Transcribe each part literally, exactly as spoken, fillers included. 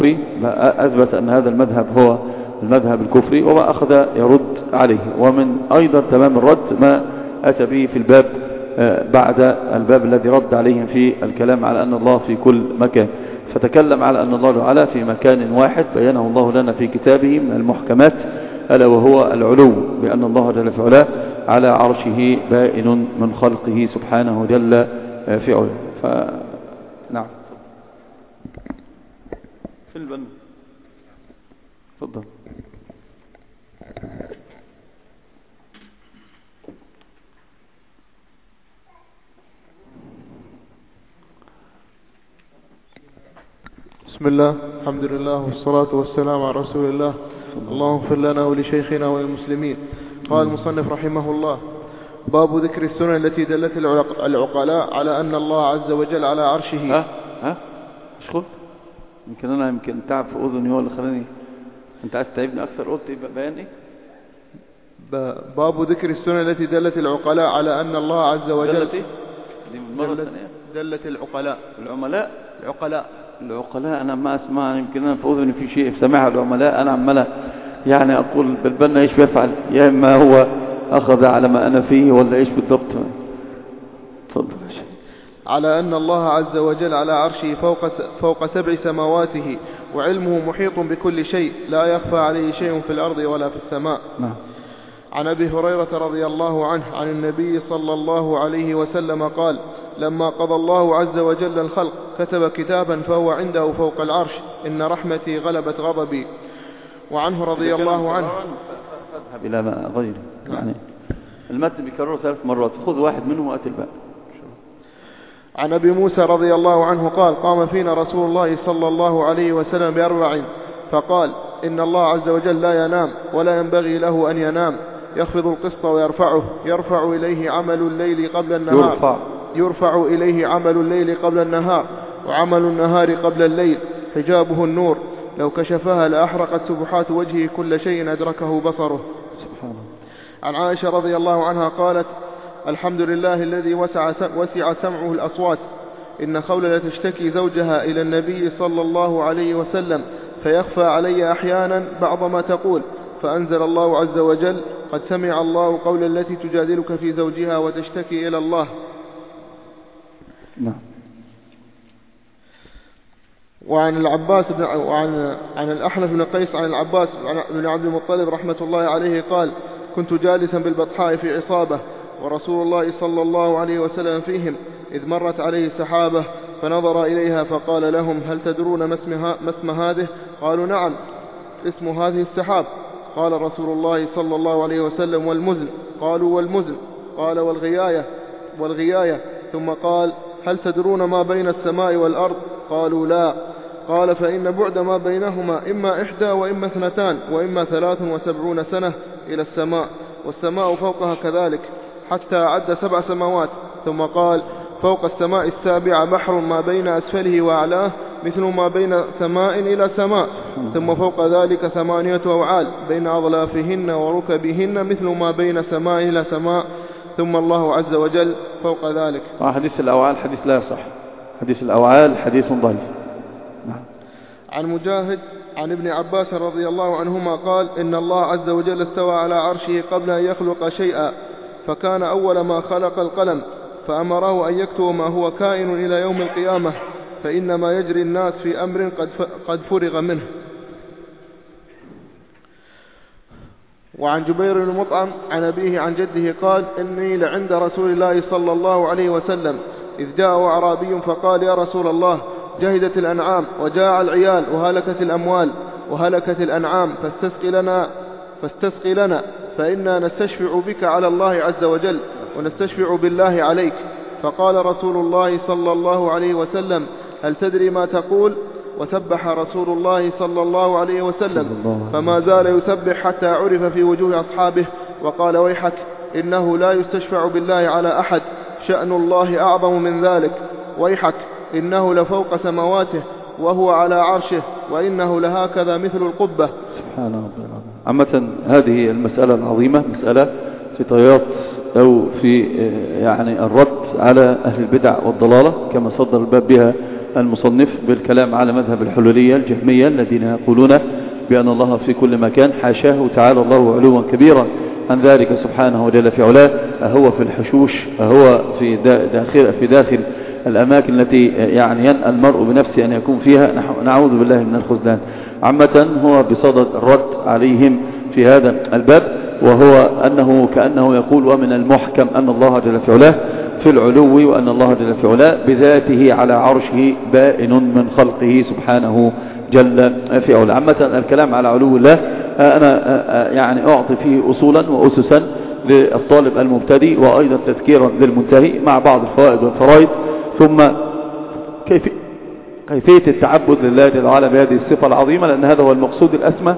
أثبت أن هذا المذهب هو المذهب الكفري وما أخذ يرد عليه. ومن أيضا تمام الرد ما أتى به في الباب بعد الباب الذي رد عليهم في الكلام على أن الله في كل مكان، فتكلم على أن الله تعالى في مكان واحد بينه الله لنا في كتابه من المحكمات، ألا وهو العلو، بأن الله جل في علاه على عرشه بائن من خلقه سبحانه جل في علاه. فنعم في البن تفضل. بسم الله، الحمد لله والصلاة والسلام على رسول الله. اللهم اغفر لنا ولشيخنا وللمسلمين. قال المصنف رحمه الله: باب ذكر السنن التي دلت العقلاء على أن الله عز وجل على عرشه. ها ها مش قلت يمكن أنا يمكن تعب في أذني هو اللي خلاني أنت عايز تعبني أكثر. قلت بيان إيه؟ باب ذكر السنن التي دلت العقلاء على أن الله عز وجل دلت إيه؟ دي المرة الثانية دلت العقلاء العملاء العقلاء العقلاء أنا ما أسمع، يمكن أنا في أذني في شيء سمعها العملاء. أنا عمال يعني أقول بالبنا إيش بيفعل، يا إما هو أخذ على ما أنا فيه ولا إيش بالضبط. تفضل يا شيخ. على أن الله عز وجل على عرشه فوق فوق سبع سماواته، وعلمه محيط بكل شيء، لا يخفى عليه شيء في الأرض ولا في السماء. نعم. عن أبي هريرة رضي الله عنه عن النبي صلى الله عليه وسلم قال: لما قضى الله عز وجل الخلق كتب كتابا فهو عنده فوق العرش: إن رحمتي غلبت غضبي. وعنه رضي الله عنه فاذهب إلى ما غيره، يعني المتن بيكرره ثلاث مرات، خذ واحد منهم وأتي الباقي. عن أبي موسى رضي الله عنه قال: قام فينا رسول الله صلى الله عليه وسلم بأربع فقال: إن الله عز وجل لا ينام ولا ينبغي له أن ينام، يخفض القسط ويرفعه، يرفع إليه عمل الليل قبل النهار يرفع, يرفع إليه عمل الليل قبل النهار، وعمل النهار قبل الليل، حجابه النور، لو كشفها لأحرقت سبحات وجهه كل شيء أدركه بصره. سبحان الله. عن عائشة رضي الله عنها قالت: الحمد لله الذي وسع, وسع سمعه الأصوات، إن خولة تشتكي زوجها إلى النبي صلى الله عليه وسلم فيخفى علي أحيانا بعض ما تقول، فأنزل الله عز وجل: قد سمع الله قول التي تجادلك في زوجها وتشتكي إلى الله. نعم. وعن العباس بن وعن عن الأحنف بن قيس عن العباس بن عبد المطلب رحمة الله عليه قال: كنت جالسا بالبطحاء في عصابة، ورسول الله صلى الله عليه وسلم فيهم، إذ مرت عليه سحابة فنظر إليها فقال لهم: هل تدرون ما اسم هذه؟ قالوا: نعم، اسم هذه السحاب. قال رسول الله صلى الله عليه وسلم: والمزن؟ قالوا: والمزن. قال: والغياية؟ والغياية. ثم قال: هل تدرون ما بين السماء والأرض؟ قالوا: لا. قال: فإن بعد ما بينهما إما إحدى وإما اثنتان وإما ثلاث وسبعون سنة إلى السماء، والسماء فوقها كذلك، حتى عد سبع سماوات. ثم قال: فوق السماء السابعة بحر ما بين أسفله وأعلاه مثل ما بين سماء إلى سماء، ثم فوق ذلك ثمانية أوعال بين أظلافهن وركبهن مثل ما بين سماء إلى سماء، ثم الله عز وجل فوق ذلك. حديث الأوعال حديث لا يصح، حديث الأوعال حديث ضعيف. عن مجاهد عن ابن عباس رضي الله عنهما قال: إن الله عز وجل استوى على عرشه قبل أن يخلق شيئا، فكان أول ما خلق القلم، فأمره أن يكتب ما هو كائن إلى يوم القيامة، فإنما يجري الناس في أمر قد قد فرغ منه. وعن جبير بن مطعم عن أبيه عن جده قال: إني لعند رسول الله صلى الله عليه وسلم، إذ جاء أعرابي فقال: يا رسول الله، جهدت الأنعام وجاع العيال وهلكت الأموال وهلكت الأنعام، فاستسقي لنا فاستسقي لنا فإنا نستشفع بك على الله عز وجل ونستشفع بالله عليك. فقال رسول الله صلى الله عليه وسلم: هل تدري ما تقول؟ وسبح رسول الله صلى الله عليه وسلم، فما زال يسبح حتى عرف في وجوه أصحابه، وقال: ويحك، إنه لا يستشفع بالله على أحد، شأن الله أعظم من ذلك. ويحك، إنه لفوق سماواته وهو على عرشه، وإنه لهكذا مثل القبة. سبحان الله. عامة هذه المسألة العظيمة مسألة في طيات أو في يعني الرد على أهل البدع والضلالة، كما صدر الباب بها المصنف بالكلام على مذهب الحلولية الجهمية الذين يقولون بأن الله في كل مكان، حاشاه تعالى الله علوا كبيرا عن ذلك سبحانه وجل في علاه. أهو في الحشوش، أهو في داخل, في داخل الأماكن التي يعني ينأى المرء بنفسه أن يكون فيها، نعوذ بالله من الخذلان. عامة هو بصدد الرد عليهم في هذا الباب، وهو أنه كأنه يقول ومن المحكم أن الله جل في علاه في العلو، وأن الله جل في علاه بذاته على عرشه بائن من خلقه سبحانه جل في علاه. عامة الكلام على علو الله أنا يعني أعطي فيه أصولا وأسسا للطالب المبتدئ، وأيضا تذكيرا للمنتهي مع بعض الفوائد والفرائض، ثم كيف كيفية التعبد لله جل وعلا بهذه الصفة العظيمة، لأن هذا هو المقصود الأسمى،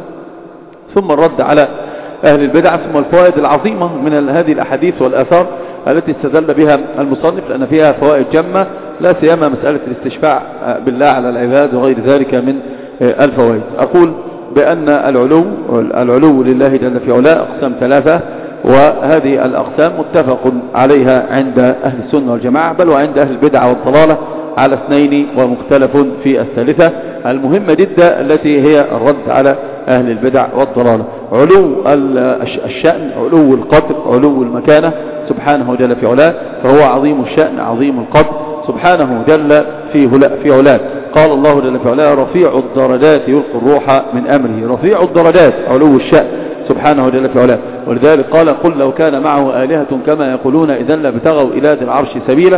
ثم الرد على أهل البدع، ثم الفوائد العظيمة من هذه الأحاديث والآثار التي استدل بها المصنف، لأن فيها فوائد جمة، لا سيما مسألة الاستشفاع بالله على العباد وغير ذلك من الفوائد. أقول بأن العلو العلو لله جل في علاه أقسام ثلاثة، وهذه الأقسام متفق عليها عند أهل السنة والجماعة، بل وعند أهل البدع والضلالة على اثنين ومختلف في الثالثة المهمة جدا التي هي الرد على أهل البدع والضلالة. علو الشأن، علو القدر، علو المكانة سبحانه جل في علاه، فهو عظيم الشأن عظيم القدر سبحانه جل في علاه. قال الله جل في علاه رفيع الدرجات يلقي الروح من أمره، رفيع الدرجات علو الشأن سبحانه جل في علاه. ولذلك قال قل لو كان معه آلهة كما يقولون إذن لابتغوا إلى ذي العرش سبيلا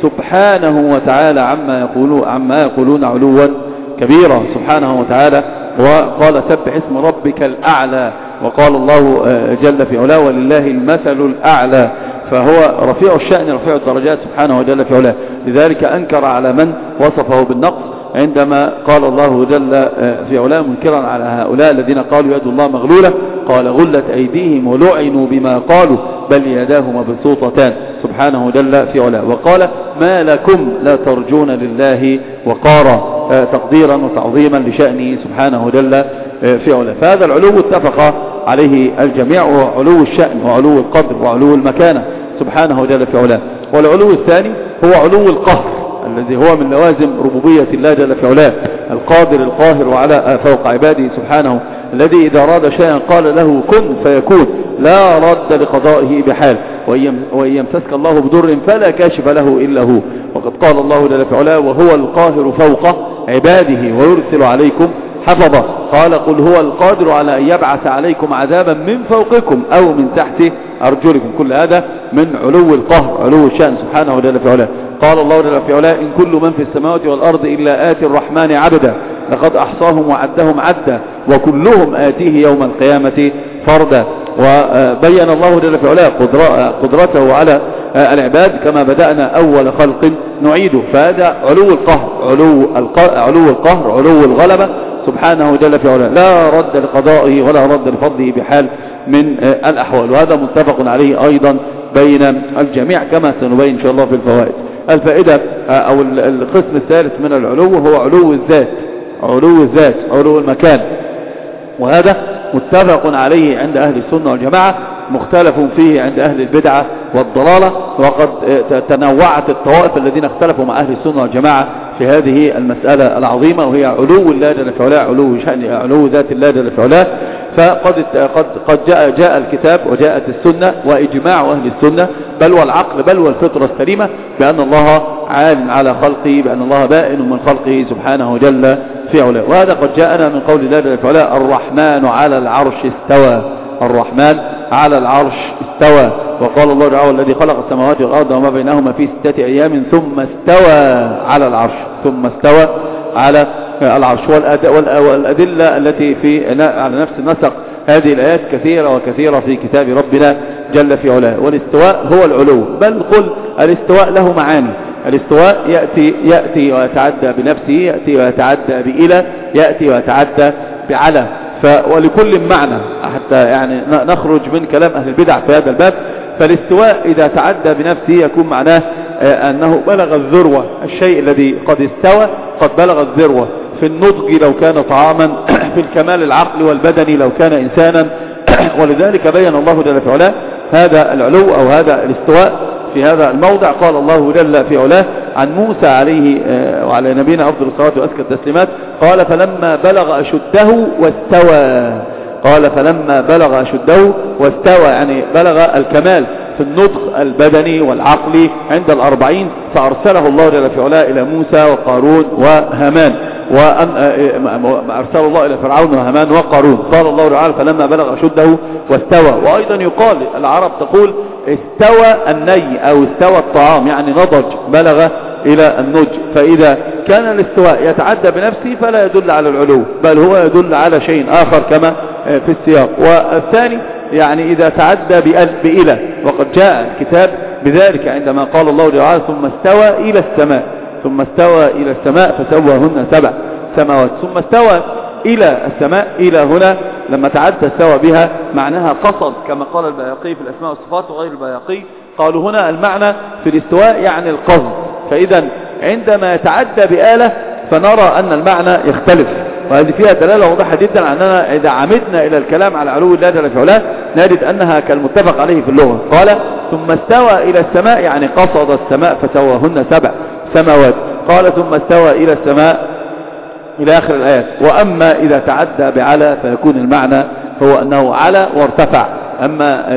سبحانه وتعالى عما يقولون عما يقولون علوا كبيرا سبحانه وتعالى. وقال سبح اسم ربك الأعلى، وقال الله جل في علاه ولله المثل الأعلى، فهو رفيع الشأن رفيع الدرجات سبحانه وجل في علاه. لذلك أنكر على من وصفه بالنقص عندما قال الله جل في علاه منكرا على هؤلاء الذين قالوا يد الله مغلولة، قال غلت أيديهم ولعنوا بما قالوا بل يداه مبسوطتان سبحانه جل في علاه. وقال ما لكم لا ترجون لله وقارا، تقديرا وتعظيما لشأنه سبحانه جل في علاه. فهذا العلو اتفق عليه الجميع، وهو علو الشأن وعلو القدر وعلو المكانة سبحانه جل في علاه. والعلو الثاني هو علو القهر الذي هو من لوازم ربوبية الله جل في علاه، القادر القاهر وعلى فوق عباده سبحانه، الذي إذا أراد شيئا قال له كن فيكون، لا رد لقضائه بحال، وإن يمسسك الله بضر فلا كاشف له إلا هو. وقد قال الله جل في علاه وهو القاهر فوق عباده ويرسل عليكم حفظا، قال قل هو القادر على أن يبعث عليكم عذابا من فوقكم أو من تحت أرجلكم. كل هذا من علو القهر علو الشأن سبحانه جل في علاه. قال الله جل في علاه إن كل من في السماوات والأرض إلا آتي الرحمن عبدا لقد أحصاهم وعدهم عدا وكلهم آتيه يوم القيامة فردا. وبين الله جل في علاه قدرته على العباد كما بدأنا أول خلق نعيده. فهذا علو القهر علو علو القهر علو الغلبة سبحانه جل في علاه، لا رد لقضائه ولا رد لفضله بحال من الأحوال. وهذا متفق عليه أيضا بين الجميع كما سنبين إن شاء الله في الفوائد. الفائدة أو القسم الثالث من العلو هو علو الذات، علو الذات علو المكان، وهذا متفق عليه عند أهل السنة والجماعة، مختلف فيه عند أهل البدعة والضلالة. وقد تنوعت الطوائف الذين اختلفوا مع أهل السنة والجماعة في هذه المسألة العظيمة، وهي علو الله جل في علاه، علو شأن علو ذات الله جل في علاه. فقد قد قد جاء جاء الكتاب وجاءت السنة وإجماع أهل السنة بل والعقل بل والفطرة السليمة بأن الله عال على خلقه، بأن الله بائن من خلقه سبحانه جل في علاه. وهذا قد جاءنا من قول الله جل في علاه الرحمن على العرش استوى، الرحمن على العرش استوى. وقال الله تعالى الذي خلق السماوات والأرض وما بينهما في ستة أيام ثم استوى على العرش، ثم استوى على العرش. والأدلة التي في على نفس النسق هذه الآيات كثيرة وكثيرة في كتاب ربنا جل في علاه. والاستواء هو العلو، بل قل الاستواء له معاني. الاستواء يأتي يأتي ويتعدى بنفسه، يأتي ويتعدى بإلى، يأتي ويتعدى بعلى، ولكل معنى حتى يعني نخرج من كلام أهل البدع في هذا الباب. فالاستواء إذا تعدى بنفسه يكون معناه أنه بلغ الذروة، الشيء الذي قد استوى قد بلغ الذروة في النضج لو كان طعاما، في الكمال العقل والبدني لو كان إنسانا. ولذلك بين الله جل في علاه هذا العلو أو هذا الاستواء في هذا الموضع قال الله جل في علاه عن موسى عليه وعلى نبينا أفضل الصلاة وأزكى التسليمات قال فلما بلغ أشده واستوى. قال فلما بلغ أشده واستوى يعني بلغ الكمال في النطق البدني والعقلي عند الأربعين فأرسله الله جل في علاه إلى موسى وقارون وهامان وأرسل الله إلى فرعون وهامان وقارون. قال الله تعالى فلما بلغ أشده واستوى. وأيضا يقال العرب تقول استوى الني أو استوى الطعام يعني نضج بلغ إلى النضج. فإذا كان الاستواء يتعدى بنفسه فلا يدل على العلو بل هو يدل على شيء آخر كما في السياق. والثاني يعني إذا تعدى بإلى وقد جاء الكتاب بذلك عندما قال الله تعالى ثم استوى إلى السماء ثم استوى إلى السماء فسواهن سبع سماوات. ثم استوى إلى السماء إلى هنا لما تعدى استوى بها معناها قصد كما قال البياقي في الأسماء والصفات وغير البياقي قالوا هنا المعنى في الاستواء يعني القصد. فإذا عندما يتعدى بآلة فنرى أن المعنى يختلف وهذه فيها دلالة واضحة جدا عن أننا إذا عمدنا إلى الكلام على علو الله جل في علاه نجد أنها كالمتفق عليه في اللغة. قال ثم استوى إلى السماء يعني قصد السماء فسواهن سبع سماوات. قال ثم استوى إلى السماء إلى آخر الآيات. وأما إذا تعدى بعلى فيكون المعنى هو أنه على وارتفع. أما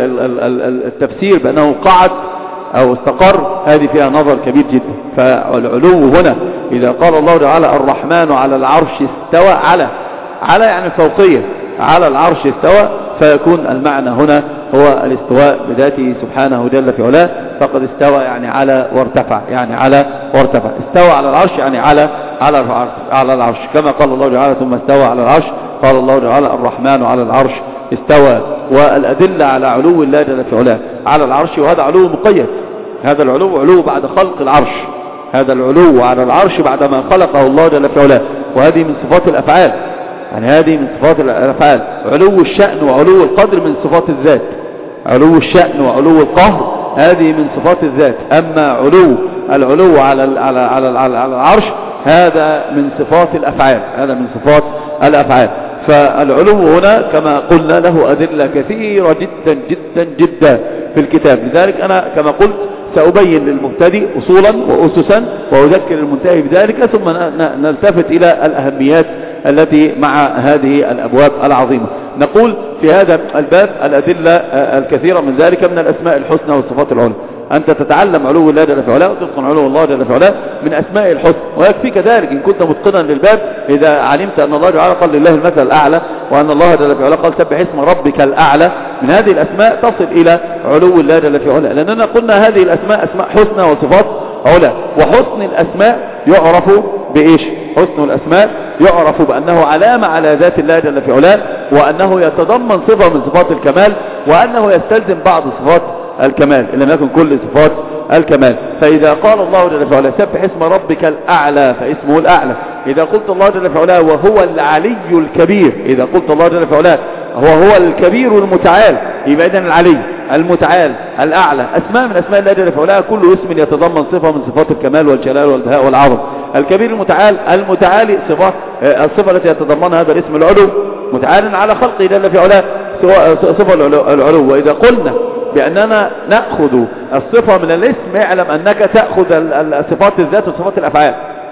التفسير بأنه قعد أو استقر هذه فيها نظر كبير جدا. فالعلو هنا إذا قال الله تعالى الرحمن على العرش استوى على على يعني فوقية على العرش استوى فيكون المعنى هنا هو الاستواء بذاته سبحانه جل في علاه. فقد استوى يعني على وارتفع يعني على وارتفع. استوى على العرش يعني على على العرش على العرش كما قال الله تعالى ثم استوى على العرش. قال الله تعالى الرحمن على العرش استوى. والأدلة على علو الله جل في علاه على العرش وهذا علو مقيد. هذا العلو علو بعد خلق العرش. هذا العلو على العرش بعدما خلقه الله جل في علاه وهذه من صفات الأفعال يعني هذه من صفات الأفعال. علو الشأن وعلو القدر من صفات الذات. علو الشأن وعلو القهر هذه من صفات الذات. أما علو العلو على على على على العرش هذا من صفات الأفعال هذا من صفات الأفعال. فالعلو هنا كما قلنا له أدلة كثيرة جدا جدا جدا في الكتاب. لذلك أنا كما قلت سأبين للمبتدئ أصولا وأسسا وأذكر المنتهي بذلك ثم نلتفت إلى الأهميات التي مع هذه الأبواب العظيمة. نقول في هذا الباب الأدلة الكثيرة من ذلك من الأسماء الحسنى والصفات العلى. أنت تتعلم علو الله جل في علاه وتتقن علو الله جل في علاه من أسماء الحسنى ويكفيك ذلك إن كنت متقنا للباب إذا علمت أن الله تعالى قال لله المثل الأعلى وأن الله جل في علاه قال سبح اسم ربك الأعلى. من هذه الأسماء تصل إلى علو الله جل في علاه لأننا قلنا هذه الأسماء أسماء حسنى وصفات علا. وحسن الأسماء يعرف بإيش؟ حسن الأسماء يعرف بأنه علامة على ذات الله جل في علاه وأنه يتضمن صفة من صفات الكمال وأنه يستلزم بعض صفات الكمال إن لم يكن كل صفات الكمال. فإذا قال الله جل في علاه سبح اسم ربك الأعلى فاسمه الأعلى. إذا قلت الله جل في علاه وهو العلي الكبير إذا قلت الله جل في علاه هو هو الكبير المتعال يبقى إذن العلي المتعال الأعلى أسماء من أسماء الله جل في علاه كل اسم يتضمن صفة من صفات الكمال والجلال والبهاء والعظم. الكبير المتعال المتعالي صفة الصفة التي يتضمنها هذا الاسم العلو متعال على خلقه جل في علاه صفة العلو. وإذا قلنا بأننا نأخذ الصفة من الاسم اعلم أنك تأخذ صفات الذات وصفات الأفعال.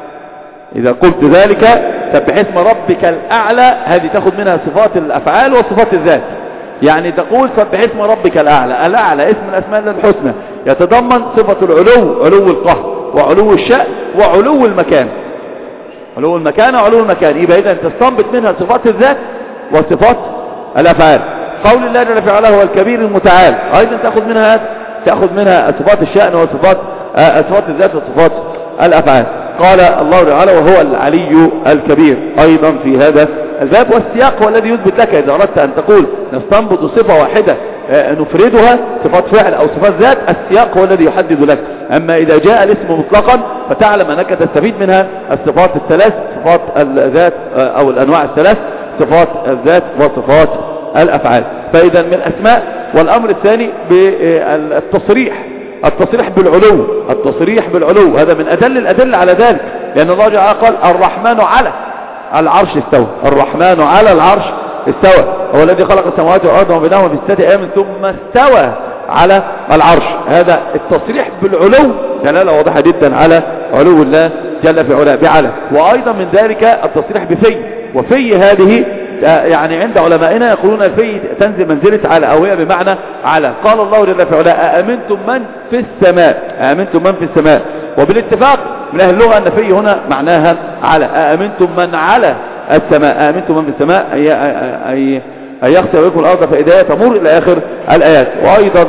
إذا قلت ذلك سبح اسم ربك الأعلى هذه تأخذ منها صفات الأفعال وصفات الذات. يعني تقول سبح اسم ربك الأعلى. الأعلى اسم من الأسماء الحسنى يتضمن صفة العلو علو القهر وعلو الشأن وعلو المكان علو المكان وعلو المكان. يبقى إذا تستنبط منها صفات الذات وصفات الأفعال. قول الله جل في علاه هو الكبير المتعال أيضا تأخذ منها تأخذ منها صفات الشأن وصفات صفات الذات وصفات الأفعال. قال الله تعالى وهو العلي الكبير أيضا في هذا الباب. والسياق هو الذي يثبت لك إذا أردت أن تقول نستنبط صفة واحدة نفردها صفات فعل أو صفات ذات السياق هو الذي يحدد لك. أما إذا جاء الاسم مطلقا فتعلم أنك تستفيد منها الصفات الثلاث صفات الذات أو الأنواع الثلاث صفات الذات وصفات الأفعال. فإذا من الأسماء. والأمر الثاني بالتصريح التصريح بالعلو التصريح بالعلو هذا من أدل الأدلة على ذلك لأن الله تعالى قال الرحمن على العرش استوى. الرحمن على العرش استوى هو الذي خلق السماوات والأرض وبينهما في ستة أيام ثم استوى على العرش. هذا التصريح بالعلو دلالة واضحة جدا على علو الله جل في علاه بعلى. وأيضا من ذلك التصريح بفي، وفي هذه يعني عند علمائنا يقولون الفي تنزل منزلة على، أو هي بمعنى على. قال الله جل في علاه أأمنتم من في السماء، أأمنتم من في السماء. وبالاتفاق من أهل اللغة أن في هنا معناها على، أأمنتم من على السماء، أأمنتم من في السماء أي, أي, أي يخسر بكم الأرض فإذا تمر إلى آخر الآيات. وأيضا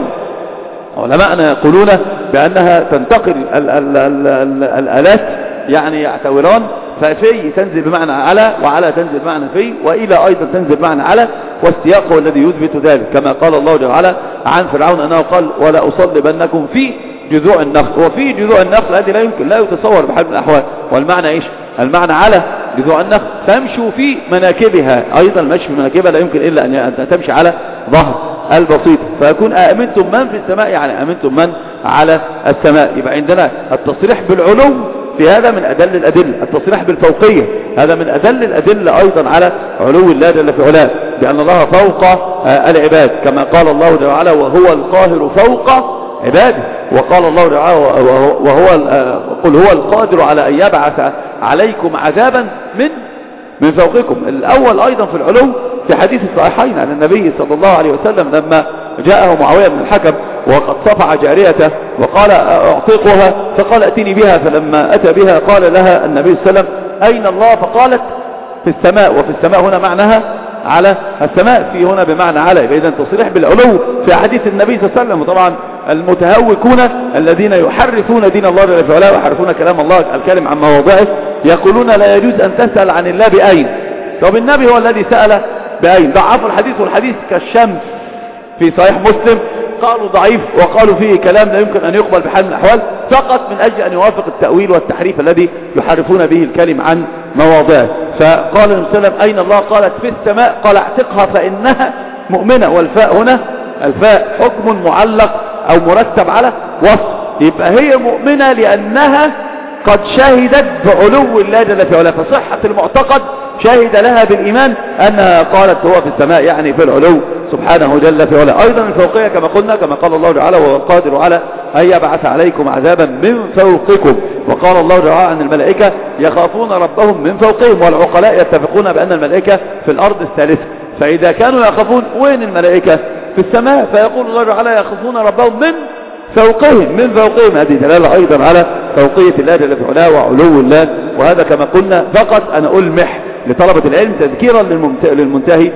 علماءنا يقولون بأنها تنتقل ال ال ال ال الآلات، يعني يعتبران ففي تنزل بمعنى على، وعلى تنزل بمعنى في، وإلى أيضا تنزل بمعنى على، والسياق هو الذي يثبت ذلك، كما قال الله جل وعلا عن فرعون أنه قال ولا أصلبنكم في جذوع النخل. وفي جذوع النخل هذه لا يمكن لا يتصور بحال من الأحوال. والمعنى إيش؟ المعنى على جذوع النخل فامشوا في مناكبها. أيضا المشي في مناكبها لا يمكن إلا أن تمشي على ظهر البسيط، فيكون أأمنتم من في السماء يعني أأمنتم من على السماء. يبقى عندنا التصريح بالعلو في هذا من أدل الأدلة، التصريح بالفوقية هذا من أدل الأدلة أيضا على علو الله جل في علاه، بأن الله فوق العباد، كما قال الله جل وعلا وهو القاهر فوق عباده. وقال الله جل وعلا وهو قل هو القادر على أن يبعث عليكم عذابا من من فوقكم. الأول أيضا في العلو في حديث الصحيحين عن النبي صلى الله عليه وسلم لما جاءه معاوية بن الحكم وقد صفع جاريته وقال أعطيقها، فقال أتني بها، فلما أتى بها قال لها النبي صلى الله عليه وسلم أين الله؟ فقالت في السماء. وفي السماء هنا معناها على السماء، في هنا بمعنى على. إذن تصريح بالعلو في حديث النبي صلى الله عليه وسلم. وطبعا المتهوكون الذين يحرفون دين الله جل وعلا ويحرفون كلام الله الكلم عن مواضعه يقولون لا يجوز أن تسأل عن الله بأين. طب النبي هو الذي سأل بأين. ضعفوا الحديث، والحديث كالشمس في صحيح مسلم، قالوا ضعيف وقالوا فيه كلام لا يمكن أن يقبل بحال من الأحوال، فقط من أجل أن يوافق التأويل والتحريف الذي يحرفون به الكلم عن مواضعه. فقال النبي صلى الله عليه وسلم أين الله؟ قالت في السماء. قال اعتقها فإنها مؤمنة. والفاء هنا الفاء حكم معلق أو مرتب على وصف، يبقى هي مؤمنة لأنها قد شهدت بعلو الله جل في علاه، فصحة المعتقد شهد لها بالإيمان أنها قالت هو في السماء، يعني في العلو سبحانه جل في علاه. أيضا الفوقية كما قلنا كما قال الله تعالى وهو القادر على أن يبعث عليكم عذابا من فوقكم. وقال الله تعالى عن الملائكة يخافون ربهم من فوقهم، والعقلاء يتفقون بأن الملائكة في الأرض الثالثة. فإذا كانوا يخافون وين الملائكة؟ في السماء. فيقول الله تعالى يخافون ربهم من فوقهم من فوقهم. هذه دلالة أيضا على فوقية الله جل في علاه وعلو الله. وهذا كما قلنا فقط أنا ألمح لطلبة العلم تذكيرا للمنتهي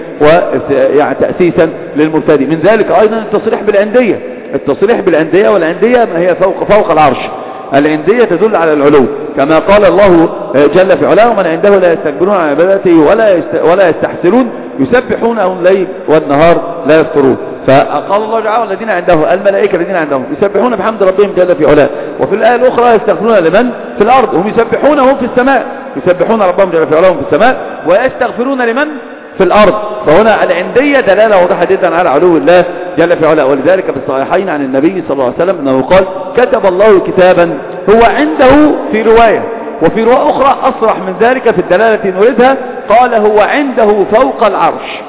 ويعني تأسيسا للمبتدئ. من ذلك أيضا التصريح بالعندية، التصريح بالعندية، والعندية ما هي فوق فوق العرش. العندية تدل على العلو كما قال الله جل في علاه ومن عنده لا يستكبرون عن عبادته ولا ولا يستحسرون يسبحونه الليل والنهار لا يفترون. فقال الله تعالى الذين عنده الملائكة الذين عندهم يسبحون بحمد ربهم جل في علاه. وفي الآية الأخرى يستغفرون لمن في الأرض، هم يسبحون وهم في السماء، يسبحون ربهم جل في علاه في السماء ويستغفرون لمن في الأرض. فهنا العندية دلالة واضحة جدا على علو الله جل في علاه. ولذلك في الصحيحين عن النبي صلى الله عليه وسلم أنه قال كتب الله كتابا هو عنده في رواية، وفي رواية أخرى أصرح من ذلك في الدلالة نريدها قال هو عنده فوق العرش.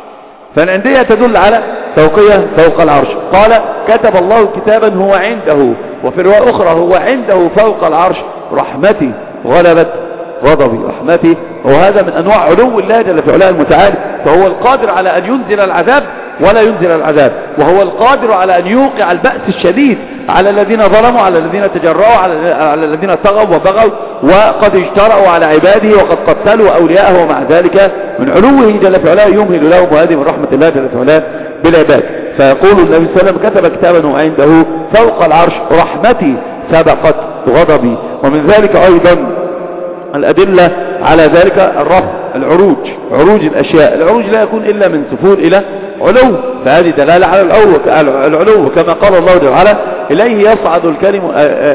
فالعندية تدل على فوقية فوق العرش. قال كتب الله كتابا هو عنده، وفي رواية أخرى هو عنده فوق العرش رحمتي غلبت غضبي. رحمتي، وهذا من أنواع علو الله جل في علاه المتعالي. فهو القادر على أن ينزل العذاب ولا ينزل العذاب، وهو القادر على أن يوقع البأس الشديد على الذين ظلموا، على الذين تجرؤوا، على الذين طغوا وبغوا وقد اجترأوا على عباده وقد قتلوا أولياءه. ومع ذلك من علوه جل في علاه يمهل لهم، وهذه من رحمة الله جل في علاه بالعباد. فيقول النبي صلى الله عليه وسلم كتب كتابا وعنده فوق العرش رحمتي سبقت غضبي. ومن ذلك أيضا الأدلة على ذلك الرفع، العروج، عروج الأشياء. العروج لا يكون إلا من سفول إلى علو، فهذه دلالة على العلو كما قال الله جل وعلا إليه يصعد الكلم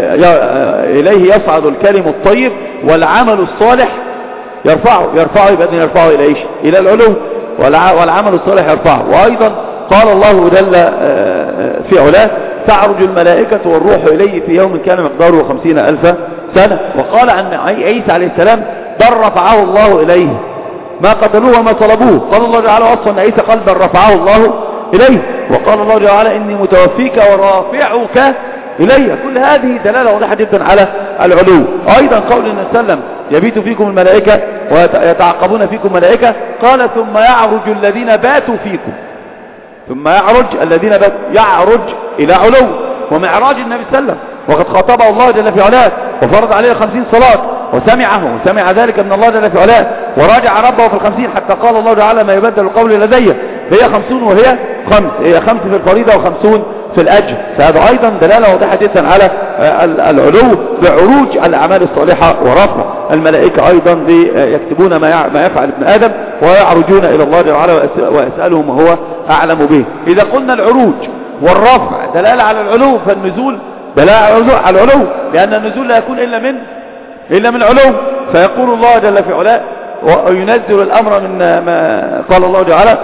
إليه يصعد الكلم الطيب والعمل الصالح يرفعه يرفعه بأن يرفعه إلى إيش؟ إلى العلو، والعمل الصالح يرفعه. وأيضا قال الله جل في علاه تعرج الملائكة والروح إليه في يوم كان مقداره خمسين ألف سنة. وقال عن عيسى عليه السلام بل رفعه الله إليه ما قتلوه وما طلبوه. قال الله تعالى وصف أن عيسى قال بل رفعه الله إليه. وقال الله جل وعلا إني متوفيك ورافعك إلي. كل هذه دلالة واضحة جدا على العلو. أيضا قول النبي صلى الله عليه وسلم يبيت فيكم الملائكة ويتعقبون فيكم ملائكة، قال ثم يعرج الذين باتوا فيكم، ثم يعرج الذين باتوا، يعرج إلى علو. ومعراج النبي صلى الله عليه وسلم وقد خاطبه الله جل في علاه وفرض عليه خمسين صلاة وسمعه وسمع ذلك من الله جل في علاه وراجع ربه في الخمسين حتى قال الله تعالى ما يبدل القول لدي، هي خمسون وهي خمس، هي خمس في الفريضة وخمسون في الأجر. فهذا أيضا دلالة واضحة جدا على العلو بعروج الأعمال الصالحة ورفع. الملائكة أيضا يكتبون ما يفعل ابن آدم ويعرجون إلى الله جل وعلا ويسألهم وهو أعلم به. إذا قلنا العروج والرفع دلالة على العلو، فالنزول دلالة على العلو، لأن النزول لا يكون إلا من إلا من علو. فيقول الله جل في علاه وينزل الأمر من ما قال الله تعالى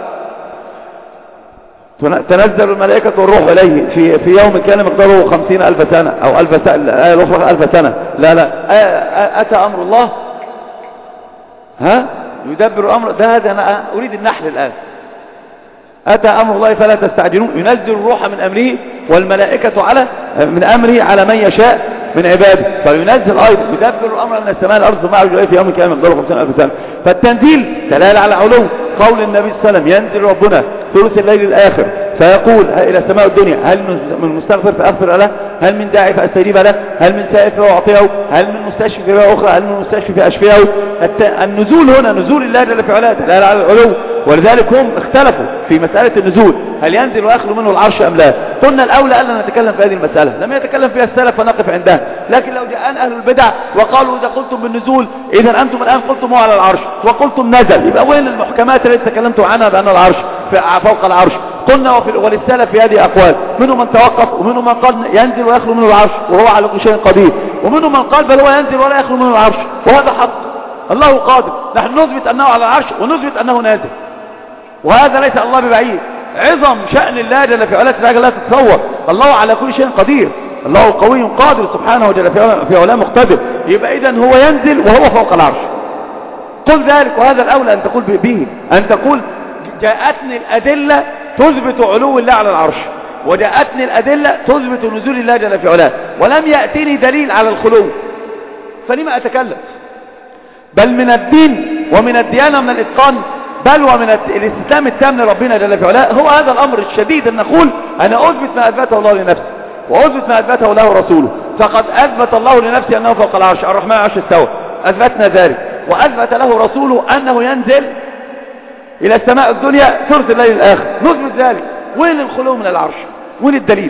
تنزل الملائكة والروح إليه في في يوم كان مقداره خمسين ألف سنة أو ألف سنة ألف سنة. لا لا أتى أمر الله ها يدبر الأمر ده. هذا أنا أريد النحل الآن. أتى أمر الله فلا تستعجلون. ينزل الروح من أمره والملائكة على من أمره على من يشاء من عباده. فينزل أيضا يدبر الأمر من السماء الأرض ثم يعرج إليه في يوم كان مقداره خمسين ألف سنة. فالتنزيل دلالة على علو. قول النبي صلى الله عليه وسلم ينزل ربنا ثلث الليل الآخر فيقول إلى السماء الدنيا هل من مستغفر فأغفر له، هل من داعي فأستجيب له، هل من سائل فأعطيه، هل من مستشفي فيها أخرى، هل من مستشفي فأشفيه. النزول هنا نزول الله جل في علاه دلالة على العلو. ولذلك هم اختلفوا في مسألة النزول هل ينزل ويخلو منه العرش أم لا. قلنا الأولى ألا نتكلم في هذه المسألة، لم يتكلم فيها السلف فنقف عندها. لكن لو جاءنا أهل البدع وقالوا إذا قلتم بالنزول إذا أنتم الآن قلتم هو على العرش وقلتم نزل، يبقى وين المحكمات التي تكلمتم عنها بأن العرش فوق العرش؟ قلنا وللسلف في هذه أقوال، منهم من توقف ومنهم من قال ينزل ويخلو منه العرش وهو على كل شيء قدير، ومنهم من قال بل هو ينزل ولا يخلو منه العرش وهذا حق. الله قادر، نحن نثبت أنه على العرش ونثبت أنه نازل، وهذا ليس الله ببعيد. عظم شأن الله جل في علاه لا تتصور. الله على كل شيء قدير، الله قوي قادر سبحانه وجل في علاه مقتدر. يبقى إذن هو ينزل وهو فوق العرش. قل ذلك، وهذا الأولى أن تقول به، أن تقول جاءتني الأدلة تثبت علو الله على العرش، وجاءتني الأدلة تثبت نزول الله جل في علاه، ولم يأتيني دليل على الخلو، فلما أتكلم؟ بل من الدين ومن الديانة ومن الإتقان بل ومن الاستسلام التام لربنا جل في علاه هو هذا الأمر الشديد، أن نقول أنا أثبت ما أثبته الله لنفسه وأثبت ما أثبته له رسوله. فقد أثبت الله لنفسه أنه فوق العرش، الرحمن على العرش استوى، أثبتنا ذلك، وأثبت له رسوله أنه ينزل إلى السماء الدنيا ثلث الليل الآخر، نثبت ذلك. وين الخلو من العرش؟ وين الدليل؟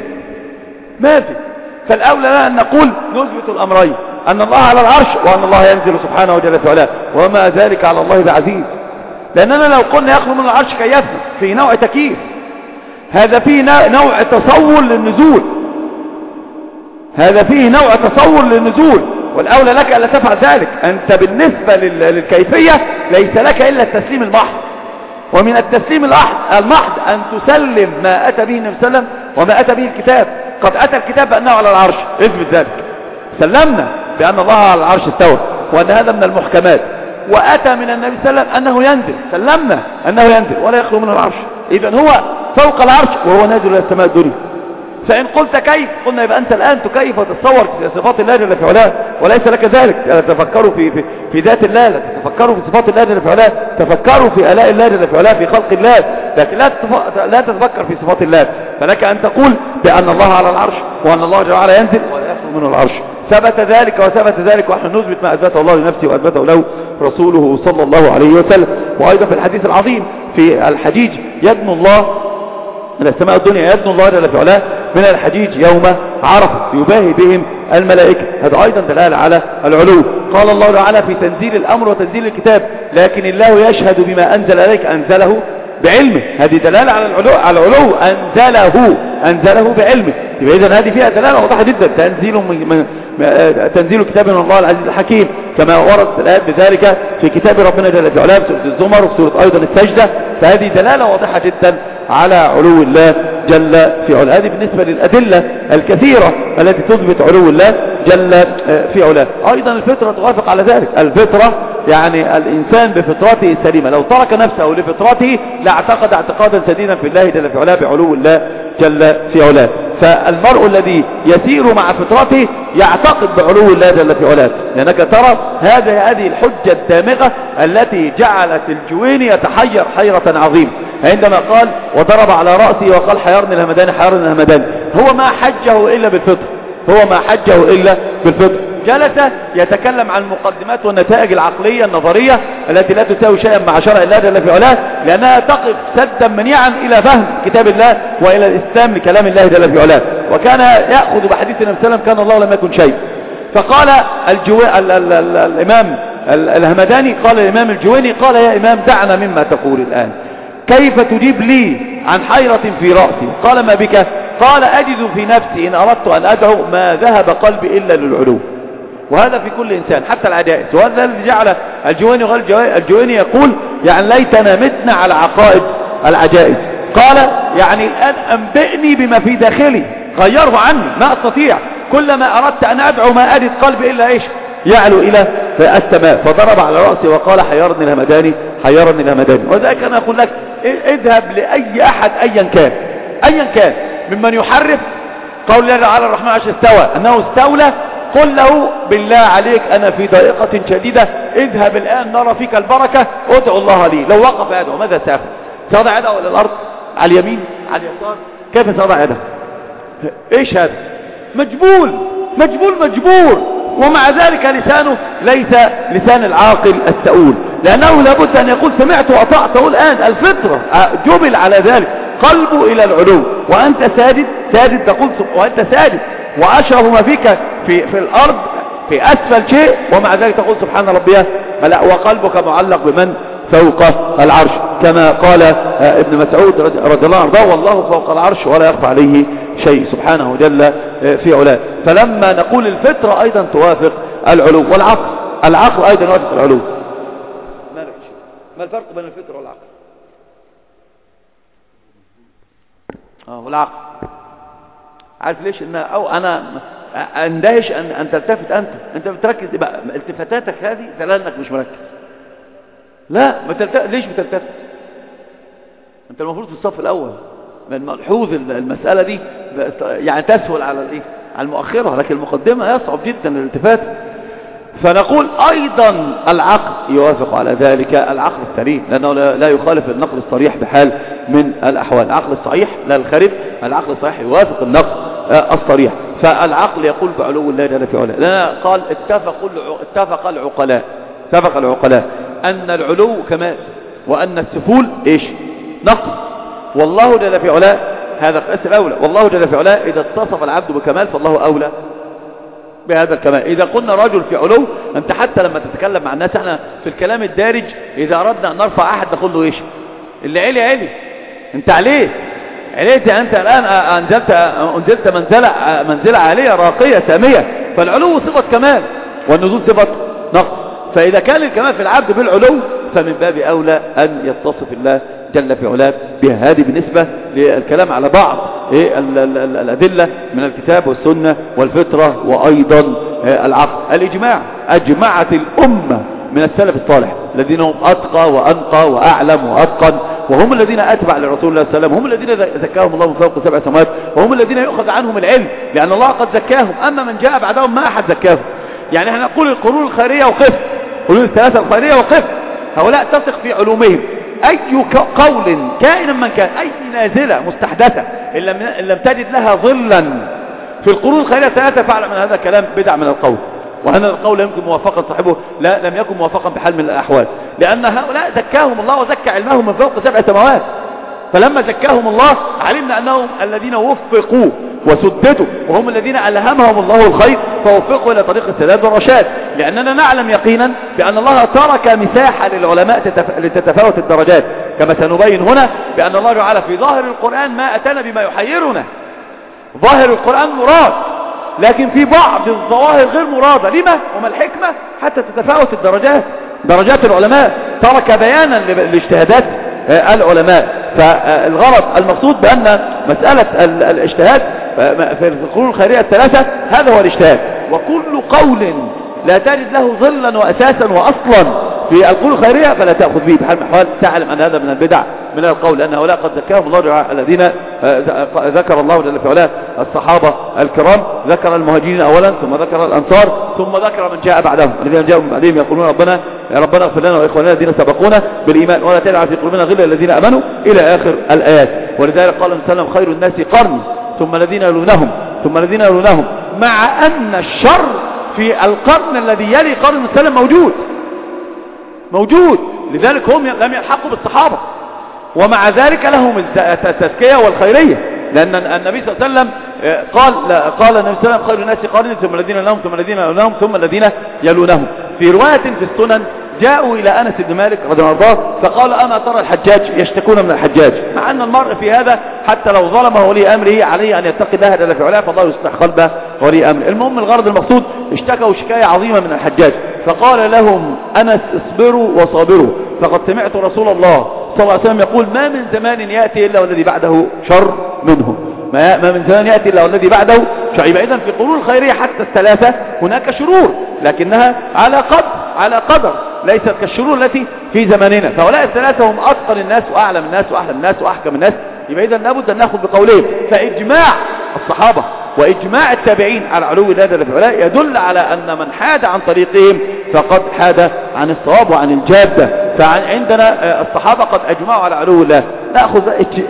ما في. فالأولى لنا أن نقول نثبت الأمرين، أن الله على العرش وأن الله ينزل سبحانه وجل في علاه، وما ذلك على الله بعزيز. لأننا لو قلنا يخلو من العرش كيفنا في نوع تكييف، هذا فيه نوع تصور للنزول، هذا فيه نوع تصور للنزول، والأولى لك ألا تفعل ذلك. أنت بالنسبة للكيفية ليس لك إلا التسليم المحض، ومن التسليم المحض أن تسلم ما أتى به النبي صلى الله عليه وسلم وما أتى به الكتاب. قد أتى الكتاب بأنه على العرش، اثبت ذلك، سلمنا بأن الله على العرش استوى وأن هذا من المحكمات. وأتى من النبي صلى الله عليه وسلم أنه ينزل، سلمنا أنه ينزل ولا يخلو منه العرش، إذن هو فوق العرش وهو نازل إلى السماء الدنيا. فإن قلت كيف، قلنا يبقى أنت الآن تكيف وتتصور صفات الله جل في علاه، وليس لك ذلك. لا تفكروا في, في, في ذات الله، لا تفكروا في صفات الله جل في علاه، تفكروا في آلاء الله جل في علاه في خلق الله، لكن لا لا تتفكر في صفات الله. فلك أن تقول بأن الله على العرش وأن الله جل وعلا ينزل ولا يخلو منه العرش. ثبت ذلك وثبت ذلك، ونحن نثبت ما أثبته الله لنفسه وأثبته له رسوله صلى الله عليه وسلم. وأيضا في الحديث العظيم في الحجيج يدنو الله من السماء الدنيا، يدنو الله جل في علاه من الحجيج يوم عرفة يباهي بهم الملائكة، هذا أيضا دلالة على العلو. قال الله تعالى في تنزيل الأمر وتنزيل الكتاب لكن الله يشهد بما أنزل إليك أنزله بعلمه، هذه دلالة على العلو، على العلو أنزله أنزله بعلمه. إذن هذه فيها دلالة واضحة جدا، تنزيل من تنزيل كتاب من الله العزيز الحكيم، كما ورد الآيات بذلك في كتاب ربنا جل في علاه في سورة الزمر وفي سورة أيضا السجدة. فهذه دلالة واضحة جدا على علو الله جل في علاه. هذه بالنسبة للأدلة الكثيرة التي تثبت علو الله جل في علاه. أيضا الفطرة توافق على ذلك. الفطرة يعني الإنسان بفطرته السليمة لو ترك نفسه لفطرته لاعتقد اعتقادا سديدا في الله جل في علاه بعلو الله جل في علاه. فالمرء الذي يسير مع فطرته يعتقد بعلو الله جل في علاه، لأنك ترى هذه هذه الحجة الدامغة التي جعلت الجويني يتحير حيرة عظيمة عندما قال وضرب على رأسي وقال حيرني الهمداني حيرني الهمداني. هو ما حجه إلا بالفطر، هو ما حجه إلا بالفطر. جلس يتكلم عن المقدمات والنتائج العقلية النظرية التي لا تساوي شيئا مع شرع الله جل في علاه، لأنها تقف سدا منيعا إلى فهم كتاب الله وإلى الإسلام لكلام الله جل في علاه. وكان يأخذ بحديث النبي صلى الله عليه وسلم كان الله لم يكن شيء. فقال الجو... ال... ال... ال... الإمام الهمداني قال الإمام الجويني قال يا إمام دعنا مما تقول الآن، كيف تجيب لي عن حيرة في رأسي؟ قال ما بك؟ قال أجد في نفسي إن أردت أن أدعو ما ذهب قلبي إلا للعلو. وهذا في كل إنسان حتى العجائز. وهذا الذي جعل الجويني غير الجويني يقول يعني ليتنا متنا على عقائد العجائز. قال يعني الآن أنبئني بما في داخلي، غيره عني، ما أستطيع. كلما أردت أن أدعو ما أجد قلبي إلا إيش؟ يعلو إلى السماء. فضرب على رأسي وقال حيرني الهمداني حيرني الهمداني. وذلك أنا أقول لك اذهب لأي أحد أيا كان أيا كان ممن يحرف قول الله تعالى الرحمن عرش استوى أنه استولى، قل له بالله عليك أنا في ضائقة شديدة، اذهب الآن نرى فيك البركة، ادعو الله لي. لو وقف يدعو ماذا سيفعل؟ سيضع يده على الأرض على اليمين على اليسار؟ كيف سيضع يده؟ ايش هذا؟ مجبول مجبول مجبور. ومع ذلك لسانه ليس لسان العاقل السؤول، لأنه لابد أن يقول سمعت وأطعت. الآن الفطرة جبل على ذلك، قلبه إلى العلو. وأنت ساجد ساجد تقول وأنت ساجد وأشرف ما فيك في, في الأرض في أسفل شيء، ومع ذلك تقول سبحان ربي ملأ وقلبك معلق بمن فوق العرش، كما قال ابن مسعود رضي الله عنه والله فوق العرش ولا يخفى عليه شيء سبحانه جل في علاه. فلما نقول الفطرة أيضا توافق العلو، والعقل العقل أيضا يوافق العلو. ما الفرق بين الفطرة والعقل؟ اه والعقل عارف ليش؟ إن أو أنا اندهش أن, أن تلتفت أنت أنت بتركز بقى التفاتاتك هذه فلانك مش مركز. لا ما تلتفت. ليش بتلتفت؟ أنت المفروض في الصف الأول. من ملحوظ المسألة دي يعني تسهل على الايه على المؤخرة، لكن المقدمة يصعب جدا الالتفات. فنقول أيضا العقل يوافق على ذلك، العقل السليم، لأنه لا يخالف النقل الصريح بحال من الأحوال. العقل الصحيح لا الخرب، العقل الصحيح يوافق النقل الصريح. فالعقل يقول بعلو الله جل في علاه، لأن قال اتفق اتفق العقلاء اتفق العقلاء أن العلو كمال وأن السفول إيش؟ نقص. والله جل في علاه هذا قياس الأولى. والله جل في علاه إذا اتصف العبد بكمال فالله أولى بهذا الكمال. إذا قلنا رجل في علو، أنت حتى لما تتكلم مع الناس احنا في الكلام الدارج إذا أردنا أن نرفع أحد نقول له إيش؟ اللي علي علي أنت عليه عليت أنت الآن أنزلت أنزلت منزلة منزلة عالية راقية سامية. فالعلو صفة كمال والنزول صفة نقص. فإذا كان الكمال في العبد بالعلو فمن باب أولى أن يتصف الله جل في علاه بها. هذه بالنسبة للكلام على بعض إيه ال ال ال الأدلة من الكتاب والسنة والفطرة وأيضا إيه العقل. الإجماع أجمعت الأمة من السلف الصالح الذين هم أتقى وأنقى وأعلم وأتقن، وهم الذين أتبع لرسول الله صلى الله عليه وسلم، هم الذين زكاهم الله من فوق سبع سماوات، وهم الذين يؤخذ عنهم العلم لأن الله قد زكاهم. أما من جاء بعدهم ما أحد زكاهم. يعني احنا نقول القرون الخيرية وقف، قرون الثلاثة الخيرية وقف، هؤلاء تثق في علومهم. أي قول كائنا من كان، أي نازلة مستحدثة إن لم, إن لم تجد لها ظلا في القرون الخيرية الثلاثة فاعلم من هذا الكلام بدع من القول، وهذا القول يمكن موافقة صاحبه لا لم يكن موافقا بحال من الأحوال، لأن هؤلاء زكاهم الله وزكى علمهم من فوق سبع سماوات. فلما زكاهم الله علمنا أنهم الذين وفقوا وسددوا، وهم الذين ألهمهم الله الخير فوفقوا إلى طريق السداد والرشاد. لأننا نعلم يقينا بأن الله ترك مساحة للعلماء لتتفاوت الدرجات، كما سنبين هنا بأن الله جعل في ظاهر القرآن ما أتانا بما يحيرنا. ظاهر القرآن مراد، لكن في بعض الظواهر غير مرادة. لما؟ وما الحكمة؟ حتى تتفاوت الدرجات، درجات العلماء. ترك بيانا للاجتهادات العلماء. فالغرض المقصود بأن مسألة الاجتهاد في القرون الخيرية الثلاثة هذا هو الاجتهاد، وكل قول لا تجد له ظلا وأساسا وأصلا في القرون الخيرية فلا تأخذ به بحال من الأحوال، تعلم أن هذا من البدع من القول، لأن هؤلاء قد ذكرهم الله الذين ذكر الله جل في علاه الصحابة الكرام، ذكر المهاجرين أولا ثم ذكر الأنصار ثم ذكر من جاء بعدهم الذين جاءوا من بعدهم يقولون ربنا يا ربنا اغفر لنا وإخواننا الذين سبقونا بالإيمان ولا تجعل في قلوبنا غلا للذين آمنوا إلى آخر الآيات. ولذلك قال النبي صلى الله عليه وسلم خير الناس قرني ثم الذين يلونهم ثم الذين يلونهم، مع أن الشر في القرن الذي يلي قرن النبي صلى الله عليه وسلم موجود موجود لذلك هم لم يلحقوا بالصحابة، ومع ذلك لهم التزكية والخيرية، لأن النبي صلى الله عليه وسلم قال قال النبي صلى الله عليه وسلم خير الناس قرني ثم الذين يلونهم ثم الذين يلونهم ثم الذين يلونهم. في رواية في السنن جاءوا إلى أنس بن مالك رضي الله عنه فقال أنا ترى الحجاج يشتكون من الحجاج، مع أن المرء في هذا حتى لو ظلمه ولي أمره عليه أن يتقي الله جل في علاه فالله يصلح قلبه ولي أمره. المهم الغرض المقصود اشتكوا شكاية عظيمة من الحجاج، فقال لهم أنس اصبروا وصابروا فقد سمعت رسول الله صلى الله عليه وسلم يقول ما من زمان يأتي إلا والذي بعده شر منه، ما من زمان يأتي إلا والذي بعده شر. إذن في القرون الخيرية حتى الثلاثة هناك شرور لكنها على قدر على قدر ليست كالشرور التي في زماننا، فهؤلاء الثلاثة هم أتقن الناس وأعلم الناس وأحلم الناس وأحكم الناس. يبقى إذن لابد أن نأخذ بقولين، فإجماع الصحابة وإجماع التابعين على علو الله جل في علاه يدل على أن من حاد عن طريقهم فقد حاد عن الصواب وعن الجادة. فعندنا الصحابة قد أجمعوا على علو الله، نأخذ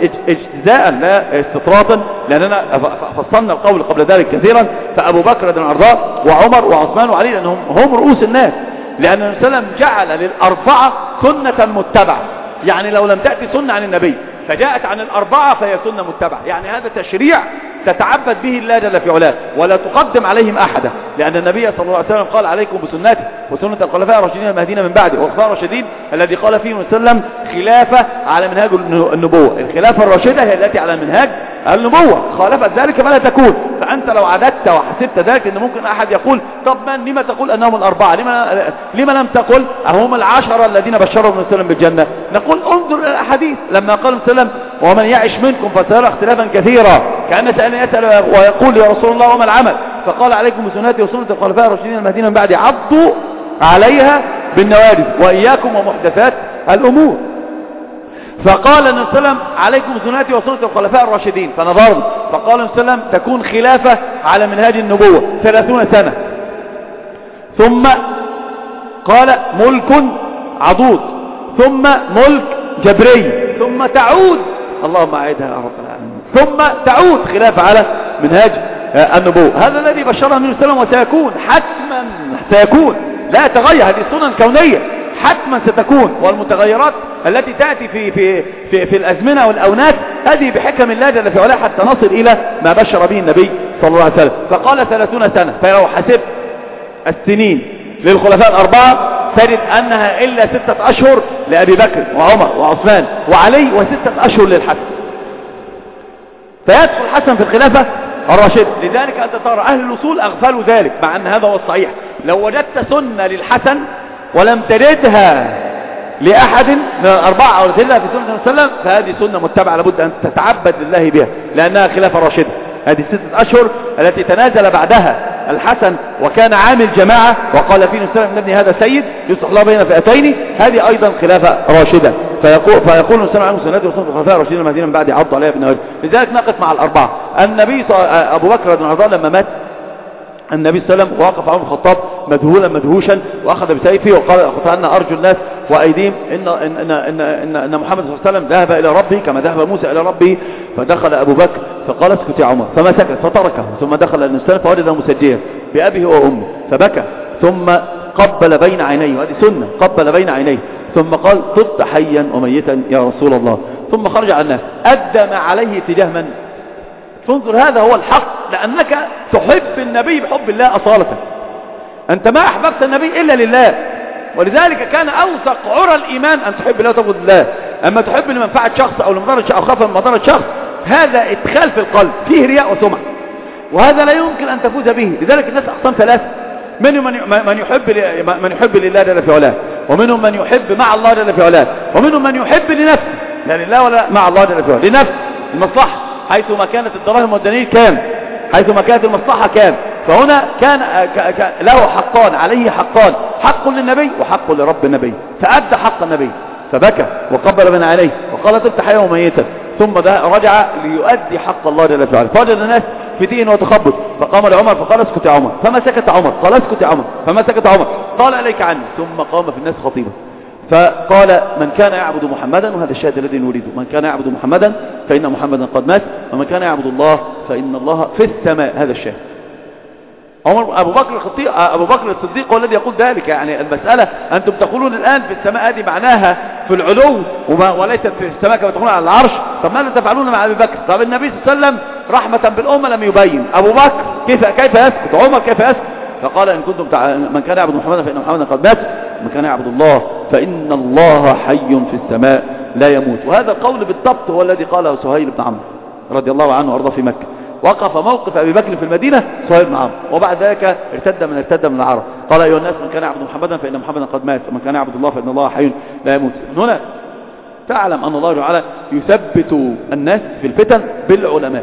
اجتزاء لا استطراطا، لأننا فصلنا القول قبل ذلك كثيرا. فأبو بكر رضي الله عنه وعمر وعثمان وعلي لأنهم هم رؤوس الناس، لأن النبي صلى الله عليه وسلم جعل للأربعة سنة متبعة، يعني لو لم تأتي سنة عن النبي فجاءت عن الأربعة فهي سنة متبعة، يعني هذا تشريع تتعبد به الله جل في علاه ولا تقدم عليهم أحدا، لأن النبي صلى الله عليه وسلم قال عليكم بسنتي وسنة الخلفاء الراشدين المهديين من بعدي. والخلفاء الراشدين الذي قال فيه النبي صلى الله عليه وسلم خلافة على منهاج النبوة، الخلافة الراشدة هي التي على منهاج النبوة، خالفت ذلك فلا تكون. فأنت لو عددت وحسبت ذلك أن ممكن أحد يقول طب من لما تقول أنهم الأربعة، لما, لما لم تقل هم العشرة الذين بشرهم النبي صلى الله عليه وسلم بالجنة؟ نقول انظر إلى الأحاديث لما قال النبي صلى الله عليه وسلم ومن يعش منكم فسيرى اختلافا كثيرا، كأن سألني يسأل ويقول يا رسول الله وما العمل؟ فقال عليكم بسنتي وسنة الخلفاء الراشدين المهديين من بعدي عضوا عليها بالنواجذ وإياكم ومحدثات الأمور. فقال النبي صلى الله عليه وسلم عليكم بسنتي وسنة الخلفاء الراشدين، فنظرنا فقال النبي صلى الله عليه وسلم تكون خلافة على منهاج النبوة ثلاثون سنة، ثم قال ملك عضوض، ثم ملك جبري، ثم تعود اللهم أعدها يا رب العالمين، ثم تعود خلافة على منهاج النبوة. هذا الذي بشره النبي صلى الله عليه وسلم وسيكون حتما سيكون، لا يتغير، هذه سنن كونية حتما ستكون. والمتغيرات التي تأتي في, في, في, في الأزمنة والأونات هذه بحكم الله جل في علاه حتى نصل إلى ما بشر به النبي صلى الله عليه وسلم. فقال ثلاثون سنة، فلو حسبت السنين للخلفاء الأربعة تجد أنها إلا ستة أشهر لأبي بكر وعمر وعثمان وعلي وستة أشهر للحسن، فيدخل الحسن في الخلافة الراشد. لذلك أنت ترى أهل الوصول أغفلوا ذلك، مع أن هذا هو الصحيح. لو وجدت سنة للحسن ولم تجدها لأحد من الأربعة أو تجدها في سنة النبي صلى الله عليه وسلم فهذه سنة متبعة لابد أن تتعبد لله بها، لأنها خلافة راشدة. هذه ستة أشهر التي تنازل بعدها الحسن وكان عامل جماعة وقال فيه نسلم من ابن هذا سيد يصلح الله بين فئتين، هذه أيضا خلافة راشدة. فيقول فيقول نسلم عنه سنة وسنة الخلفاء الراشدين المهديين من بعد عض عليها بالنواجذ. لذلك نقف مع الأربعة. النبي أبو بكر رضي الله عنه لما مات النبي صلى الله عليه وسلم وقف عمر الخطاب مذهولا مدهوشا واخذ بسيفه وقال قطعنا ارجل الناس وايديهم ان ان ان ان, إن محمد صلى الله عليه وسلم ذهب الى ربه كما ذهب موسى الى ربه. فدخل ابو بكر فقال اسكت يا عمر، فما سكت فتركه، ثم دخل النبي صلى الله عليه وسلم فوجده مسجيا بابيه وامه فبكى، ثم قبل بين عينيه، هذه سنه، قبل بين عينيه، ثم قال طبت حيا وميتا يا رسول الله، ثم خرج عن الناس ادى ما عليه تجاه من؟ تنظر هذا هو الحق، لأنك تحب النبي بحب الله أصالة، أنت ما أحببت النبي إلا لله، ولذلك كان أوثق عرى الإيمان أن تحب الله وتبغض الله. أما تحب لمنفعة شخص أو لمضرة شخص أو خوفا من مضرة شخص هذا إدخال في القلب فيه رياء وسمعة، وهذا لا يمكن أن تفوز به. لذلك الناس أقسام ثلاثة، منهم من يحب من يحب لله جل في علاه، ومنهم من يحب مع الله جل في علاه، ومنهم من يحب لنفسه. لا لله ولا مع الله جل وعلا، لنفس المصلحة، حيثما كانت الدراهم والدنانير كام، حيثما كانت المصلحة كام. فهنا كان له حقان، عليه حقان، حق للنبي وحق لرب النبي، فأدى حق النبي فبكى وقبل من عليه وقال طبت حيا وميتا، ثم ده رجع ليؤدي حق الله جل وعلا. فوجد الناس في دين وتخبط، فقام لعمر فقال اسكت يا عمر، فما سكت عمر، قال اسكت يا عمر، فما سكت عمر، قال اليك عني، ثم قام في الناس خطيبا فقال من كان يعبد محمدا، وهذا الشاهد الذي نريده، من كان يعبد محمدا فإن محمدا قد مات، ومن كان يعبد الله فإن الله في السماء. هذا الشاهد. عمر أبو بكر الخطيب أبو بكر الصديق هو الذي يقول ذلك. يعني المسألة أنتم تقولون الآن في السماء، هذه معناها في العلو وليست في السماء كما تقولون على العرش. طب ماذا تفعلون مع أبي بكر؟ طب النبي صلى الله عليه وسلم رحمة بالأمة لم يبين، أبو بكر كيف كيف يسكت، عمر كيف يسكت؟ فقال إن كنتم تع... من كان يعبد محمدا فإن محمدا قد مات، ومن كان يعبد الله فإن الله حي في السماء لا يموت. وهذا القول بالضبط هو الذي قاله سهيل بن عمرو رضي الله عنه وارضاه في مكة. وقف موقف أبي بكر في المدينة سهيل بن عمرو، وبعد ذلك ارتد من ارتد من العرب، قال أيها الناس من كان يعبد محمدا فإن محمدا قد مات، ومن كان يعبد الله فإن الله حي لا يموت. من هنا تعلم أن الله تعالى يثبت الناس في الفتن بالعلماء.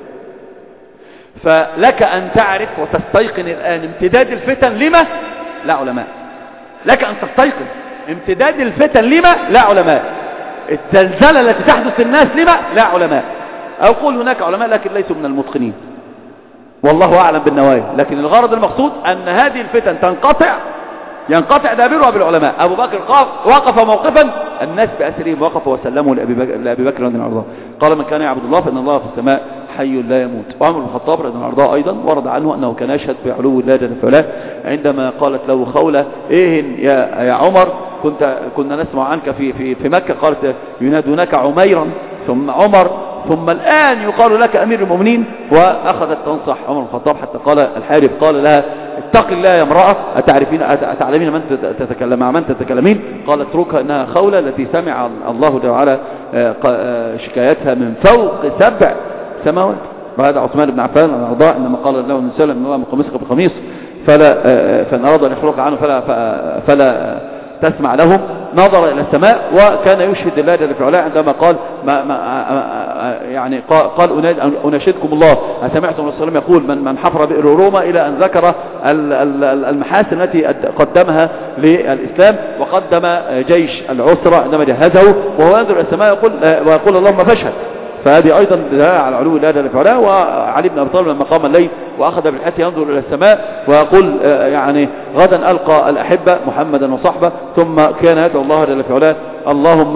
فلك أن تعرف وتستيقن الآن امتداد الفتن لما؟ لا علماء. لك أن تستيقن امتداد الفتن لما؟ لا علماء. الزلزلة التي تحدث الناس لما؟ لا علماء. أقول هناك علماء لكن ليسوا من المتقنين، والله أعلم بالنوايا، لكن الغرض المقصود أن هذه الفتن تنقطع، ينقطع دابرها بالعلماء. أبو بكر وقف موقفا الناس بأسرهم، وقف وسلموا لأبي بكر, لأبي بكر رضي الله عنه، قال من كان يعبد الله فإن الله في السماء حي لا يموت. وعمر بن الخطاب رضي الله عنه أيضا ورد عنه أنه كان يشهد بعلو الله جل وعلا، عندما قالت له خولة إيه يا, يا عمر كنت كنا نسمع عنك في, في, في مكة، قالت ينادونك عميرا ثم عمر ثم الآن يقال لك أمير المؤمنين. وأخذت تنصح عمر بن الخطاب حتى قال الحارث قال لها اتق الله يا امرأة، أتعرفين أتعلمين من تتكلم مع من تتكلمين؟ قالت اتركها إنها خولة التي سمع الله تعالى شكايتها من فوق سبع سماوات. وهذا عثمان بن عفان الأرضاء إنما قال له النبي صلى الله عليه وسلم من قميصك بقميص فلا فإن أراد أن يخلق عنه فلا فلا تسمع لهم، نظر إلى السماء وكان يشهد الله جل وعلا عندما قال ما ما يعني قال أناشدكم الله، أسمعتم رسول الله يقول من من حفر بئر روما، إلى أن ذكر المحاسن التي قدمها للإسلام، وقدم جيش العسرة عندما جهزه وهو ينظر إلى السماء يقول ويقول اللهم فاشهد. فهذه أيضا دلالة على علو الله جل وعلا. وعلي بن أبي طالب لما قام الليل وأخذ بالحياة ينظر إلى السماء ويقول يعني غدا ألقى الأحبة محمدا وصحبه، ثم كان يدعو الله جل وعلا اللهم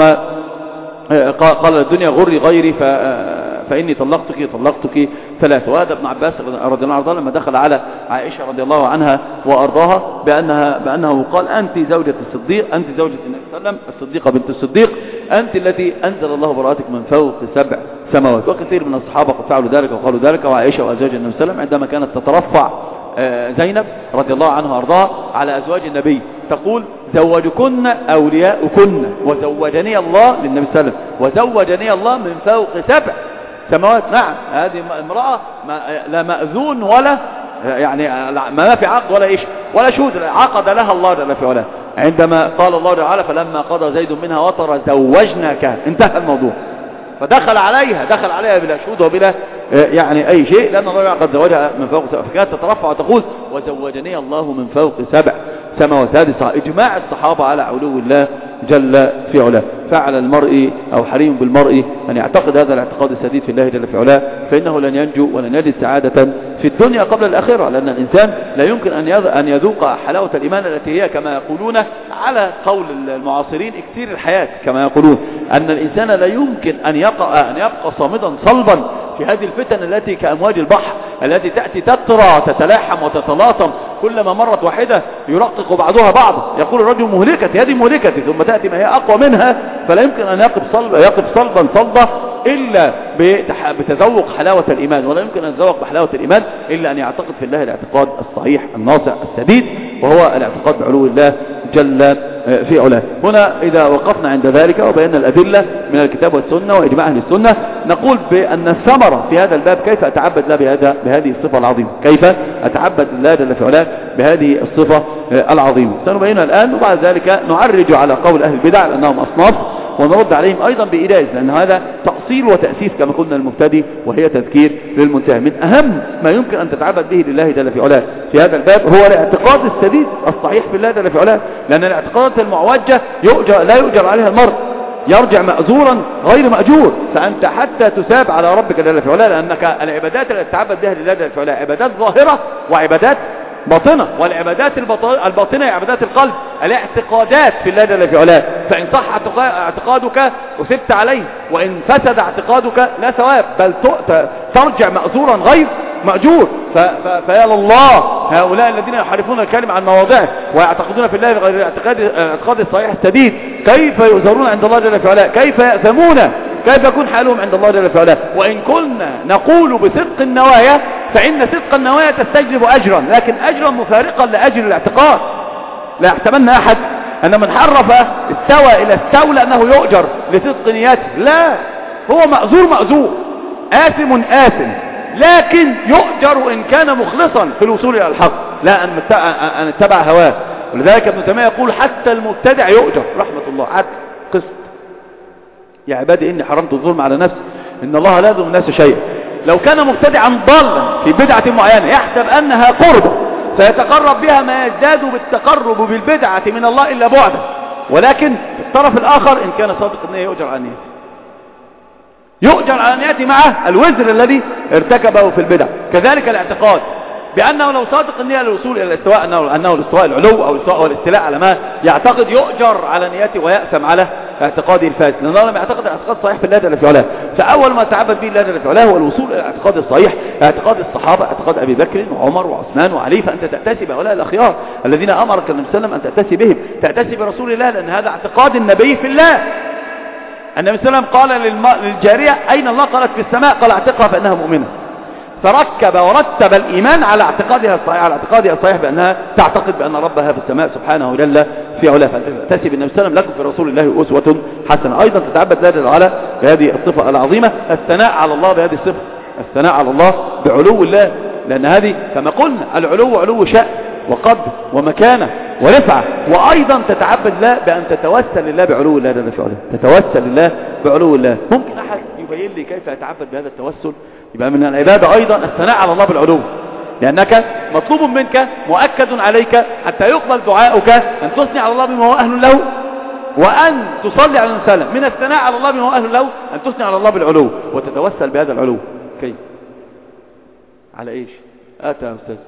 قال الدنيا غري غيري فإني طلقتك طلقتك ثلاثة. وهذا ابن عباس رضي الله عنه لما دخل على عائشة رضي الله عنها وأرضاها بأنها بأنه قال أنت زوجة الصديق، أنت زوجة النبي صلى الله عليه وسلم، الصديقة بنت الصديق، أنت التي أنزل الله براءتك من فوق سبع سماوات. وكثير من الصحابة قد فعلوا ذلك وقالوا ذلك. وعائشة وأزواج النبي صلى الله عليه وسلم عندما كانت تترفع زينب رضي الله عنها وأرضاها على أزواج النبي تقول زوجكن أولياؤكن وزوجني الله للنبي صلى الله عليه وسلم وزوجني الله من فوق سبع سماوات. نعم هذه امرأة لا مأذون ولا يعني ما في عقد ولا إيش ولا شهود، عقد لها الله جل وعلا عندما قال الله تعالى فلما قضى زيد منها وطرا زوجناك، انتهى الموضوع. فدخل عليها دخل عليها بلا شهود وبلا يعني أي شيء، لأن الله قد زوجها من فوق سبع، فكانت تترفع وتقول وزوجني الله من فوق سبع سماوات. هذه إجماع الصحابة على علو الله جل في علاه. فعل المرء أو حريم بالمرء أن يعتقد هذا الاعتقاد السديد في الله جل في علاه، فإنه لن ينجو ولن يجد سعادة في الدنيا قبل الآخرة، لأن الإنسان لا يمكن أن يذوق حلاوة الإيمان التي هي كما يقولون على قول المعاصرين اكثير الحياة، كما يقولون أن الإنسان لا يمكن أن يبقى, أن يبقى صامدا صلبا في هذه الفتن التي كأمواج البحر التي تأتي تترى تتلاحم وتتلاطم، كلما مرت واحدة يرقق بعضها بعض، يقول الرجل مهلكتي هذه مهلكتي، ثم تأتي ما هي أقوى منها، فلا يمكن أن يقف صلب يقف صلبا صلبا إلا بتذوق حلاوة الإيمان، ولا يمكن أن يتذوق بحلاوة الإيمان إلا أن يعتقد في الله الاعتقاد الصحيح الناصع السديد، وهو الاعتقاد بعلو الله جل في علاه. هنا إذا وقفنا عند ذلك وبينا الأدلة من الكتاب والسنة وإجماع أهل السنة، نقول بأن الثمرة في هذا الباب كيف أتعبد الله بهذا بهذه الصفة العظيمة، كيف أتعبد الله جل في علاه بهذه الصفة العظيمة، سنبينها الآن، وبعد ذلك نعرج على قول أهل البدع لأنهم أصناف، ونرد عليهم أيضا بإيجاز، لأن هذا تأصيل وتأسيس كما قلنا المبتدئ، وهي تذكير للمنتهي. من أهم ما يمكن أن تتعبد به لله جل في علاه في هذا الباب هو الاعتقاد السديد الصحيح في الله جل في علاه، لأن الاعتقادات المعوجة يؤجر لا يؤجر عليها المرء، يرجع مأزورا غير مأجور. فأنت حتى تساب على ربك جل في علاه، لأنك العبادات التي تتعبد بها لله جل في علاه عبادات ظاهرة وعبادات باطنة، والعبادات الباطنة هي عبادات القلب، الاعتقادات في الله جل في علاه. فإن صح اعتقادك أثبت عليه، وإن فسد اعتقادك لا ثواب، بل ترجع مأزورا غير مأجور. فيا لله هؤلاء الذين يحرفون الكلمة عن مواضعه ويعتقدون في الله غير الاعتقاد الاعتقاد الصحيح السديد، كيف يؤزرون عند الله جل في علاه؟ كيف يأثمون؟ كيف يكون حالهم عند الله جل في علاه؟ وإن كنا نقول بصدق النوايا فإن صدق النوايا تستجلب أجرا، لكن أجرا مفارقا لأجر الاعتقاد. لا يحتملنا أحد أن من حرف استوى إلى استولى أنه يؤجر لصدق نياته، لا، هو مأزور مأزور، آثم آثم، لكن يؤجر إن كان مخلصا في الوصول إلى الحق، لا أن اتبع هواه. ولذلك ابن تيمية يقول حتى المبتدع يؤجر رحمة الله، عدل قسط. يا عبادي إني حرمت الظلم على نفسي إن الله لا يظلم الناس شيئا. لو كان مبتدعا ضالا في بدعة معينة يحسب أنها قربة فيتقرب بها ما يزداد بالتقرب بالبدعة من الله إلا بعدا، ولكن في الطرف الآخر إن كان صادق النية يؤجر على نيته، يؤجر على نيته مع الوزر الذي ارتكبه في البدع. كذلك الاعتقاد بأنه لو صادق النية للوصول إلى الاستواء أنه, أنه الاستواء العلو أو الاستواء والاستيلاء على ما يعتقد، يؤجر على نيته ويأثم على اعتقاده الفاسد، لأنه لم يعتقد الاعتقاد الصحيح في الله جل في علاه. فأول ما تعبد به الله جل في علاه هو الوصول إلى الاعتقاد الصحيح، اعتقاد الصحابة، اعتقاد أبي بكر وعمر وعثمان وعلي. فأنت تأتسي بهؤلاء الأخيار الذين أمرك النبي صلى الله عليه وسلم أن تأتسي بهم، تأتسي برسول الله، لأن هذا اعتقاد النبي في الله. النبي صلى الله عليه وسلم قال للجارية أين الله؟ قالت في السماء. قال اعتقها فإنها مؤمنة. فركب ورتب الإيمان على اعتقادها الصحيح، على اعتقادها الصحيح بأنها تعتقد بأن ربها في السماء سبحانه جل في علاه. فتأتي بالنبي صلى الله عليه وسلم لكم في رسول الله أسوة حسنة. أيضا تتعبد الله على بهذه الصفة العظيمة، الثناء على الله بهذه الصفة، الثناء على الله بعلو الله، لأن هذه كما قلنا العلو علو شأن وقدر ومكانة ورفعة. وأيضا تتعبد الله بأن تتوسل لله بعلو الله جل في علاه، تتوسل لله بعلو الله. ممكن أحد يبين لي كيف يتعبد بهذا التوسل؟ يبقى من العبادة أيضا الثناء على الله بالعلو، لأنك مطلوب منك مؤكد عليك حتى يقبل دعاؤك أن تثني على الله بما هو أهل له، وأن تصلي على النبي. من الثناء على الله بما هو أهل له أن تثني على الله بالعلو وتتوسل بهذا العلو. كيف؟ على إيش؟ آتى يا أستاذ.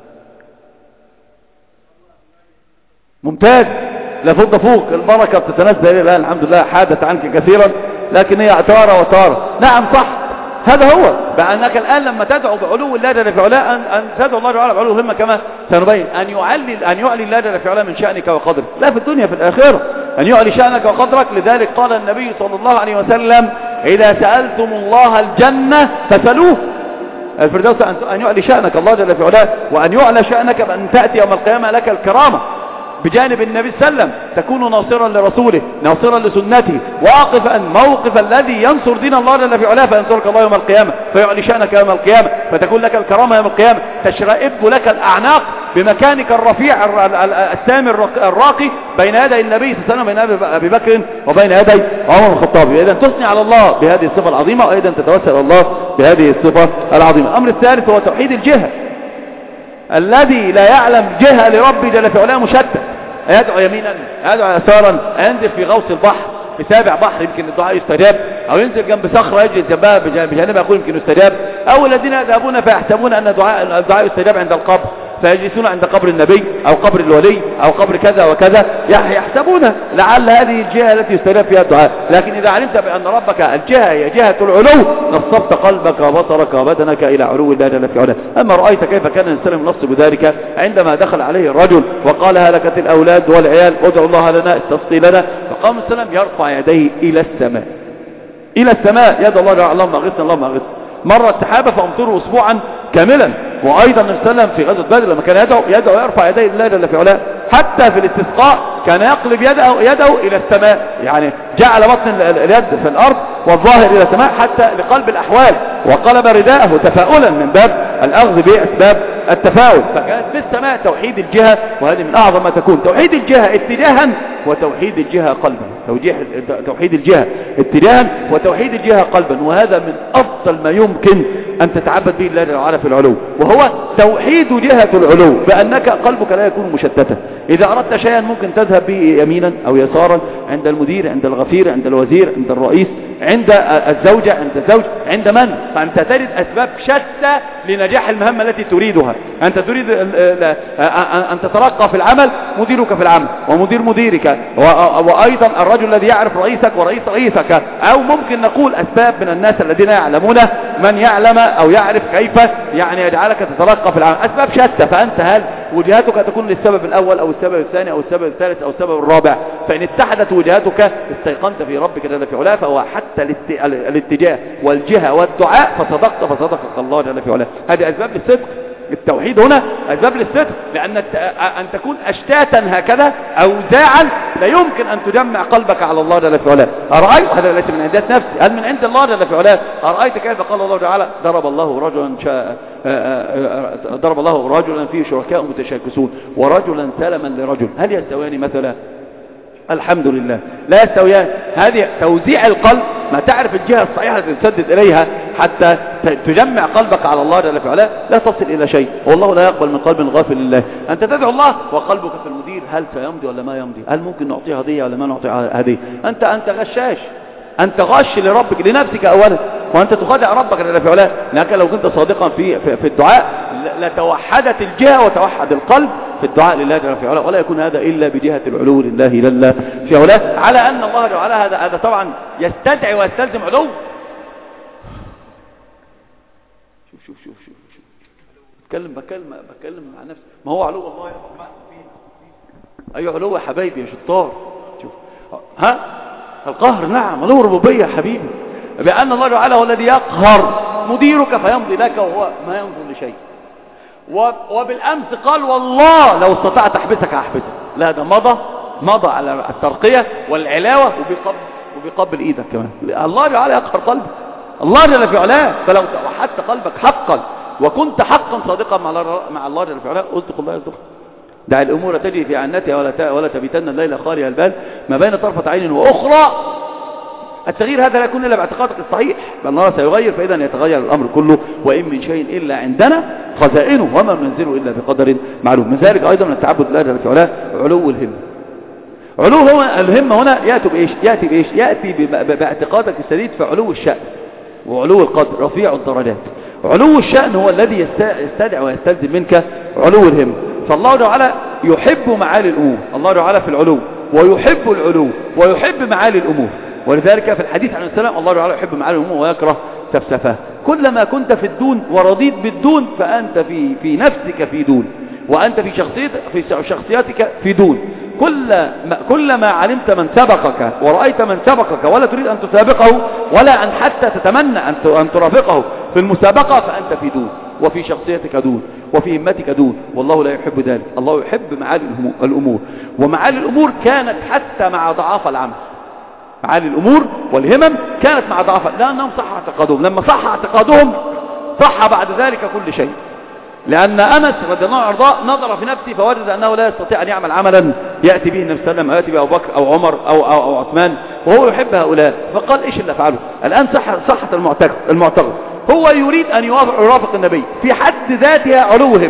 ممتاز، لفوق فوق البركة بتتنزل إليه الآن الحمد لله، حادت عنك كثيرا لكن هي تارة وتارة. نعم صح، هذا هو بأنك الآن لما تدعو بعلو الله جل في علاه أن, أن تدعو الله جل وعلا بعلو همة كما سنبين، أن يعلي أن يعلي الله جل في علاه من شأنك وقدرك، لا في الدنيا في الآخرة، أن يعلي شأنك وقدرك. لذلك قال النبي صلى الله عليه وسلم إذا سألتم الله الجنة فسألوه الفردوس، أن يعلي شأنك الله جل في علاه، وأن يعلى شأنك بأن تأتي يوم القيامة لك الكرامة بجانب النبي صلى الله عليه وسلم، تكون ناصرا لرسوله، ناصرا لسنته، واقفا موقف الذي ينصر دين الله جل في علاه، فينصرك الله يوم القيامة، فيعلي شأنك يوم القيامة، فتكون لك الكرامة يوم القيامة، تشرئب لك الأعناق بمكانك الرفيع السامي الراقي بين يدي النبي صلى الله عليه وسلم، بين يدي أبي بكر وبين يدي عمر الخطاب. إذا تثني على الله بهذه الصفة العظيمة، وأيضا تتوسل إلى الله بهذه الصفة العظيمة. الأمر الثالث هو توحيد الجهة. الذي لا يعلم جهة لربي جل في علاه مشتت، يدعو يمينا يدعو يسارا، ينزل في غوص البحر في سابع بحر يمكن الدعاء يستجاب، او ينزل جنب صخرة يجلس جنبها بجانبها يقول يمكن يستجاب، او الذين يذهبون فيحسبون ان الدعاء الدعاء يستجاب عند القبر، فيجلسون عند قبر النبي او قبر الولي او قبر كذا وكذا، يحسبون لعل هذه الجهة التي يستجاب فيها الدعاء. لكن اذا علمت بان ربك الجهة هي جهة العلو نصبت قلبك وبصرك وبدنك الى علو الله جل في علاه. اما رأيت كيف كان الانسان ينصب ذلك عندما دخل عليه الرجل وقال هلكت الاولاد والعيال ادعوا الله لنا استسقي لنا، فقام السلام يرفع يديه الى السماء، الى السماء، يد الله اللهم اغثنا اللهم اغثنا. مرة السحابة فامطروا اسبوعا كاملا. وايضا النبي صلى الله عليه وسلم في غزوة بدر لما كان يدعو يدعو يرفع يديه لله جل في علاه، حتى في الاستسقاء كان يقلب يده يده الى السماء، يعني جعل بطن اليد في الارض والظاهر الى السماء حتى لقلب الاحوال، وقلب رداءه تفاؤلا من باب الأخذ بأسباب التفاؤل. فكانت في السماء توحيد الجهة، وهذه من أعظم ما تكون، توحيد الجهة اتجاها وتوحيد الجهة قلبا، توحيد الجهة اتجاها وتوحيد الجهة قلبا، وهذا من أفضل ما يمكن أن تتعبد به الله تعالى في العلو، وهو توحيد جهة العلو، بأنك قلبك لا يكون مشتتا. إذا أردت شيئا ممكن تذهب به يمينا أو يسارا، عند المدير، عند الغفير، عند الوزير، عند الرئيس، عند الزوجة، عند الزوج، عند من؟ فأنت تجد أسباب شتى لنجاح المهمة التي تريدها. أنت تريد أن تترقى في العمل، مديرك في العمل ومدير مديرك، وأيضا الرجل الذي يعرف رئيسك ورئيس رئيسك. أو ممكن نقول أسباب من الناس الذين يعلمون، من يعلم أو يعرف كيف يعني يجعلك تترقى في العمل، أسباب شتى. فأنت هل وجهاتك تكون للسبب الأول أو السبب الثاني أو السبب الثالث أو السبب الرابع؟ فإن اتحدت وجهاتك استيقنت في ربك جل في علاه، فهو حتى الاتجاه والجهة والدعاء، فصدقت فصدقك الله جل في علاه. هذه أسباب للصدق. التوحيد هنا أسباب للصدق، لأن أن تكون أشتاتا هكذا أوزاعا لا يمكن أن تجمع قلبك على الله جل في علاه. أرأيت، هذا ليس من عند نفسي، هل من عند الله جل في علاه. أرأيت كيف قال الله تعالى: ضرب الله رجلا شاء ضرب الله رجلا فيه شركاء متشاكسون ورجلا سلما لرجل، هل يستويان مثلا؟ الحمد لله لا يستويان. هذه توزيع القلب، ما تعرف الجهة الصحيحة التي تسدد إليها حتى تجمع قلبك على الله جل في علاه، لا تصل إلى شيء. والله لا يقبل من قلب غافل لله. أنت تدعو الله وقلبك في المدير، هل سيمضي ولا ما يمضي؟ هل ممكن نعطيه هدية ولا ما نعطيه هدية؟ أنت أنت غشاش، أنت غش لربك، لنفسك أولا، وأنت تخادع ربك جل في علاه. لكن لو كنت صادقا في في, في الدعاء لتوحدت الجهة وتوحد القلب في الدعاء لله جل في علاه، ولا يكون هذا إلا بجهة العلو لله جل في علاه، على أن الله جل وعلا هذا هذا طبعا يستدعي ويستلزم علو. شوف شوف شوف شوف شوف بتكلم بتكلم بتكلم مع نفسي، ما هو علو الله يا أي علو يا حبايبي يا شطار. شوف ها القهر، نعم علو ربوبية يا حبيبي، بأن الله تعالى هو الذي يقهر مديرك فيمضي لك وهو ما ينظر لشيء. وبالأمس قال: والله لو استطعت أحبسك أحبسك. لا، ده مضى مضى على الترقية والعلاوة، وبيقبل وبيقبل إيدك كمان. الله تعالى يقهر قلبك، الله جل في علاه. فلو توحدت قلبك حقا وكنت حقا صادقا مع الله جل في علاه، اصدق الله يصدق. دع الأمور تجري في عنتها ولا ولا تبيتن الليل خالي البال ما بين طرفة عين وأخرى. التغيير هذا لا يكون إلا باعتقادك الصحيح بأن الله سيغير، فإذا يتغير الأمر كله. وإن من شيء إلا عندنا خزائنه وما ننزله إلا بقدر معلوم. من ذلك أيضا من التعبد لله جل وعلا علو الهمة. علو هو الهمة هنا يأتي بإيش؟ يأتي بإيش؟ يأتي باعتقادك السديد في علو الشأن وعلو القدر، رفيع الدرجات. علو الشأن هو الذي يستدعي ويستلزم منك علو الهمة. فالله تعالى يحب معالي الأمور، الله تعالى في العلو ويحب العلو ويحب معالي الأمور. ولذلك في الحديث عن السلام الله تعالى يحب معالي الأمور ويكره سفسفاه. كلما كنت في الدون ورضيت بالدون فأنت في في نفسك في دون، وأنت في شخصيتك في شخصيتك في دون. كل كلما علمت من سبقك ورأيت من سبقك ولا تريد أن تسابقه ولا أن حتى تتمنى أن ترافقه في المسابقة، فأنت في دون، وفي شخصيتك دون، وفي همتك دون، والله لا يحب ذلك. الله يحب معالي الأمور، ومعالي الأمور كانت حتى مع ضعاف العمل. معالي الأمور والهمم كانت مع ضعاف، لأنهم صح اعتقادهم. لما صح اعتقادهم صح بعد ذلك كل شيء. لأن أنس رضي الله عنه وارضاه نظر في نفسه فوجد أنه لا يستطيع أن يعمل عملا يأتي به النبي صلى الله عليه وسلم، يأتي به أبو بكر أو عمر أو, أو, أو عثمان، وهو يحب هؤلاء. فقال: إيش اللي أفعله الآن؟ صحة صحة المعتقد المعتقد هو يريد أن يرافق النبي، في حد ذاتها علوهم.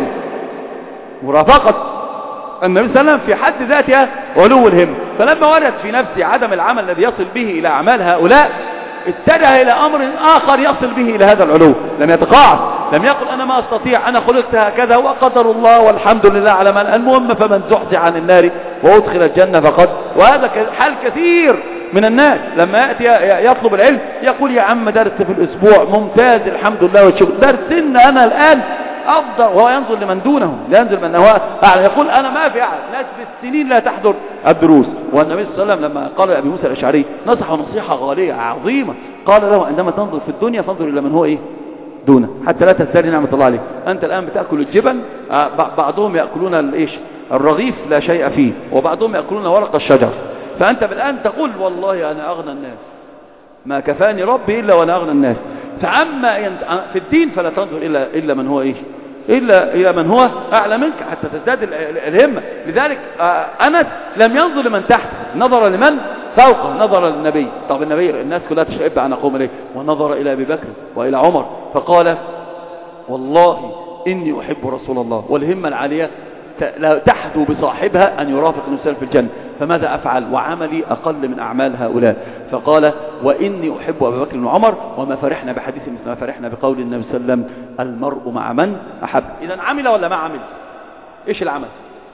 مرافقة النبي صلى الله عليه وسلم في حد ذاتها علو الهم. فلما وجد في نفسه عدم العمل الذي يصل به إلى أعمال هؤلاء، اتجه إلى أمر آخر يصل به إلى هذا العلو. لم يتقاعد، لم يقل أنا ما أستطيع، أنا خلقت هكذا وقدر الله والحمد لله على من. المهم فمن زحزح عن النار وأدخل الجنة فقد. وهذا حال كثير من الناس لما يأتي يطلب العلم يقول: يا عم درس في الأسبوع ممتاز الحمد لله والشكر، درسنا أنا الآن أفضل. وهو ينظر لمن دونه، لا ينظر من هو أعلى. يقول: أنا ما في أحد، ناس بالسنين لا تحضر الدروس. والنبي صلى الله عليه وسلم لما قال لأبي موسى الأشعري نصحه نصيحة غالية عظيمة، قال له: عندما تنظر في الدنيا فانظر إلى من هو إيه دونه، حتى لا تزدري نعمة الله عليه. أنت الآن بتأكل الجبن، بعضهم يأكلون الإيش الرغيف لا شيء فيه، وبعضهم يأكلون ورق الشجر. فأنت بالآن تقول: والله أنا أغنى الناس، ما كفاني ربي إلا وأنا أغنى الناس. فأما في الدين فلا تنظر إلا, إلا من هو إيه إلا إلى من هو أعلى منك حتى تزداد الهمة. لذلك أنس لم ينظر لمن تحت، نظر لمن فوقه، نظر للنبي. طب النبي الناس كلها تشعب أن أقوم إليه، ونظر إلى أبي بكر وإلى عمر فقال والله إني أحب رسول الله. والهمة العالية تحدو بصاحبها أن يرافق النبي في الجنة، فماذا أفعل وعملي أقل من أعمال هؤلاء؟ فقال وإني أحب أبا بكر وعمر وما فرحنا بحديث مثل ما فرحنا بقول النبي صلى الله عليه وسلم المرء مع من أحب. إذا عمل ولا ما عمل؟ إيش العمل؟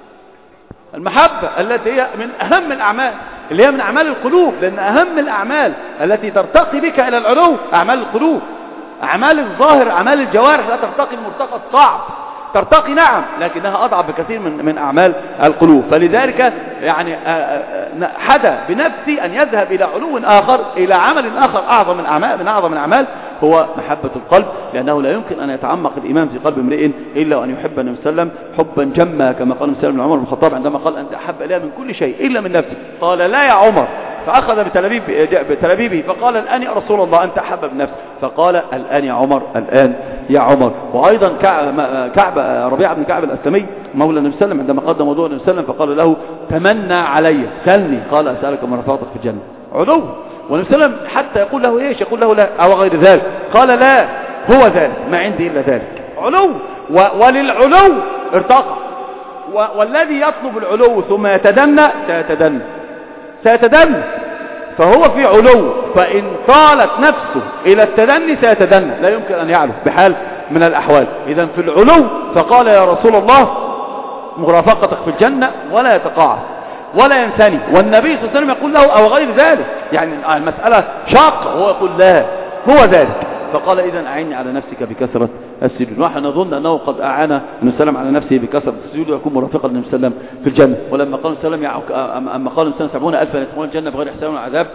المحبة التي هي من أهم الأعمال، اللي هي من أعمال القلوب، لأن أهم الأعمال التي ترتقي بك إلى العلو أعمال القلوب. أعمال الظاهر أعمال الجوارح لا ترتقي المرتقى الصعب، ترتقي نعم لكنها أضعف بكثير من من أعمال القلوب. فلذلك يعني حدا بنفسي أن يذهب إلى علو آخر، إلى عمل آخر أعظم من أعمال من أعظم الأعمال، هو محبة القلب، لأنه لا يمكن أن يتعمق الإيمان في قلب امرئ إلا وأن يحب النبي صلى الله عليه وسلم حبا جما، كما قال النبي عمر بن الخطاب عندما قال أنت أحب إليه من كل شيء إلا من نفسه. قال لا يا عمر، فأخذ بتلابيب بتلابيبه فقال الآن يا رسول الله أنت أحب بنفسه، فقال الآن يا عمر، الآن يا عمر. وأيضا كعب ربيعة بن كعب الأسلمي مولى النبي صلى الله عليه وسلم عندما قدم موضوع النبي صلى الله عليه وسلم فقال له تمنى علي سلني، قال أسألك من رفعتك في الجنة. علو. والنبي صلى الله عليه وسلم حتى يقول له ايش؟ يقول له لا أو غير ذلك، قال لا هو ذلك ما عندي إلا ذلك. علو. وللعلو ارتقى، والذي يطلب العلو ثم يتدنى سيتدنى سيتدنى فهو في علو، فإن طالت نفسه إلى التدني سيتدنى، لا يمكن أن يعلو بحال من الأحوال. إذن في العلو فقال يا رسول الله مرافقتك في الجنة ولا يتقاعد ولا ينساني، والنبي صلى الله عليه وسلم يقول له أو غير ذلك، يعني المسألة شاقة وهو يقول لا هو ذلك. فقال إذن أعني على نفسك بكثرة السجود. ونحن نظن أنه قد أعان النبي صلى الله عليه وسلم على نفسه بكثرة السجود ويكون مرافقا للنبي صلى الله عليه وسلم في الجنة. ولما قال النبي صلى الله عليه وسلم أما قال النبي سبعون ألفا يدخلون الجنة بغير حساب ولا عذاب،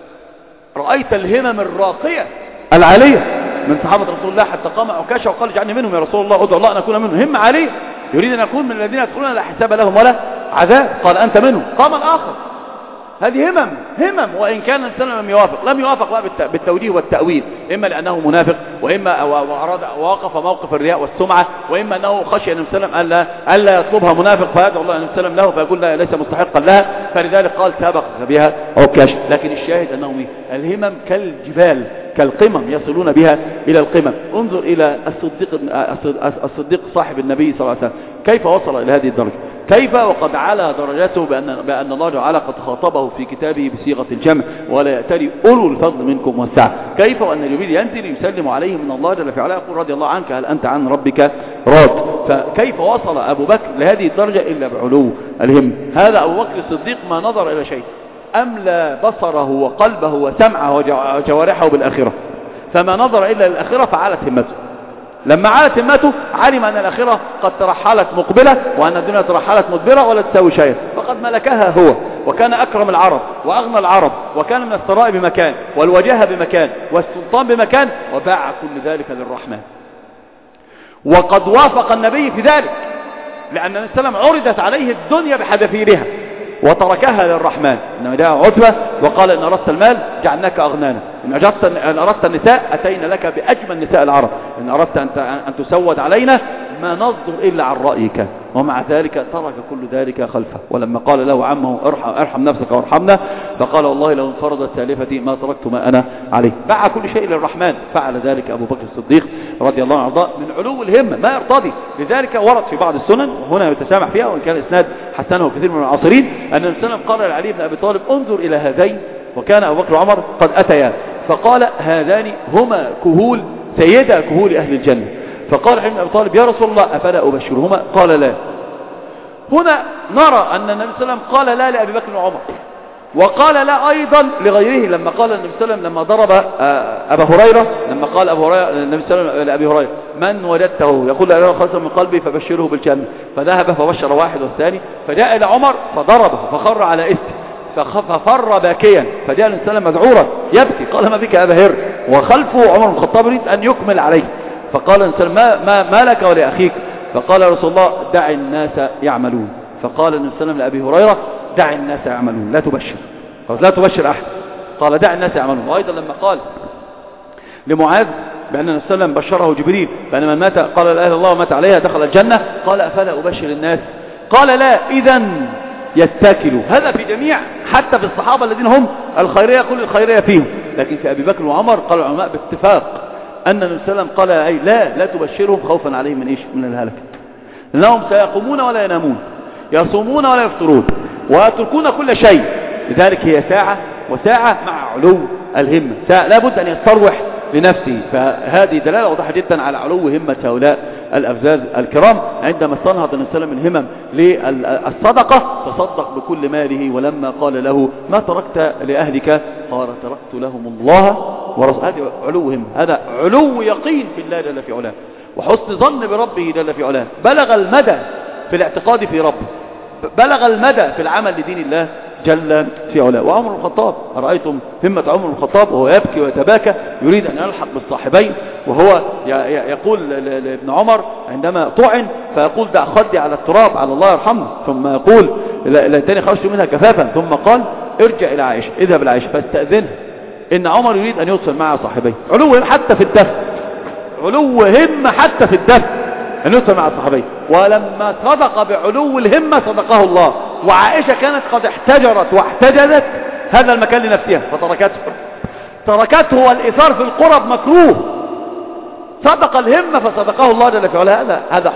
رأيت الهمم الراقية العالية من صحابة رسول الله حتى قام عكاشة وقال اجعلني منهم يا رسول الله، ادعو الله أن أكون منهم. همة عالية يريد أن يكون من الذين يدخلون لا حساب لهم ولا عذاب، قال أنت منهم. قام الآخر. هذه همم همم وإن كان الإنسان لم يوافق لم يوافق بالتوجيه والتأويل، إما لأنه منافق، وإما وأراد ووقف موقف الرياء والسمعة، وإما أنه خشي النبي صلى الله عليه وسلم ألا ألا يطلبها منافق فيدعو الله النبي صلى الله عليه وسلم له فيقول لا ليس مستحقا لها، فلذلك قال سابق بها عكاش. لكن الشاهد أنهم الهمم كالجبال كالقمم يصلون بها إلى القمم. انظر إلى الصديق الصديق صاحب النبي صلى الله عليه وسلم كيف وصل إلى هذه الدرجة، كيف وقد على درجاته بأن, بأن الله تعالى قد خاطبه في كتابه بصيغة الجمع ولا يأتري أولو الفضل منكم والسعة، كيف وأن جبريل ينزل يسلم عليه من الله جل في علاه يقول رضي الله عنك هل أنت عن ربك راض. فكيف وصل أبو بكر لهذه الدرجة إلا بعلو الهم. هذا أبو بكر الصديق ما نظر إلى شيء، أملى بصره وقلبه وسمعه وجوارحه بالآخرة، فما نظر إلا للآخرة فعلت همته. لما عالت همته علم أن الآخرة قد ترحلت مقبلة وأن الدنيا ترحلت مدبرة ولا تساوي شيئا، فقد ملكها هو، وكان أكرم العرب وأغنى العرب، وكان من الثراء بمكان والوجاهة بمكان والسلطان بمكان، وباع كل ذلك للرحمن. وقد وافق النبي في ذلك، لأن النبي صلى الله عليه وسلم عرضت عليه الدنيا بحذافيرها وتركها للرحمن. إنما جاء عتبة وقال إن أردت المال جعلناك أغنانا، إن أردت, إن أردت النساء أتينا لك بأجمل نساء العرب، إن أردت أن, أن تسود علينا ما نصدر إلا عن رأيك. ومع ذلك ترك كل ذلك خلفه. ولما قال له عمه ارحم, ارحم نفسك وارحمنا، فقال والله لو انفرضت سالفتي ما تركت ما أنا عليه. باع كل شيء للرحمن. فعل ذلك أبو بكر الصديق رضي الله عنه من علو الهمة ما يرتضي. لذلك ورد في بعض السنن وهنا يتسامح فيها وإن كان إسناد حسنه كثير من العاصرين أن النبي صلى الله عليه وسلم قال لعلي بن أبي طالب انظر إلى هذين، وكان أبو بكر وعمر قد أتيا، فقال هذان هما كهول سيدا كهول أهل الجنة. فقال علي بن أبي طالب يا رسول الله أفلا أبشرهما؟ قال لا. هنا نرى أن النبي صلى الله عليه وسلم قال لا لأبي بكر وعمر، وقال لا أيضا لغيره. لما قال النبي صلى الله عليه وسلم لما ضرب أبا هريرة، لما قال أبو هريرة النبي صلى الله عليه وسلم لأبي هريرة من وجدته يقول لا إله خالصا من قلبي فبشره بالجنة، فذهب فبشر واحد والثاني، فجاء إلى عمر فضربه فخر على إسته ففر باكيا، فجاء النبي صلى الله عليه وسلم مذعورا يبكي، قال ما بك أبا هر، وخلفه عمر بن الخطاب يريد أن يكمل عليه. فقال النبي صلى الله عليه وسلم ما, ما لك ولأخيك؟ فقال يا رسول الله دع الناس يعملون. فقال النبي صلى الله عليه وسلم لأبي هريرة دع الناس يعملون لا تبشر، قال لا تبشر أحد، قال دع الناس يعملون. وأيضا لما قال لمعاذ بأن النبي صلى الله عليه وسلم بشره جبريل بأن من مات قال لا إله إلا الله ومات عليها دخل الجنة، قال أفلا أبشر الناس؟ قال لا، إذن يتكلوا. هذا في جميع، حتى في الصحابة الذين هم الخيرية كل الخيرية فيهم، لكن في أبي بكر وعمر قال العلماء باتفاق أن النبي صلى الله عليه وسلم قال أي لا لا تبشرهم خوفا عليهم من إيش؟ من الهلك، لأنهم سيقومون ولا ينامون، يصومون ولا يفطرون، ويتركون كل شيء. لذلك هي ساعة وساعة مع علو الهمة، ساعة لا بد أن يستروح لنفسه. فهذه دلالة واضحة جدا على علو همة هؤلاء الأفزاز الكرام. عندما استنهض النبي صلى الله عليه وسلم الهمم للصدقة تصدق بكل ماله، ولما قال له ما تركت لأهلك قال تركت لهم الله ورسوله. هذا علو همة، هذا علو يقين في الله جل في علاه، وحسن ظن بربه جل في علاه، بلغ المدى في الاعتقاد في ربه، بلغ المدى في العمل لدين الله جل في علاه. وعمر بن الخطاب، أرأيتم همة عمر بن الخطاب وهو يبكي ويتباكى يريد أن يلحق بالصاحبين، وهو يقول لابن عمر عندما طعن فيقول دع خدي على التراب على الله يرحمه، ثم يقول ليتني خرجت منها كفافا، ثم قال ارجع إلى عائشة، اذهب إلى عائشة فاستأذنها، إن عمر يريد أن يوصل مع صاحبيه. علو حتى في الدفع، علو همة حتى في الدفع أن يوصل مع الصحابين. ولما صدق بعلو الهمة صدقه الله. وعائشة كانت قد احتجرت واحتجزت هذا المكان لنفسها فتركته، تركته والإثار في القرب مكروه، صدق الهمة فصدقه الله جل في علاه. هذا هذا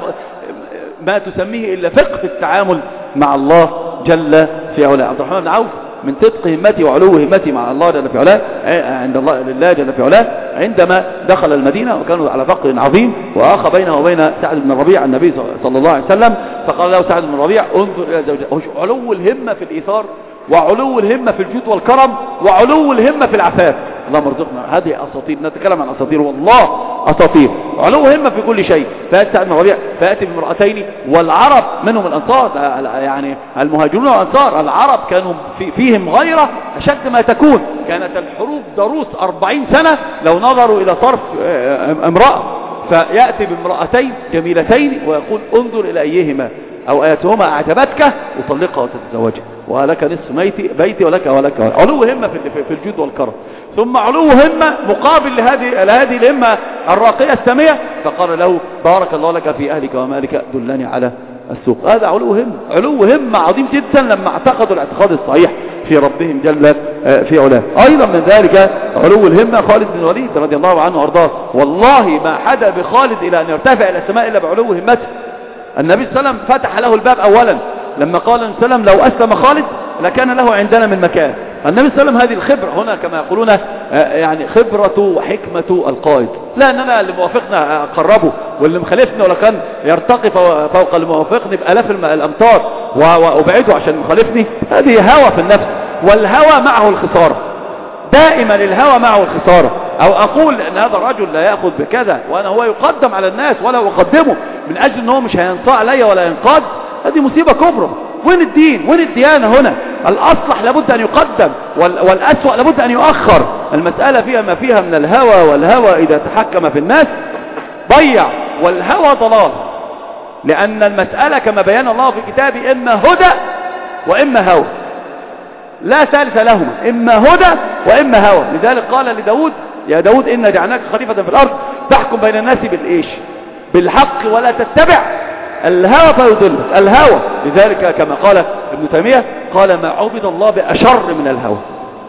ما تسميه إلا فقه التعامل مع الله جل في علاه. عبد الرحمن بن عوف من صدق همتي وعلو همتي مع الله جل في علاه عند الله لله جل في علاه، عندما دخل المدينة وكانوا على فقر عظيم، وآخى بينه وبين سعد بن الربيع النبي صلى الله عليه وسلم، فقال له سعد بن الربيع انظر إلى زوجته. علو الهمة في الإيثار، وعلو الهمة في الجود والكرم، وعلو الهمة في العفاف. اللهم ارزقنا هذه أساطير، نتكلم عن أساطير والله أساطير. علو همة في كل شيء. فأتى سعد بن الربيع فأتي بامرأتين، والعرب منهم الأنصار، يعني المهاجرون والأنصار العرب كانوا في فيهم غيرة أشد ما تكون، كانت الحروب ضروس أربعين سنة لو نظروا إلى طرف امرأة، فيأتي بامرأتين جميلتين ويقول انظر إلى أيهما أو آياتهما أعجبتك وطلقها وتتزوجها، ولك نصف بيتي, بيتي ولك ولك ولك. علو همة في الجود والكرم. ثم علو همة مقابل لهذه لهذه الهمة الراقية السامية، فقال له بارك الله لك في أهلك ومالك دلني على السوق. هذا علو همة، علو همة عظيم جدا لما اعتقدوا الاعتقاد الصحيح في ربهم جل في علاه. أيضا من ذلك علو الهمة خالد بن الوليد رضي الله عنه وارضاه. والله ما حدا بخالد إلى أن يرتفع إلى السماء إلا بعلو همته. النبي صلى الله عليه وسلم فتح له الباب أولا لما قال النبي صلى الله عليه وسلم لو أسلم خالد لكان له عندنا من مكان. النبي صلى الله عليه وسلم هذه الخبرة هنا كما يقولون يعني خبرة وحكمة القائد، لا أننا اللي موافقنا أقربه واللي مخالفنا ولا كان يرتقي فوق اللي موافقني بألاف الأمتار وأبعده عشان مخالفني. هذه هوى في النفس، والهوى معه الخسارة، دائما الهوى معه الخسارة. أو أقول أن هذا الرجل لا يأخذ بكذا وأنا هو يقدم على الناس ولا أقدمه من أجل أنه مش هينصاع علي ولا ينقاد، هذه مصيبة كبرى. وين الدين؟ وين الديانة هنا؟ الأصلح لابد أن يقدم والأسوأ لابد أن يؤخر. المسألة فيها ما فيها من الهوى، والهوى إذا تحكم في الناس ضيع، والهوى ضلال. لأن المسألة كما بيان الله في كتابه إما هدى وإما هوى، لا ثالث لهما، إما هدى وإما هوى. لذلك قال لداود يا داود إنا جعلناك خليفة في الأرض تحكم بين الناس بالإيش؟ بالحق ولا تتبع الهوى فيضلك. الهوى لذلك كما قال ابن تيمية قال ما عبد الله بأشر من الهوى،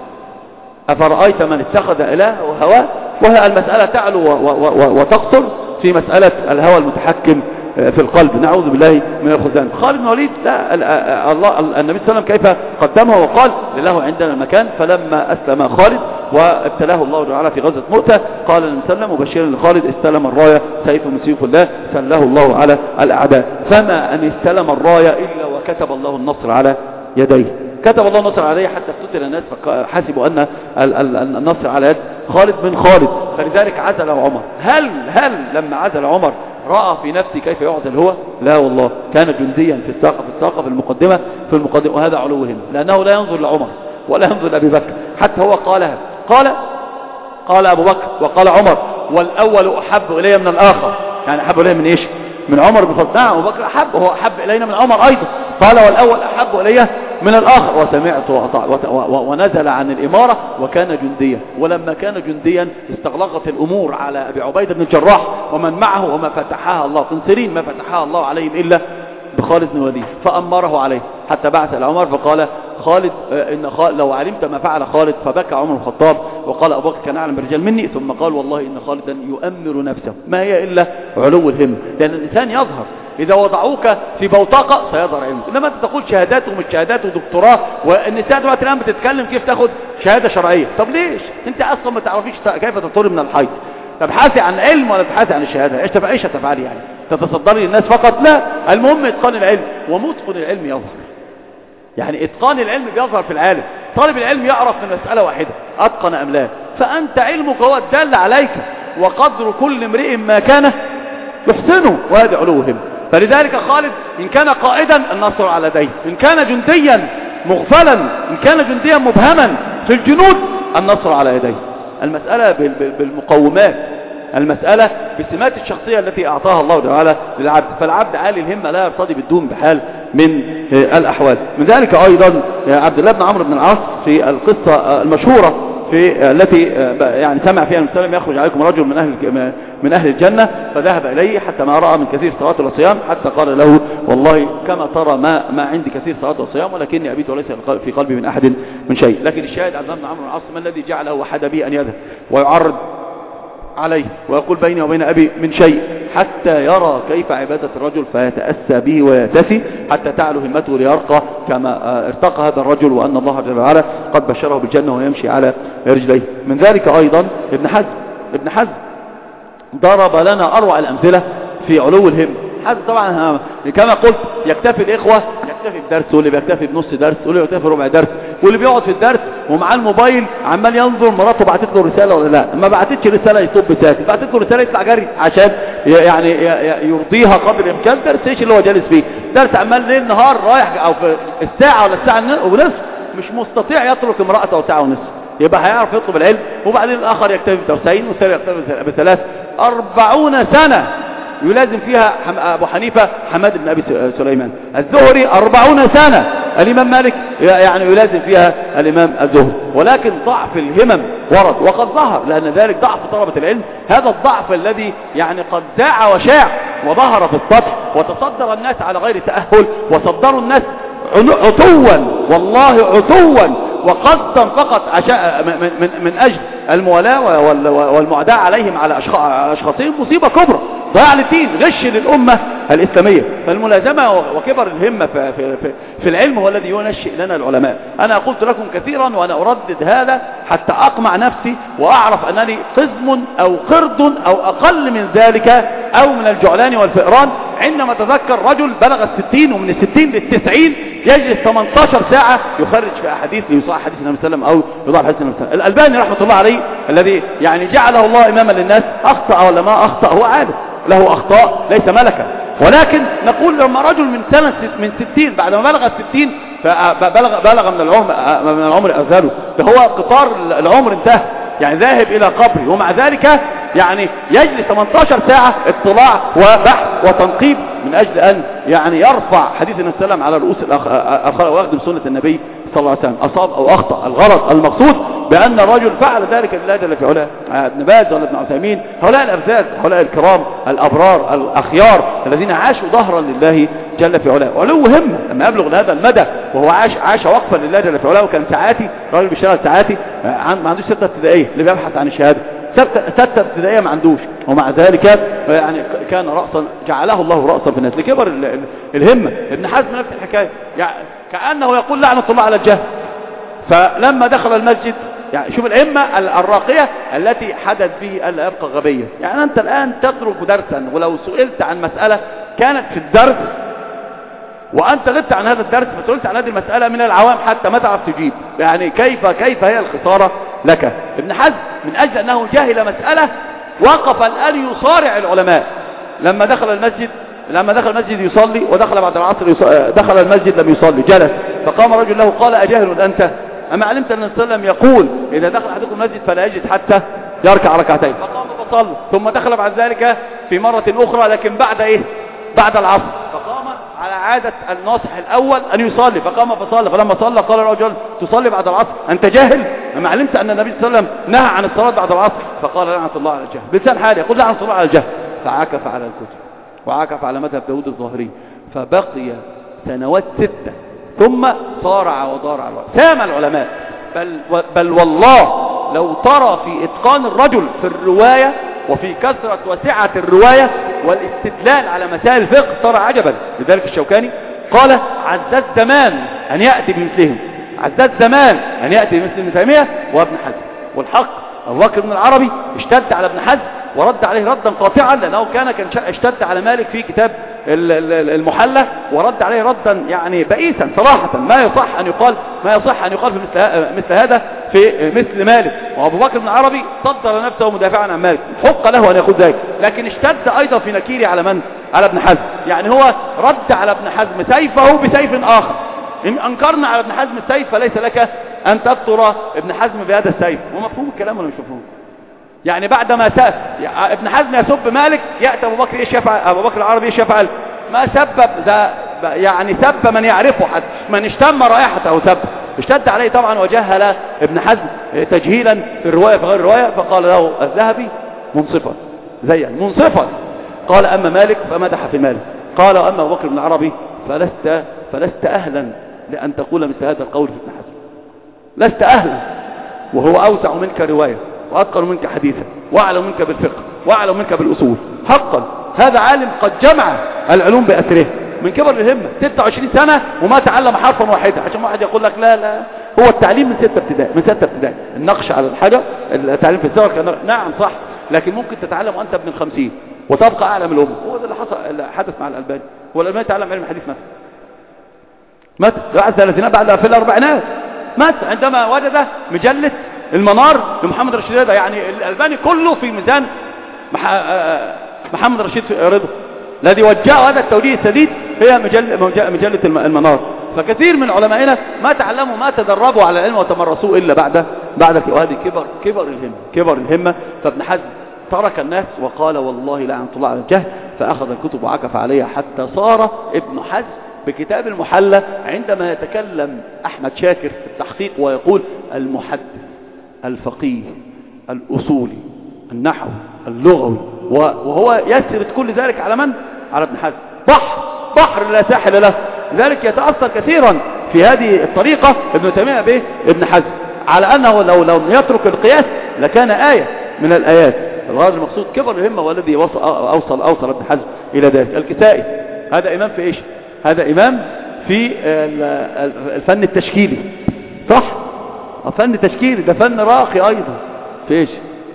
أفرأيت من اتخذ إله وهواه. وهي المسألة تعلو وتقصر في مسألة الهوى المتحكم في القلب، نعوذ بالله من الخذلان. خالد بن الوليد لا الله النبي صلى الله عليه وسلم كيف قدمه وقال لله عندنا المكان. فلما أسلم خالد وابتلاه الله تعالى في غزوة مؤتة قال النبي صلى الله عليه وسلم مبشرا لخالد استلم الراية سيف من سيوف الله سله الله على الأعداء. فما أن استلم الراية إلا وكتب الله النصر على يديه، كتب الله النصر عليه حتى افتتن الناس فحسبوا أن النصر على يد خالد بن خالد. فلذلك عزل عمر. هل هل لما عزل عمر رأى في نفسه كيف يعزل هو؟ لا والله، كان جنديا في الساقة في الساقة في المقدمة في المقدمة وهذا علوهم، لأنه لا ينظر لعمر ولا ينظر لأبي بكر. حتى هو قالها، قال قال أبو بكر وقال عمر والأول أحب إلي من الآخر، يعني أحب إلي من إيش؟ من عمر بن الخطاب. نعم أبو بكر أحب، وهو أحب إلينا من عمر أيضا. قال والأول أحب إلي من الآخر، وسمعت وأطعت ونزل عن الإمارة وكان جنديا. ولما كان جنديا استغلقت الأمور على أبي عبيدة بن الجراح ومن معه، وما فتحها الله تنصرين ما فتحها الله عليهم إلا بخالد بن الوليد، فأمره عليه حتى بعث إلى عمر فقال خالد إن خالد لو علمت ما فعل خالد، فبكى عمر الخطاب وقال أبو بكر كان أعلم بالرجال مني، ثم قال والله إن خالدا يؤمر نفسه، ما هي إلا علو الهم، لأن الإنسان يظهر إذا وضعوك في بوتقة سيظهر علمه، إنما أنت تقول شهادات ومش شهادات ودكتوراه، والنساء دلوقتي الآن بتتكلم كيف تاخد شهادة شرعية. طب ليش؟ أنت أصلا ما تعرفيش كيف تطهري من الحيض، تبحثي عن علم ولا تبحثي عن الشهادة؟ ايش تفعلي؟ ايش تفعلي يعني؟ تتصدري للناس فقط؟ لا، المهم اتقان العلم، ومتقن العلم يظهر. يعني اتقان العلم بيظهر في العالم. طالب العلم يعرف من مسألة واحدة اتقن ام لا، فانت علمك هو الدال عليك، وقدر كل امرئ ما كان يحسنه، وهذا علو هم. فلذلك خالد ان كان قائدا النصر على يديه، ان كان جنديا مغفلا، ان كان جنديا مبهما في الجنود النصر على يديه. المسألة بالمقومات، المسألة بالسمات الشخصية التي أعطاها الله تعالى للعبد، فالعبد عالي الهمة لا يرتضي بالدون بحال من الأحوال. من ذلك أيضا عبد الله بن عمرو بن العاص في القصة المشهورة في التي يعني سمع فيها النبي صلى الله عليه وسلم يخرج عليكم رجل من أهل من أهل الجنة، فذهب إليه حتى ما رأى من كثير صلاة والصيام، حتى قال له والله كما ترى ما ما عندي كثير صلاة والصيام، ولكني أبيت وليس في قلبي من أحد من شيء. لكن الشاهد عبد الله بن عمرو بن العاص ما الذي جعله وحد به أن يذهب ويعرض عليه ويقول بيني وبين أبي من شيء، حتى يرى كيف عبادة الرجل فيتأسى به ويتسي حتى تعلو همته ليرقى كما ارتقى هذا الرجل، وأن الله جل وعلا قد بشره بالجنة ويمشي على رجليه. من ذلك أيضا ابن حزم ابن حزم ضرب لنا أروع الأمثلة في علو الهم. حزم طبعا كما قلت يكتفي الإخوة يكتفي بدرس، واللي بيكتفي بنص درس، واللي بيكتفي ربع درس، واللي بيقعد في الدرس ومعاه الموبايل عمال ينظر مراته بعتت له رسالة ولا لا، ما بعتتش رسالة يطب ساكت، بعتت له رسالة يطلع جري عشان يعني يرضيها قدر الإمكان. درس ايش اللي هو جالس فيه؟ درس عمال ليل نهار رايح، او في الساعة ولا الساعة ونصف مش مستطيع يترك امرأته ساعة ونصف، يبقى هيعرف يطلب العلم. وبعدين الآخر يكتفي بدرسين والثاني يكتفي بثلاث. أربعون سنة يلازم فيها أبو حنيفة حماد بن أبي سليمان، الزهري أربعون سنة، الإمام مالك يعني يلازم فيها الإمام الزهري. ولكن ضعف الهمم ورد وقد ظهر، لأن ذلك ضعف طلبة العلم، هذا الضعف الذي يعني قد ذاع وشاع وظهر في السطح، وتصدر الناس على غير تأهل، وصدروا الناس عتوا، والله عتوا وقصدا فقط عشاء من, من, من أجل المولاة والمعداء عليهم على أشخاصهم، مصيبة كبرى، ضياع للدين، غش للأمة الإسلامية. فالملازمة وكبر الهمة في, في, في, في العلم هو الذي ينشئ لنا العلماء. أنا قلت لكم كثيرا وأنا أردد هذا حتى أقمع نفسي وأعرف أنني قزم أو قرد أو أقل من ذلك أو من الجعلان والفئران، عندما تذكر رجل بلغ الستين ومن الستين للتسعين يجلس ثمانية عشر ساعة يخرج في أحاديث ليصحح حديث النبي صلى الله عليه وسلم أو يضاعف حديث النبي صلى الله عليه وسلم. الألباني رحمة الله عليه الذي يعني جعله الله إماما للناس، أخطأ ولا ما أخطأ هو عادل، له أخطاء ليس ملكا، ولكن نقول لما رجل من سنة من ستين بعد ما بلغ الستين فبلغ بلغ من العمر من العمر أزاله، فهو قطار العمر انتهى، يعني ذاهب إلى قبره، ومع ذلك يعني يجلس ثمانية عشر ساعة اطلاع وبحث وتنقيب من أجل أن يعني يرفع حديث النبي صلى الله عليه وسلم على رؤوس الأخلاق ويخدم سنة النبي صلى الله عليه وسلم. أصاب أو أخطأ، الغرض المقصود بأن الرجل فعل ذلك لله جل في علاه. ابن باز ولا ابن عثيمين، هؤلاء الأفذاذ، هؤلاء الكرام الأبرار الأخيار الذين عاشوا ظهرا لله جل في علاه، علو همه لما يبلغ لهذا المدى، وهو عاش عاش وقفا لله جل في علاه، وكان ساعاتي راجل بيشتغل ساعاتي، ما عندوش ستة ابتدائية اللي بيبحث عن الشهادة، ستة ابتدائية ما عندوش، ومع ذلك يعني كان رأسا، جعله الله رأسا في الناس لكبر الهمة. ابن حزم نفس الحكاية، يعني كأنه يقول لعنة الله على الجهل. فلما دخل المسجد، يعني شوف الهمة الراقية التي حدث به ألا يبقى غبية. يعني أنت الآن تترك درسا، ولو سئلت عن مسألة كانت في الدرس وأنت غبت عن هذا الدرس فسئلت عن هذه المسألة من العوام حتى ما تعرف تجيب، يعني كيف كيف هي الخسارة لك. ابن حزم من أجل أنه جاهل مسألة وقف الآن يصارع العلماء. لما دخل المسجد لما دخل المسجد يصلي، ودخل بعد العصر يصلي، دخل المسجد لم يصلي، جلس، فقام رجل له قال أجاهل أنت؟ أما علمت أن النبي صلى الله عليه وسلم يقول إذا دخل أحدكم المسجد فلا يجلس حتى يركع ركعتين؟ فقام فصلى، ثم دخل بعد ذلك في مرة أخرى لكن بعد إيه؟ بعد العصر، فقام على عادة الناصح الأول أن يصلي، فقام فصلى، فلما صلى قال الرجل تصلي بعد العصر أنت جاهل؟ ما علمت أن النبي صلى الله عليه وسلم نهى عن الصلاة بعد العصر؟ فقال لعنة الله على الجهل، بلسان حاله يقول لعنة الله على الجهل، فعكف على الكتب وعكف على مذهب داود الظاهري، فبقي سنوات ستة ثم صارع وضارع سام العلماء. بل, بل والله لو ترى في إتقان الرجل في الرواية وفي كثرة وسعة الرواية والاستدلال على مسائل الفقه ترى عجبا. لذلك الشوكاني قال عزت زمان أن يأتي بمثلهم، عزت زمان أن يأتي بمثل ابن تيمية وابن حزم. والحق أبو بكر بن العربي اشتد على ابن حزم ورد عليه ردا قاطعا، لأنه كان كان اشتد على مالك في كتاب المحلى ورد عليه ردا يعني بئيسا صراحة، ما يصح أن يقال ما يصح أن يقال في مثل, مثل هذا في مثل مالك. وأبو بكر بن العربي صدر نفسه مدافعا عن مالك، حق له أن يقول ذلك، لكن اشتد أيضا في نكيره على من؟ على ابن حزم. يعني هو رد على ابن حزم سيفه بسيف آخر. إن أنكرنا على ابن حزم السيف فليس لك أن تبطر ابن حزم بهذا السيف. ومفهوم الكلام ولا مش مفهوم؟ يعني بعدما سأل ابن حزم يسب مالك، يأتي أبو بكر إيش يفعل؟ أبو بكر العربي إيش يفعل؟ ما سبب ذا يعني سب من يعرفه، حتى من اشتم رائحته سب. اشتد عليه طبعا وجهل ابن حزم تجهيلا في الرواية في غير الرواية، فقال له الذهبي منصفا زيا منصفا. قال أما مالك فمدح في مالك. قال أما أبو بكر بن العربي فلست فلست أهلا لأن تقول مثل هذا القول في ابن حزم، لست أهلا، وهو أوسع منك رواية وأتقن منك حديثا وأعلم منك بالفقه وأعلم منك بالأصول. حقا هذا عالم قد جمع العلوم بأسره من كبر الهمة، ستة وعشرين سنة وما تعلم حرفا واحدا. عشان واحد يقول لك لا لا هو التعليم من ستة ابتدائي، من ستة ابتدائي النقش على الحاجة، التعليم في الزور كان نعم صح، لكن ممكن تتعلم وأنت ابن الخمسين وتبقى أعلم الأمة. هو ده اللي حصل اللي حدث مع الألباني. هو الألباني تعلم علم الحديث مثلا مات بعد ثلاثينات، بعد في الأربعينات مات عندما وجد مجلة المنار لمحمد رشيد رضا. يعني الألباني كله في ميزان محمد رشيد رضا، الذي وجهه هذا التوجيه السديد هي مجلة, مجلة المنار. فكثير من علمائنا ما تعلموا ما تدربوا على العلم وتمرسوا إلا بعد بعد وهذه كبر كبر الهمة كبر الهمة. فابن حزم ترك الناس وقال والله لعنة الله على الجهل، فأخذ الكتب وعكف عليها حتى صار ابن حزم بكتاب المحلى عندما يتكلم أحمد شاكر في التحقيق ويقول المحدث الفقيه الأصولي النحو اللغوي، وهو يسرد كل ذلك على من؟ على ابن حزم. بحر بحر لا ساحل له. لذلك يتأثر كثيرا في هذه الطريقة ابن تيمية به ابن حزم، على أنه لو لو يترك القياس لكان آية من الآيات. الغرض المقصود كبر الهمة والذي وصل أوصل أوصل ابن حزم إلى ذلك. الكسائي هذا إمام في إيش؟ هذا إمام في الفن التشكيلي، صح؟ فن تشكيلي ده فن راقي أيضا في إيش؟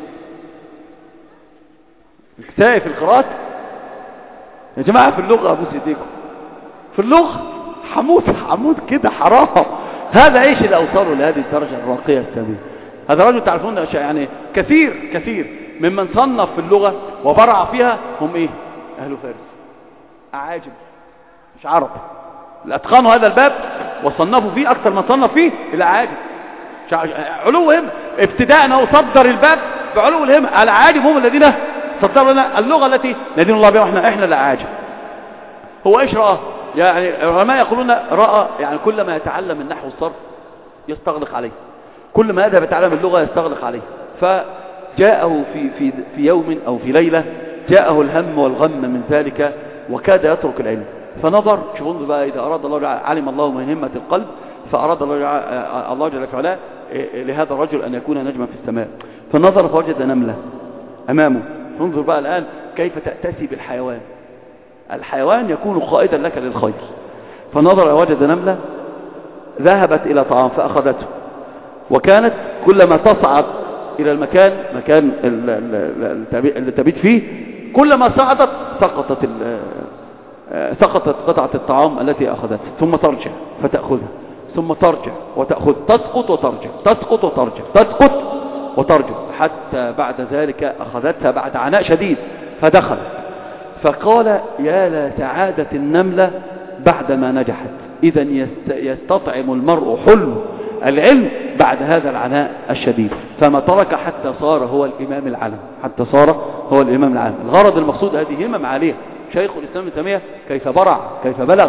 الكسائي في القراءات يا جماعة، في اللغة أبوس إيديكم، في اللغة حمود حمود كده حرام. هذا إيش اللي أوصلوا لهذه الدرجة الراقية السامية؟ هذا رجل تعرفون يعني كثير كثير ممن صنف في اللغة وبرع فيها هم إيه؟ أهل فارس، أعاجم مش عرب. الأتقان هذا الباب وصنفوا فيه أكثر من صنف فيه الأعاجم. علو همة ابتداء أنه صدر الباب بعلو الهمة. الأعاجم هم الذين صدروا لنا اللغة التي ندين الله بها، وإحنا إحنا الأعاجم. هو إيش رأى؟ يعني العلماء يقولون رأى يعني كل ما يتعلم النحو والصرف يستغلق عليه، كل ما يذهب يتعلم اللغة يستغلق عليه. فجاءه في في في يوم أو في ليلة جاءه الهم والغم من ذلك وكاد يترك العلم. فنظر، شوفون بقى، إذا أراد الله علم الله من همة القلب، فأراد الله جل في علاه لهذا الرجل أن يكون نجما في السماء. فنظر فوجد نملة أمامه. انظر بقى الآن كيف تأتسي بالحيوان. الحيوان يكون قائدا لك للخير. فنظر وجد نملة ذهبت إلى طعام فأخذته، وكانت كلما تصعد إلى المكان مكان اللي تبيت فيه كلما صعدت سقطت سقطت قطعة الطعام التي أخذتها، ثم ترجع فتأخذها، ثم ترجع وتأخذ، تسقط وترجع، تسقط وترجع، تسقط وترجع، حتى بعد ذلك أخذتها بعد عناء شديد فدخلت. فقال يا لا سعادة النملة بعدما نجحت. إذا يستطعم المرء حلم العلم بعد هذا العناء الشديد. فما ترك حتى صار هو الإمام العالم، حتى صار هو الإمام العالم. الغرض المقصود هذه همم عالية. شيخ الإسلام ابن تيمية كيف برع، كيف بلغ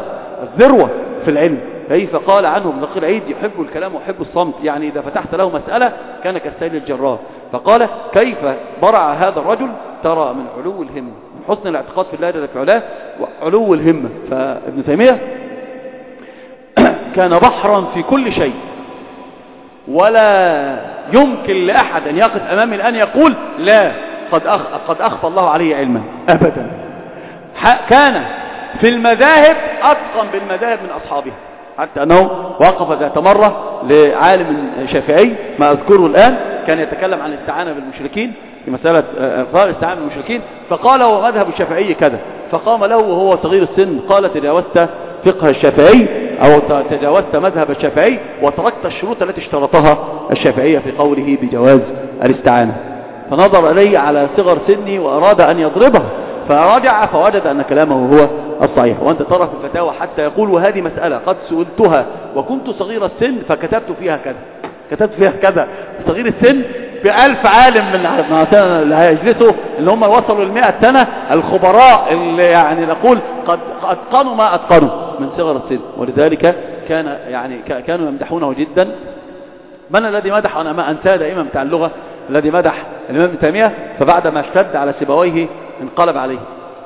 الذروة في العلم. كيف قال عنه ابن دقيق العيد يحب الكلام ويحب الصمت، يعني إذا فتحت له مسألة كان كالسيل الجرار. فقال كيف برع هذا الرجل، ترى من علو الهمة، من حسن الاعتقاد في الله جل في علاه وعلو الهمة. فابن تيمية كان بحرا في كل شيء، ولا يمكن لأحد أن يقف أمامي الآن يقول لا قد أخ... قد أخفى الله عليه علما أبدا. كان في المذاهب أتقن بالمذاهب من أصحابه، حتى أنه وقف ذات مرة لعالم شافعي ما أذكره الآن كان يتكلم عن الاستعانة بالمشركين في مسألة الاستعانة بالمشركين، فقال هو مذهب الشافعي كذا، فقام له وهو صغير السن قال تجاوزت فقه الشافعي أو تجاوزت مذهب الشافعي وتركت الشروط التي اشترطها الشافعية في قوله بجواز الاستعانة. فنظر إليه على صغر سني وأراد أن يضربه، فرجع فوجد أن كلامه هو الصحيح. وأنت ترى في الفتاوى حتى يقول وهذه مسألة قد سئلتها وكنت صغير السن فكتبت فيها كذا، كتبت فيها كذا صغير السن بألف عالم من اللي هيجلسوا اللي هم وصلوا المئة سنة الخبراء اللي يعني نقول قد أتقنوا ما أتقنوا من صغر السن. ولذلك كان يعني كانوا يمدحونه جدا. من الذي مدح، أنا ما أنساه دائما بتاع اللغة، الذي مدح الإمام ابن تيمية فبعد ما اشتد على سيبويه انقلب عليه.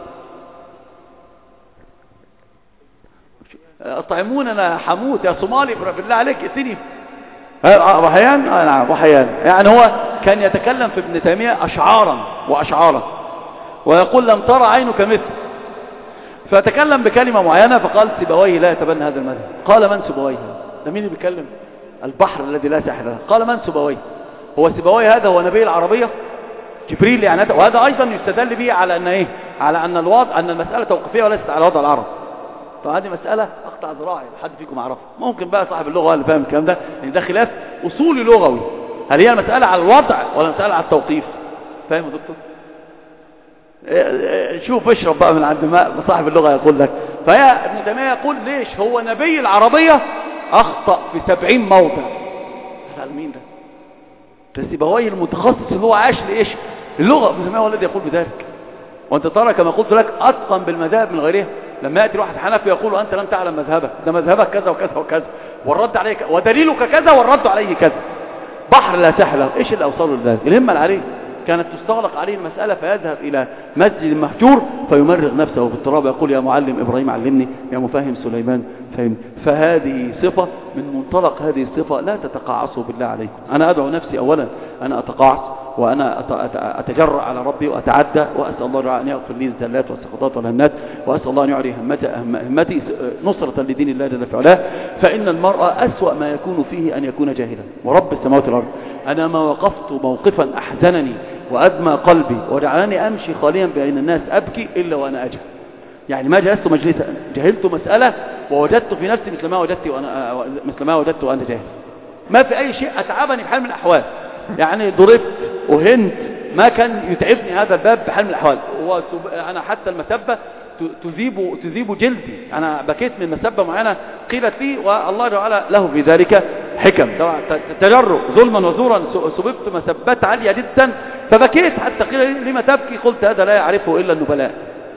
اطعموننا حموت يا صومالي بالله عليك ائتني رحيان. آه نعم رحيان. يعني هو كان يتكلم في ابن تيمية أشعارا وأشعارا ويقول لم ترى عينك مثل، فتكلم بكلمة معينة فقال سيبويه لا يتبنى هذا المذهب. قال من سيبويه؟ ده مين اللي بيتكلم؟ البحر الذي لا ساحل له. قال من سيبويه؟ هو سيبويه هذا هو نبي العربية جبريل يعني. وهذا أيضا يستدل به على أن إيه؟ على أن الوضع أن المسألة توقيفية وليست على وضع العرب. طب هذه مسألة أقطع ذراعي حد فيكم يعرفها، ممكن بقى صاحب اللغة اللي فاهم الكلام ده، يعني ده خلاف أصولي لغوي. هل هي المسألة على الوضع ولا مسألة على التوقيف؟ فاهم يا دكتور؟ شوف اشرب بقى من عند ما صاحب اللغة يقول لك. فهي ابن تيمية يقول ليش هو نبي العربية أخطأ في سبعين موضع. هل مين ده؟ ده سيبويه المتخصص اللي هو عاش لإيش اللغة. ابن تيمية هو الذي يقول بذلك. وانت ترى كما قلت لك أتقن بالمذاهب من غيرها. لما يأتي واحد حنفي يقول أنت لم تعلم مذهبك، ده مذهبك كذا وكذا وكذا والرد عليه ودليلك كذا والرد عليه كذا. بحر لا ساحل له. ايش اللي اوصله لذلك؟ الهمة العالية. كانت تستغلق عليه المسألة فيذهب إلى مسجد مهجور فيمرغ نفسه في التراب يقول يا معلم إبراهيم علمني، يا مفهم سليمان فهمني. فهذه صفة من منطلق هذه الصفة لا تتقاعسوا بالله عليكم. أنا أدعو نفسي أولا أنا أتقاعس وأنا أتجرأ على ربي وأتعدى، وأسأل الله أن يغفر لي الزلات والسقطات والهمات، وأسأل الله أن يعلي همتي نصرة لدين الله جل في علاه. فإن المرأة أسوأ ما يكون فيه أن يكون جاهلا. ورب السماوات والأرض أنا ما وقفت موقفا أحزنني وأدمى قلبي وجعلني أمشي خاليا بين الناس أبكي إلا وأنا أجهل. يعني ما جلست مجلسا جهلت مسألة ووجدت في نفسي مثل ما وجدت وأنا مثل ما وجدت وأنا جاهل. ما في أي شيء أتعبني بحال من الأحوال. يعني ضربت وهنت ما كان يتعبني هذا الباب بحال من الأحوال. أنا حتى المسبة تذيب تذيب جلدي. أنا بكيت من مسبة معينة قيلت لي والله تعالى له في ذلك حكم. تجرؤ ظلما وزورا سببت مسبات عالية جدا فبكيت حتى قيل لي لما تبكي؟ قلت هذا لا يعرفه إلا النبلاء.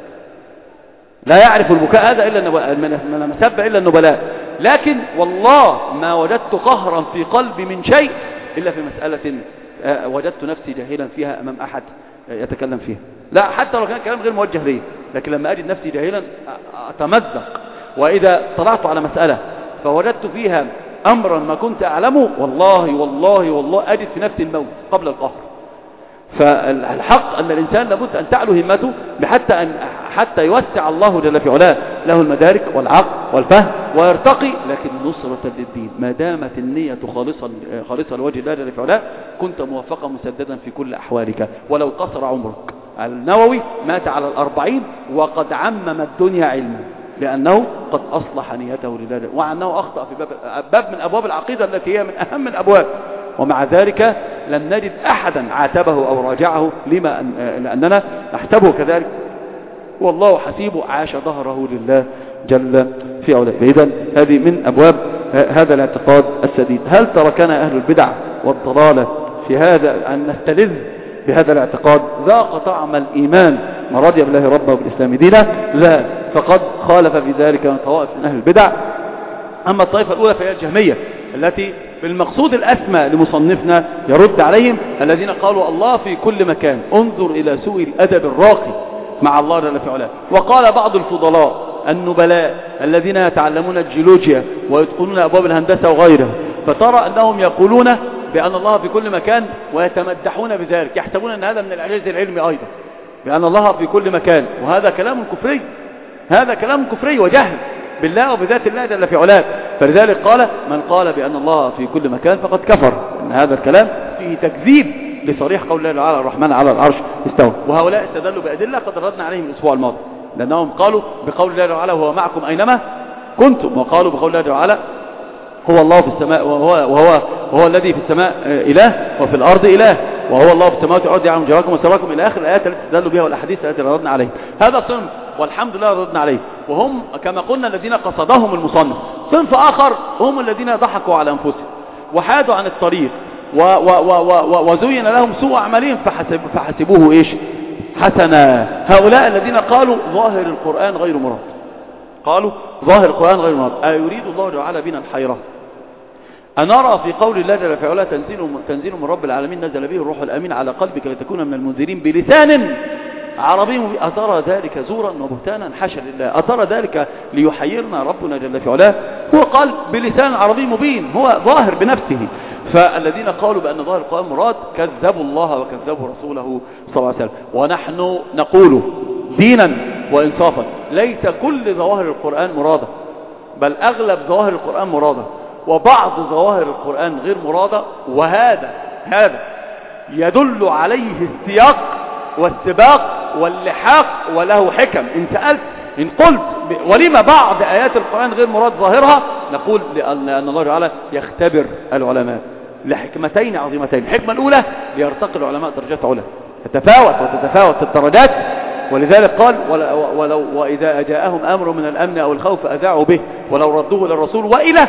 لا يعرف البكاء هذا إلا من المسبة إلا النبلاء. لكن والله ما وجدت قهرا في قلبي من شيء إلا في مسألة وجدت نفسي جاهلا فيها أمام أحد يتكلم فيها. لا حتى لو كان كلام غير موجه لي، لكن لما أجد نفسي جاهلا أتمزق. وإذا طلعت على مسألة فوجدت فيها أمرا ما كنت أعلمه والله والله والله أجد في نفسي الموت قبل القهر. فالحق أن الإنسان لابد أن تعلو همته بحتى أن حتى يوسع الله جل في علاه له المدارك والعقل والفهم ويرتقي، لكن نصرة للدين. ما دامت النية خالصة خالصة لوجه الله جل في علاه كنت موفقا مسددا في كل أحوالك ولو قصر عمرك. النووي مات على الأربعين وقد عمم الدنيا علما لأنه قد أصلح نيته لله، وعنه أخطأ في باب, باب من أبواب العقيدة التي هي من أهم الأبواب، ومع ذلك لم نجد أحدا عاتبه أو راجعه لما أن لأننا نحسبه كذلك والله حسيبه عاش ظهره لله جل في علاه. إذن هذه من أبواب هذا الاعتقاد السديد. هل تركنا أهل البدع والضلالة في هذا أن نستلذ بهذا الاعتقاد ذاق طعم الإيمان ما رضي بالله ربا وبالإسلام دينا؟ لا، فقد خالف في ذلك من طوائف من أهل البدع. أما الطائفة الأولى فهي الجهمية التي بالمقصود الأسمى لمصنفنا يرد عليهم، الذين قالوا الله في كل مكان، انظر إلى سوء الأدب الراقي مع الله جل في علاه. وقال بعض الفضلاء النبلاء الذين يتعلمون الجيولوجيا ويتقنون أبواب الهندسة وغيرها، فترى أنهم يقولون بأن الله في كل مكان ويتمدحون بذلك، يحسبون أن هذا من الإعجاز العلمي أيضا، بأن الله في كل مكان، وهذا كلام كفري، هذا كلام كفري وجهل بالله وبذات الله جل في علاه. فلذلك قال من قال بأن الله في كل مكان فقد كفر، أن هذا الكلام فيه تكذيب لصريح قول الله تعالى الرحمن على العرش استوى. وهؤلاء استدلوا بأدلة قد ردنا عليهم الأسبوع الماضي، لأنهم قالوا بقول الله تعالى وهو معكم أينما كنتم، وقالوا بقول الله تعالى هو الله في السماء وهو, وهو, وهو الذي في السماء إله وفي الأرض إله، وهو الله في السماوات والأرض يعلم جراكم وسراكم إلى آخر الآيات التي استدلوا بها والأحاديث التي ردنا عليها. هذا صنف والحمد لله ردنا عليه، وهم كما قلنا الذين قصدهم المصنف. صنف آخر هم الذين ضحكوا على أنفسهم وحادوا عن الطريق و و و و وزين لهم سوء أعمالهم فحسب فحسبوه إيش حسنا. هؤلاء الذين قالوا ظاهر القرآن غير مراد، قالوا ظاهر القرآن غير مراد. أيريد الله تعالى بنا الحيرة أنرى في قول الله جل وعلا تنزيل تنزيل من رب العالمين نزل به الروح الأمين على قلبك لتكون من المنذرين بلسان عربي مبين، أترى ذلك زورا وبهتانا؟ حاشا لله. أترى ذلك ليحيرنا ربنا جل وعلا؟ هو قال بلسان عربي مبين، هو ظاهر بنفسه. فالذين قالوا بأن ظاهر القرآن مراد كذبوا الله وكذبوا رسوله صلى الله عليه وسلم. ونحن نقول دينا وإنصافا ليس كل ظواهر القرآن مرادة، بل أغلب ظواهر القرآن مرادة، وبعض ظواهر القرآن غير مرادة. وهذا هذا يدل عليه السياق والسباق واللحاق، وله حكم. إن سألت إن قلت ولما بعض آيات القرآن غير مراد ظاهرها، نقول لأن الله تعالى يختبر العلماء لحكمتين عظيمتين. الحكمة الأولى ليرتقي العلماء درجات علا، تتفاوت وتتفاوت الدرجات. ولذلك قال ولو وإذا جاءهم أمر من الأمن أو الخوف أذاعوا به ولو ردوه للرسول وإلى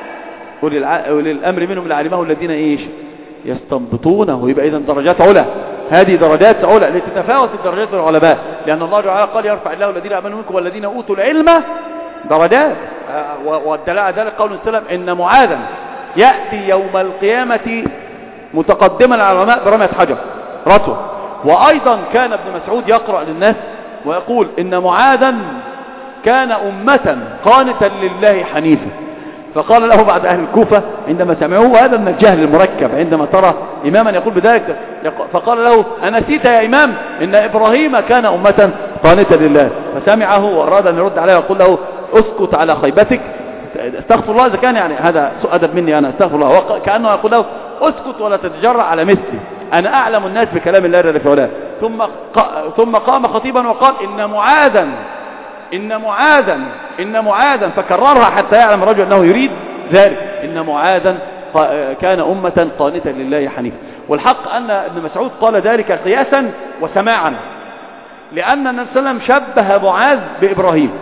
أولي الأمر منهم لعلمه الذين إيش يستنبطونه. يبقى إذن درجات علا، هذه درجات علا لتتفاوت الدرجات العلماء، لأن الله تعالى قال يرفع الله الذين آمنوا منكم والذين أوتوا العلم درجات. والدليل على ذلك قول السلام إن معاذا يأتي يوم القيامة متقدما على العلماء برمية حجر رتوة. وأيضا كان ابن مسعود يقرأ للناس ويقول إن معاذا كان أمة قانتا لله حنيفا. فقال له بعد أهل الكوفة عندما سمعوه وهذا من الجهل المركب عندما ترى إماما يقول بذلك، فقال له أنسيت يا إمام إن إبراهيم كان أمة قانتا لله. فسمعه وأراد أن يرد عليه ويقول له اسكت على خيبتك، استغفر الله إذا كان يعني هذا سوء أدب مني أنا، استغفر الله. كأنه يقول له اسكت ولا تتجرأ على مثلي، أنا أعلم الناس بكلام الله جل وعلا. ثم ثم قام خطيبا وقال إن معاذا إن معاذا إن معاذا فكررها حتى يعلم الرجل أنه يريد ذلك، إن معاذا كان أمة قانتا لله حنيفا. والحق أن ابن مسعود قال ذلك قياسا وسماعا، لأن النبي صلى الله عليه وسلم شبه معاذ بإبراهيم.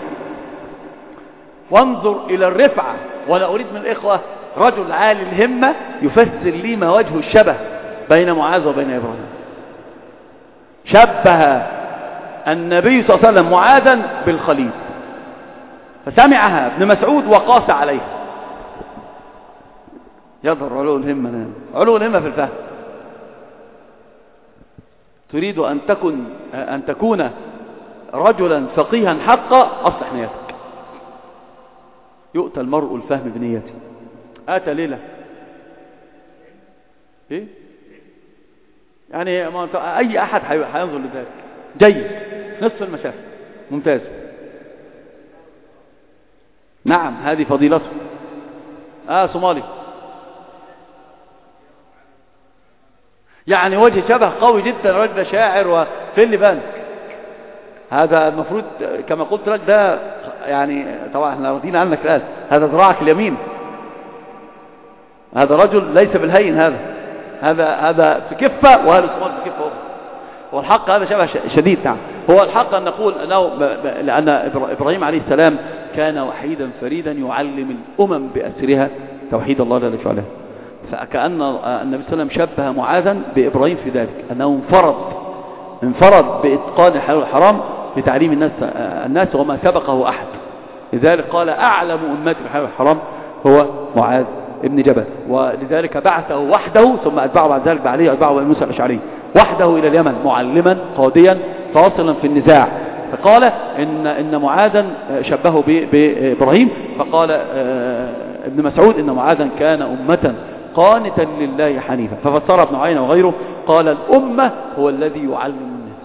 وانظر إلى الرفعة، ولا أريد من الإخوة رجل عالي الهمة يفسر لي ما وجه الشبه بين معاذ وبين إبراهيم. شبه النبي صلى الله عليه وسلم معاذا بالخليل، فسمعها ابن مسعود وقاس عليه. يظهر علو الهمة، علو الهمة في الفهم. تريد أن تكون أن تكون رجلا فقيها حقا، أصلح نيتك. يؤتى المرء الفهم بنيته. آتى ليلة إيه؟ يعني أي أحد هينظر لذلك. جيد، نصف المسافة، ممتاز. نعم هذه فضيلته. آه صومالي، يعني وجه شبه قوي جدا، رجل شاعر وفي اللي بان. هذا المفروض كما قلت لك ده يعني طبعا احنا راضين عنك الآن، هذا ذراعك اليمين، هذا رجل ليس بالهين، هذا هذا هذا في كفة وهذا صومال في كفة أخرى. والحق هذا شبه شديد. نعم هو الحق أن نقول أنه لأن إبراهيم عليه السلام كان وحيدا فريدا يعلم الأمم بأسرها توحيد الله جل وعلا. فكأن النبي صلى الله عليه وسلم شبه معاذا بإبراهيم في ذلك، أنه انفرد انفرد بإتقان الحلال والحرام لتعليم الناس الناس وما سبقه أحد. لذلك قال أعلم أمتي بالحلال والحرام هو معاذ ابن جبل، ولذلك بعثه وحده ثم أتبعه بعد ذلك بعلي أتبعه أبي موسى الأشعري وحده إلى اليمن معلما قاضيا فاصلا في النزاع. فقال إن إن معاذا شبهه بإبراهيم، فقال ابن مسعود إن معاذا كان أمة قانتا لله حنيفا. ففسر ابن عيينة وغيره قال الأمة هو الذي يعلم الناس،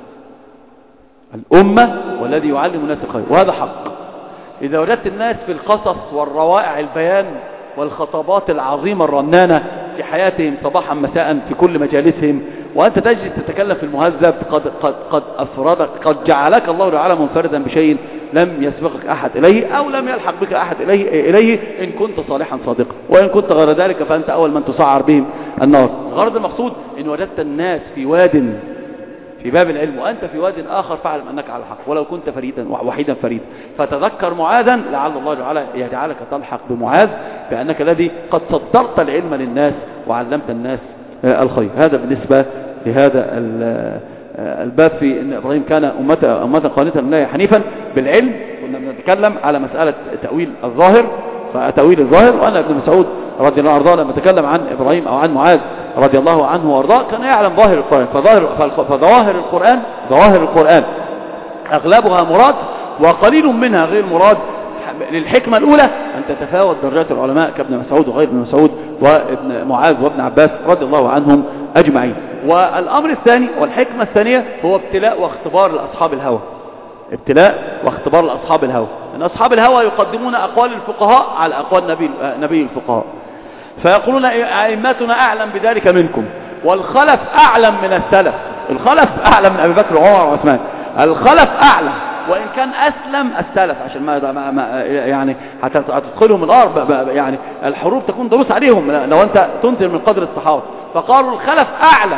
الأمة هو الذي يعلم الناس الخير، وهذا حق. إذا وجدت الناس في القصص والروائع البيان والخطابات العظيمة الرنانة في حياتهم صباحا مساء في كل مجالسهم، وأنت تجلس تتكلم في المهذب، قد, قد, قد أفردك، قد جعلك الله تعالى منفردا بشيء لم يسبقك أحد إليه أو لم يلحق بك أحد إليه, إليه إن كنت صالحا صادقا، وإن كنت غير ذلك فأنت أول من تسعر بهم النار. غرض المقصود إن وجدت الناس في واد في باب العلم وأنت في واد آخر فاعلم أنك على الحق ولو كنت فريدا وحيدا فريدا. فتذكر معاذا لعل الله تعالى يجعلك تلحق بمعاذ بأنك الذي قد صدرت العلم للناس وعلمت الناس الخير. هذا بالنسبة لهذا الباب في أن إبراهيم كان أمة, أمة قانتا لله حنيفا بالعلم. كنا بنتكلم على مسألة تأويل الظاهر، فتأويل الظاهر، وأن ابن مسعود رضي الله عنه لما تكلم عن إبراهيم أو عن معاذ رضي الله عنه وارضاه كان يعلم ظاهر القرآن. فظاهر فظواهر القرآن ظواهر القرآن أغلبها مراد وقليل منها غير مراد، للحكمة الأولى أن تتفاوت درجات العلماء كابن مسعود وغير ابن مسعود وابن معاذ وابن عباس رضي الله عنهم أجمعين. والأمر الثاني والحكمة الثانية هو ابتلاء واختبار لأصحاب الهوى، ابتلاء واختبار لأصحاب الهوى. أن أصحاب الهوى يقدمون أقوال الفقهاء على أقوال نبي, نبي الفقهاء، فيقولون أئمتنا أعلم بذلك منكم، والخلف أعلم من السلف، الخلف أعلم من أبي بكر وعمر وعثمان، الخلف أعلم وإن كان أسلم السلف، عشان ما, ما يعني هتدخلهم الأرض يعني الحروب تكون دروس عليهم لو أنت تنزل من قدر الصحابة. فقالوا الخلف أعلم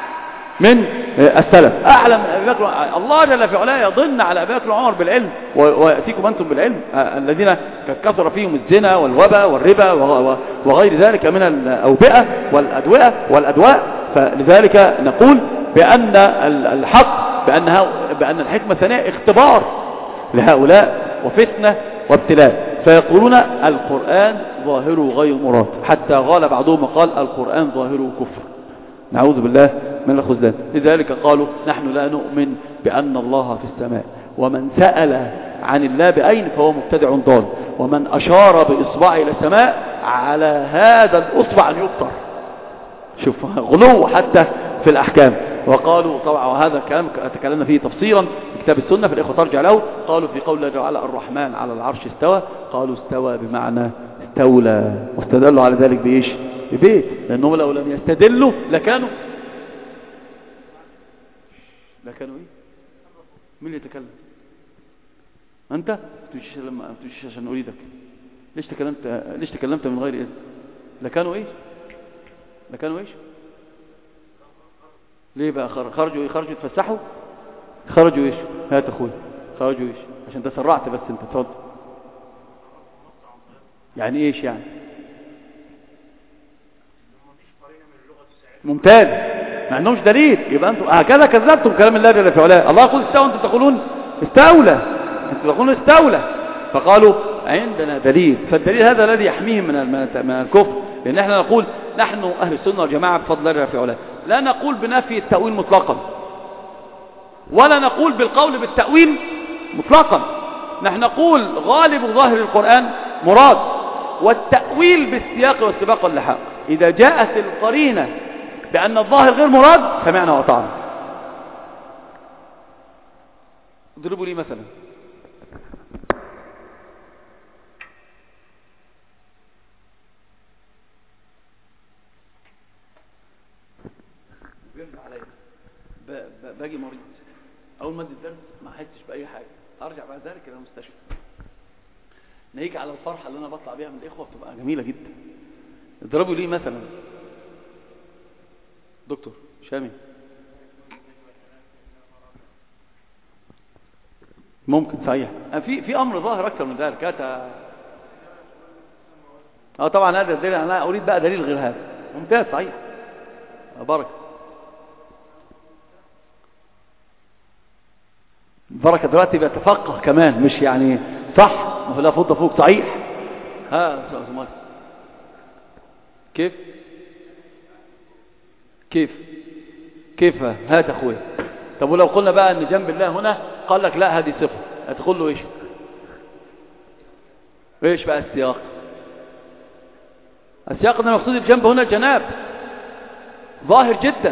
من السلف، أعلم من أبي بكر. الله جل في علاه يضن على أبي بكر وعمر بالعلم ويأتيكم أنتم بالعلم الذين كثر فيهم الزنا والوباء والربا وغير ذلك من الأوبئة والأدوية والأدواء. فلذلك نقول بأن الحق بأنها بأن الحكمة الثانية اختبار لهؤلاء وفتنة وابتلاء. فيقولون القرآن ظاهره غير مراد، حتى قال بعضهم قال القرآن ظاهره كفر، نعوذ بالله من الخذلان. لذلك قالوا نحن لا نؤمن بأن الله في السماء، ومن سأل عن الله بأين فهو مبتدع ضال، ومن أشار بإصبعه إلى السماء على هذا الأصبع أن يبتر. شوف غلو حتى في الأحكام. وقالوا طبعا وهذا الكلام تكلمنا فيه تفصيلا في كتاب السنة، في الإخوة ترجع له. قالوا في قول الله تعالى الرحمن على العرش استوى، قالوا استوى بمعنى استولى، واستدلوا على ذلك بإيش؟ ببيت، لأنهم لو لم يستدلوا لكانوا لكانوا إيه؟ مين اللي يتكلم؟ أنت؟ تجيش لما تجيش عشان أريدك. ليش تكلمت ليش تكلمت من غير إذن؟ لكانوا إيش؟ لكانوا إيش؟ ليه بقى خرجوا ايه؟ خرجوا يتفسحوا؟ خرجوا ايش؟ هات اخوي، خرجوا ايش؟ عشان تسرعت بس انت اتفضل. يعني ايش يعني؟ ممتاز، ما عندهمش دليل، يبقى انتم هكذا كذبتم كلام الله جل في علاه. الله يقول استوى انتم تقولون استولى، انتم تقولون استولى، فقالوا عندنا دليل. فالدليل هذا الذي يحميهم من من الكفر، لان احنا نقول نحن اهل السنه والجماعه بفضل الله جل في علاه لا نقول بنفي التأويل مطلقا، ولا نقول بالقول بالتأويل مطلقا. نحن نقول غالب ظاهر القرآن مراد، والتأويل بالسياق والسباق واللحاق. إذا جاءت القرينة بأن الظاهر غير مراد سمعنا وأطعنا. اضربوا لي مثلا. باجي مريض اول ما ادي الدرس ما حسيتش باي حاجه، ارجع بعد ذلك الى المستشفى، نيجي على الفرحه اللي انا بطلع بيها من الاخوه بتبقى جميله جدا. اضربوا لي مثلا دكتور شامي. ممكن صحيح في في امر ظاهر اكثر من ذلك. اه طبعا هذا الدليل، انا اريد بقى دليل غير هذا، ممتاز صحيح. بركة بركة دلوقتي بيتفقه كمان، مش يعني صح لا فوق فوق صحيح. ها كيف كيف كيف هات اخويا. طب ولو قلنا بقى ان جنب الله هنا قال لك لا هذه صفة، هتقول له ايش ايش بقى السياق؟ السياق ان المقصود الجنب هنا الجناب ظاهر جدا.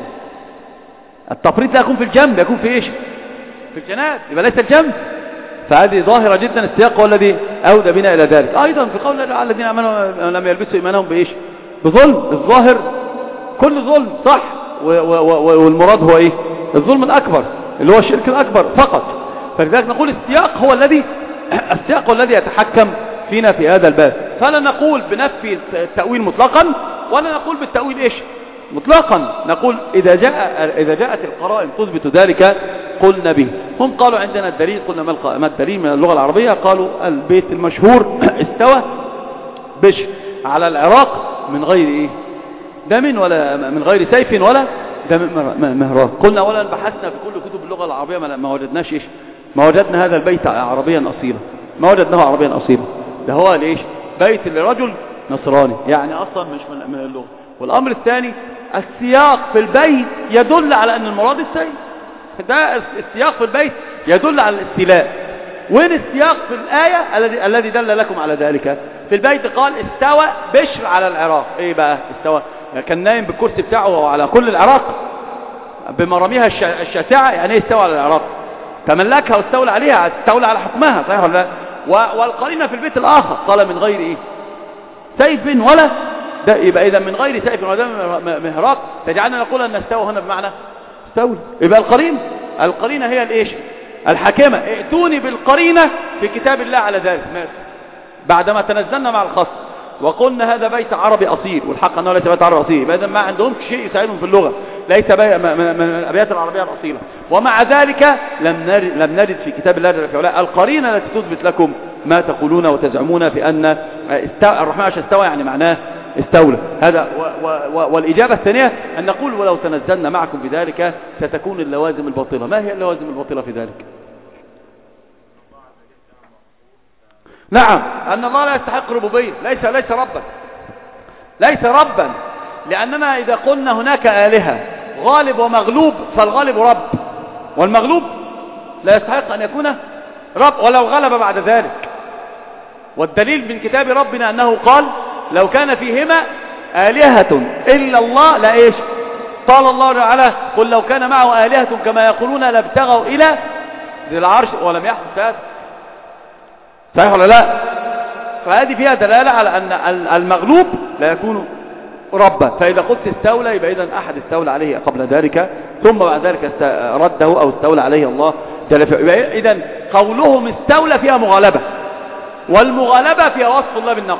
التفريط لا يكون في الجنب، يكون في ايش؟ في الجناب، يبقى ليس الجنب. فهذه ظاهرة جدا، السياق هو الذي أودى بنا إلى ذلك. أيضا في قول الله الذين آمنوا لم يلبسوا إيمانهم بإيش؟ بظلم. الظاهر كل ظلم صح، والمراد هو إيه؟ الظلم الأكبر اللي هو الشرك الأكبر فقط. فلذلك نقول السياق هو الذي السياق هو الذي يتحكم فينا في هذا الباب. فلا نقول بنفي التأويل مطلقا، ولا نقول بالتأويل إيش؟ مطلقا. نقول إذا جاء إذا جاءت القرائن تثبت ذلك قلنا به. هم قالوا عندنا الدليل، قلنا ما الدليل من اللغة العربية؟ قالوا البيت المشهور استوى بشر على العراق من غير إيه؟ دم ولا من غير سيف ولا دم مهراب. قلنا ولا بحثنا في كل كتب اللغة العربية ما وجدناش إيش؟ ما وجدنا هذا البيت عربيا أصيلا، ما وجدناه عربيا أصيلا. ده هو ليش؟ بيت لرجل نصراني، يعني أصلا مش من اللغة. والأمر الثاني السياق في البيت يدل على أن المراد السيف. ده السياق في البيت يدل على الاستيلاء. وين السياق في الآية الذي الذي دل لكم على ذلك؟ في البيت قال استوى بشر على العراق. ايه بقى استوى؟ كان نايم بالكرسي بتاعه على كل العراق بمراميها الشاسعة. يعني ايه استوى على العراق؟ تملكها واستولى عليها، استولى على حكمها، صحيح ولا لا؟ والقرينة في البيت الآخر قال من غير ايه؟ سيف ولا ده. يبقى إذا من غير سيف ولا مهراق تجعلنا نقول أن استوى هنا بمعنى استولى. يبقى القرينة القرينة هي الايش؟ الحاكمة. ائتوني بالقرينة في كتاب الله على ذلك. بعدما تنزلنا مع الخص وقلنا هذا بيت عربي أصيل، والحق أنه ليس بيت عربي أصيل، يبقى إذا ما عندهم شيء يساعدهم في اللغة، ليس من الأبيات العربية الأصيلة. ومع ذلك لم نرد, لم نرد في كتاب الله جل وعلا القرينة التي تثبت لكم ما تقولون وتزعمون في أن الرحمن عشان استوى يعني معناه استولى. هذا و و والإجابة الثانية أن نقول ولو تنزلنا معكم بذلك ستكون اللوازم الباطلة. ما هي اللوازم الباطلة في ذلك؟ نعم، أن الله لا يستحق ربوبية، ليس ليس ربا، ليس ربا. لأننا إذا قلنا هناك آلهة غالب ومغلوب، فالغالب رب، والمغلوب لا يستحق أن يكون رب ولو غلب بعد ذلك. والدليل من كتاب ربنا أنه قال لو كان فيهما آلهة إلا الله لا إيش؟ قال الله تعالى قل لو كان معه آلهة كما يقولون لابتغوا إلى ذي العرش ولم يحدث هذا. صحيح ولا لا؟ فهذه فيها دلالة على أن المغلوب لا يكون ربا. فإذا قلت استولى يبقى إذن أحد استولى عليه قبل ذلك ثم بعد ذلك رده أو استولى عليه الله جل في علاه. إذن قولهم استولى فيها مغالبة، والمغالبة فيها وصف الله بالنقص.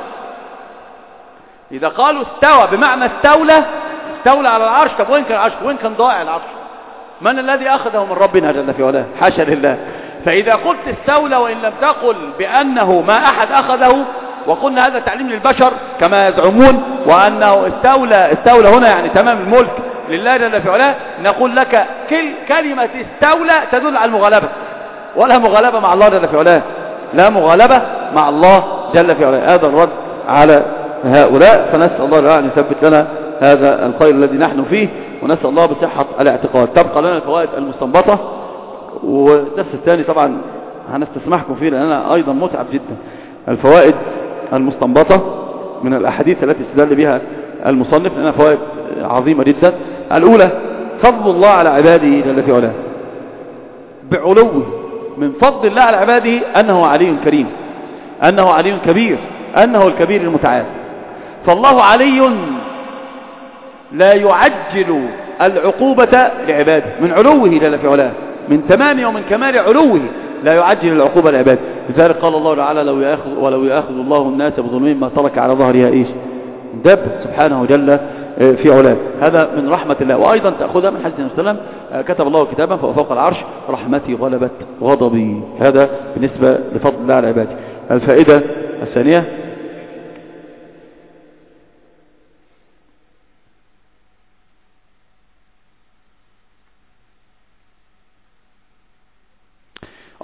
إذا قالوا استوى بمعنى استولى، استولى على العرش، طب وين كان العرش؟ وين كان ضائع العرش؟ من الذي أخذه من ربنا جل في علاه؟ حاشا لله. فإذا قلت استولى وإن لم تقل بأنه ما أحد أخذه، وقلنا هذا تعليم للبشر كما يزعمون، وأنه استولى استولى هنا يعني تمام الملك لله جل في علاه، نقول لك كل كلمة استولى تدل على المغالبة، ولا مغالبة مع الله جل في علاه، لا مغالبة مع الله جل في علاه. هذا الرد على هؤلاء. فنسأل الله أن يثبت لنا هذا الخير الذي نحن فيه، ونسأل الله بصحة الاعتقاد. تبقى لنا الفوائد المستنبطة، والدرس الثاني طبعا هنستسمحكم فيه لأننا أيضا متعب جدا. الفوائد المستنبطة من الأحاديث التي استدل بها المصنف لأنها فوائد عظيمة جدا. الأولى فضل الله على عباده جل في علاه، بعلوه من فضل الله على عباده أنه علي كريم، أنه علي كبير، أنه الكبير المتعال. فالله علي لا يعجل العقوبة لعباده، من علوه جل في علاه، من تمام ومن كمال علوه لا يعجل العقوبة لعباده. لذلك قال الله تعالى لو يأخذ ولو يأخذ الله الناس بظلمهم ما ترك على ظهرها إيش؟ دب سبحانه جل في علاه. هذا من رحمة الله. وأيضا تأخذها من حديث النبي صلى الله عليه وسلم كتب الله كتابا فوق العرش رحمتي غلبت غضبي. هذا بالنسبة لفضل الله على عباده. الفائدة الثانية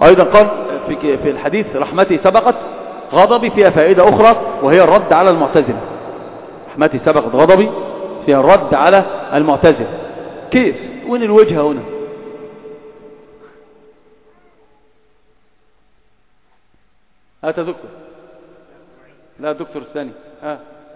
أيضا قال في في الحديث رحمتي سبقت غضبي، فيها فائدة أخرى وهي الرد على المعتزلة. رحمتي سبقت غضبي فيها الرد على المعتزلة. كيف؟ وين الوجهة هنا؟ هات يا دكتور. لا دكتور الثاني. ها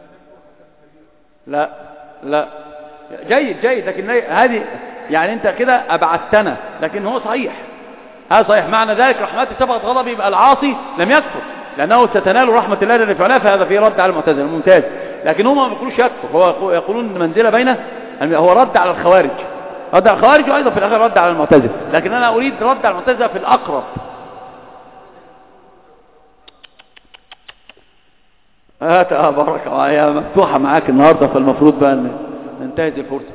لا لا جيد جيد، لكن هذه يعني انت كده ابعدتنا، لكن هو صحيح، هذا صحيح. معنى ذلك رحمتي سبقت غضبي، يبقى العاصي لم يكفر لانه ستنال رحمة الله الذي فعلها، فهذا فيه رد على المعتزلة. ممتاز. لكن هم ما بيقولوش يكفر، هو يقولون منزلة بينه، هو رد على الخوارج، رد على الخوارج وايضا في الاخر رد على المعتزلة، لكن انا اريد رد على المعتزلة في الاقرب. هات اه بارك الله، يا مفتوحة معاك النهاردة، فالمفروض بقى ننتهز الفرصة.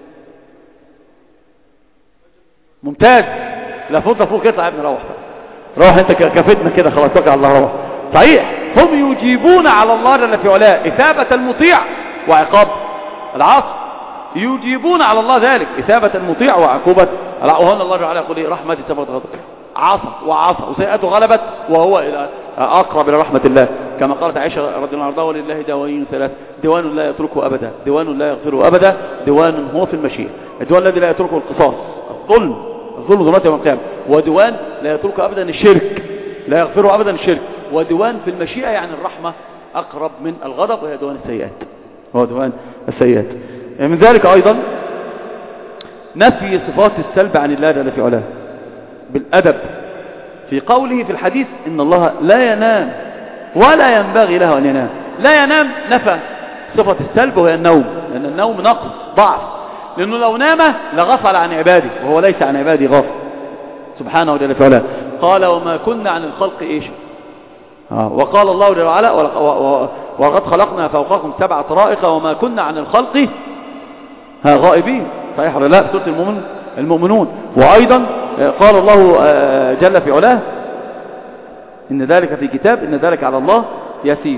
ممتاز. لا فوق فوق اطلع يا ابني، روح روح انت كفتنا كده خلاص، توكل على الله روح. صحيح، هم يجيبون على الله جل في علاه إثابة المطيع وعقاب العاصي، يجيبون على الله ذلك إثابة المطيع وعقوبة العاصي. وهنا الله تعالى يقول ايه؟ رحمتي سبقت غضبي، عصى وعصى وسيئته غلبت وهو إلى أقرب إلى رحمة الله، كما قالت عائشة رضي الله عنها: ولله دواوين ثلاث، ديوان لا يتركه أبدا، ديوان لا يغفره أبدا، ديوان هو في المشيئة. الديوان الذي لا يتركه القصاص، الظلم، الظلم ظلمات يوم القيامة. وديوان لا يتركه أبدا الشرك، لا يغفره أبدا الشرك. وديوان في المشيئة يعني الرحمة أقرب من الغضب، وهي ديوان السيئات، هو ديوان السيئات. من ذلك أيضا نفي صفات السلب عن الله جل في علاه بالأدب، في قوله في الحديث: إن الله لا ينام ولا ينبغي له أن ينام. لا ينام نفى صفة السلب وهي النوم، لأن النوم نقص ضعف، لأنه لو نام لغفل عن عباده، وهو ليس عن عباده غافل سبحانه وجل في علاه. قال: وما كنا عن الخلق إيش. آه. وقال الله جل وعلا: وقد خلقنا فوقكم سبع طرائق وما كنا عن الخلق ها غائبين. صحيح ولا لا؟ سورة المؤمن المؤمنون. وأيضا قال الله جل في علاه: إن ذلك في كتاب، إن ذلك على الله يسير.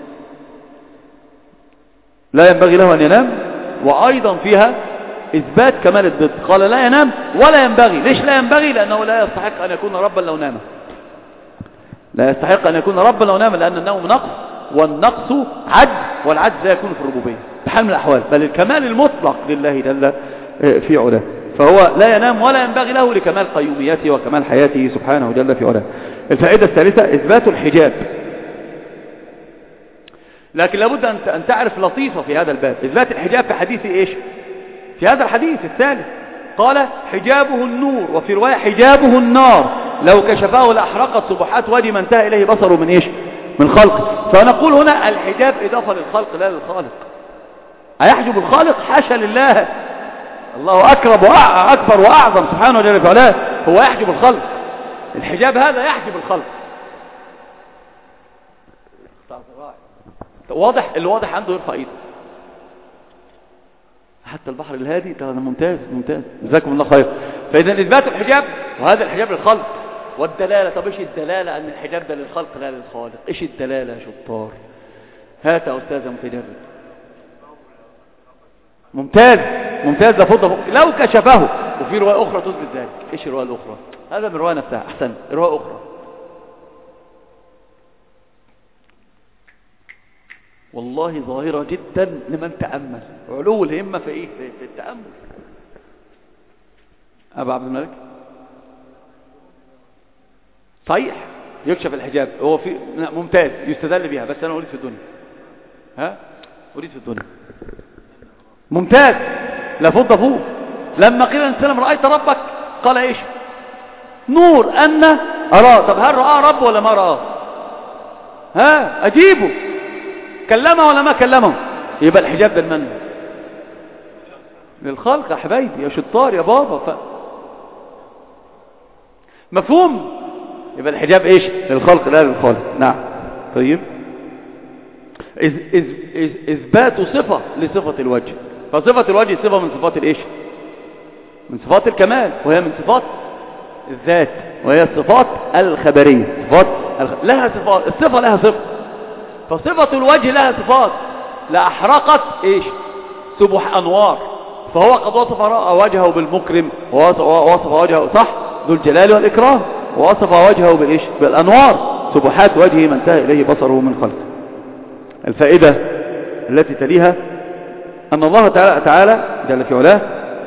لا ينبغي له أن ينام. وأيضا فيها إثبات كمال الضد، قال: لا ينام ولا ينبغي. ليش لا ينبغي؟ لأنه لا يستحق أن يكون ربا لو نام، لا يستحق أن يكون ربا لو نام، لأن النوم نقص، والنقص عجز، والعجز لا يكون في الربوبية بحال من الأحوال، بل الكمال المطلق لله جل في علاه. فهو لا ينام ولا ينبغي له لكمال قيوميته وكمال حياته سبحانه جل في علاه. الفائدة الثالثة إثبات الحجاب. لكن لابد أن تعرف لطيفة في هذا الباب. إثبات الحجاب في حديث إيش؟ في هذا الحديث الثالث قال: حجابه النور، وفي رواية حجابه النار، لو كشفه لأحرقت سبحات وجه ما انتهى إليه بصره من إيش؟ من خلق. فنقول هنا الحجاب إضافة للخلق لا للخالق. أيحجب الخالق؟ حاشا لله، الله أكرم وأكبر وأعظم سبحانه وتعالى فعلاه، هو يحجب الخلق. الحجاب هذا يحجب الخلق. واضح؟ اللي واضح عنده يرفع ايده. حتى البحر الهادي ده ممتاز ممتاز، جزاكم الله خير. فإذا إثبات الحجاب، وهذا الحجاب للخلق. والدلالة، طب إيش الدلالة أن الحجاب ده للخلق لا للخالق؟ إيش الدلالة يا شطار؟ هات يا أستاذ متجرد. ممتاز ممتاز، ده فضل لو كشفه. وفي رواية أخرى تثبت ذلك. إيش الرواية الأخرى؟ هذا من رواية نفسها. أحسن، رواية أخرى. والله ظاهرة جدا لمن تأمل، علو الهمة في إيه؟ في التأمل. أبا عبد الملك صحيح، يكشف الحجاب، هو في ممتاز يستدل بها، بس أنا أريد في الدنيا. ها؟ أريد في الدنيا. ممتاز، لا فض فوق. لما قيل الإنسان رأيت ربك قال إيش؟ نور أن أراه. طب هل رأى رب ولا ما رأى؟ ها؟ أجيبه. كلمه ولا ما كلمه؟ يبقى الحجاب ده لمن؟ للخلق يا حبايبي، يا شطار يا بابا. ف... مفهوم؟ يبقى الحجاب ايش؟ للخلق لا للخالق. نعم. طيب، إذ... إذ... إذ... إثبات صفة لصفة الوجه. فصفة الوجه صفة من صفات الايش؟ من صفات الكمال، وهي من صفات الذات، وهي الصفات الخبرية. صفات الخ... لها صفات، الصفة لها صفة. فصفة الوجه لها صفات، لأحرقت إيش؟ سبح أنوار. فهو قد وصف وجهه بالمكرم، ووصف وجهه صح ذو الجلال والإكرام. ووصف وجهه بالإيش؟ بالأنوار، سبحات وجهه ما انتهى إليه بصره من خلقه. الفائدة التي تليها أن الله تعالى جل في علاه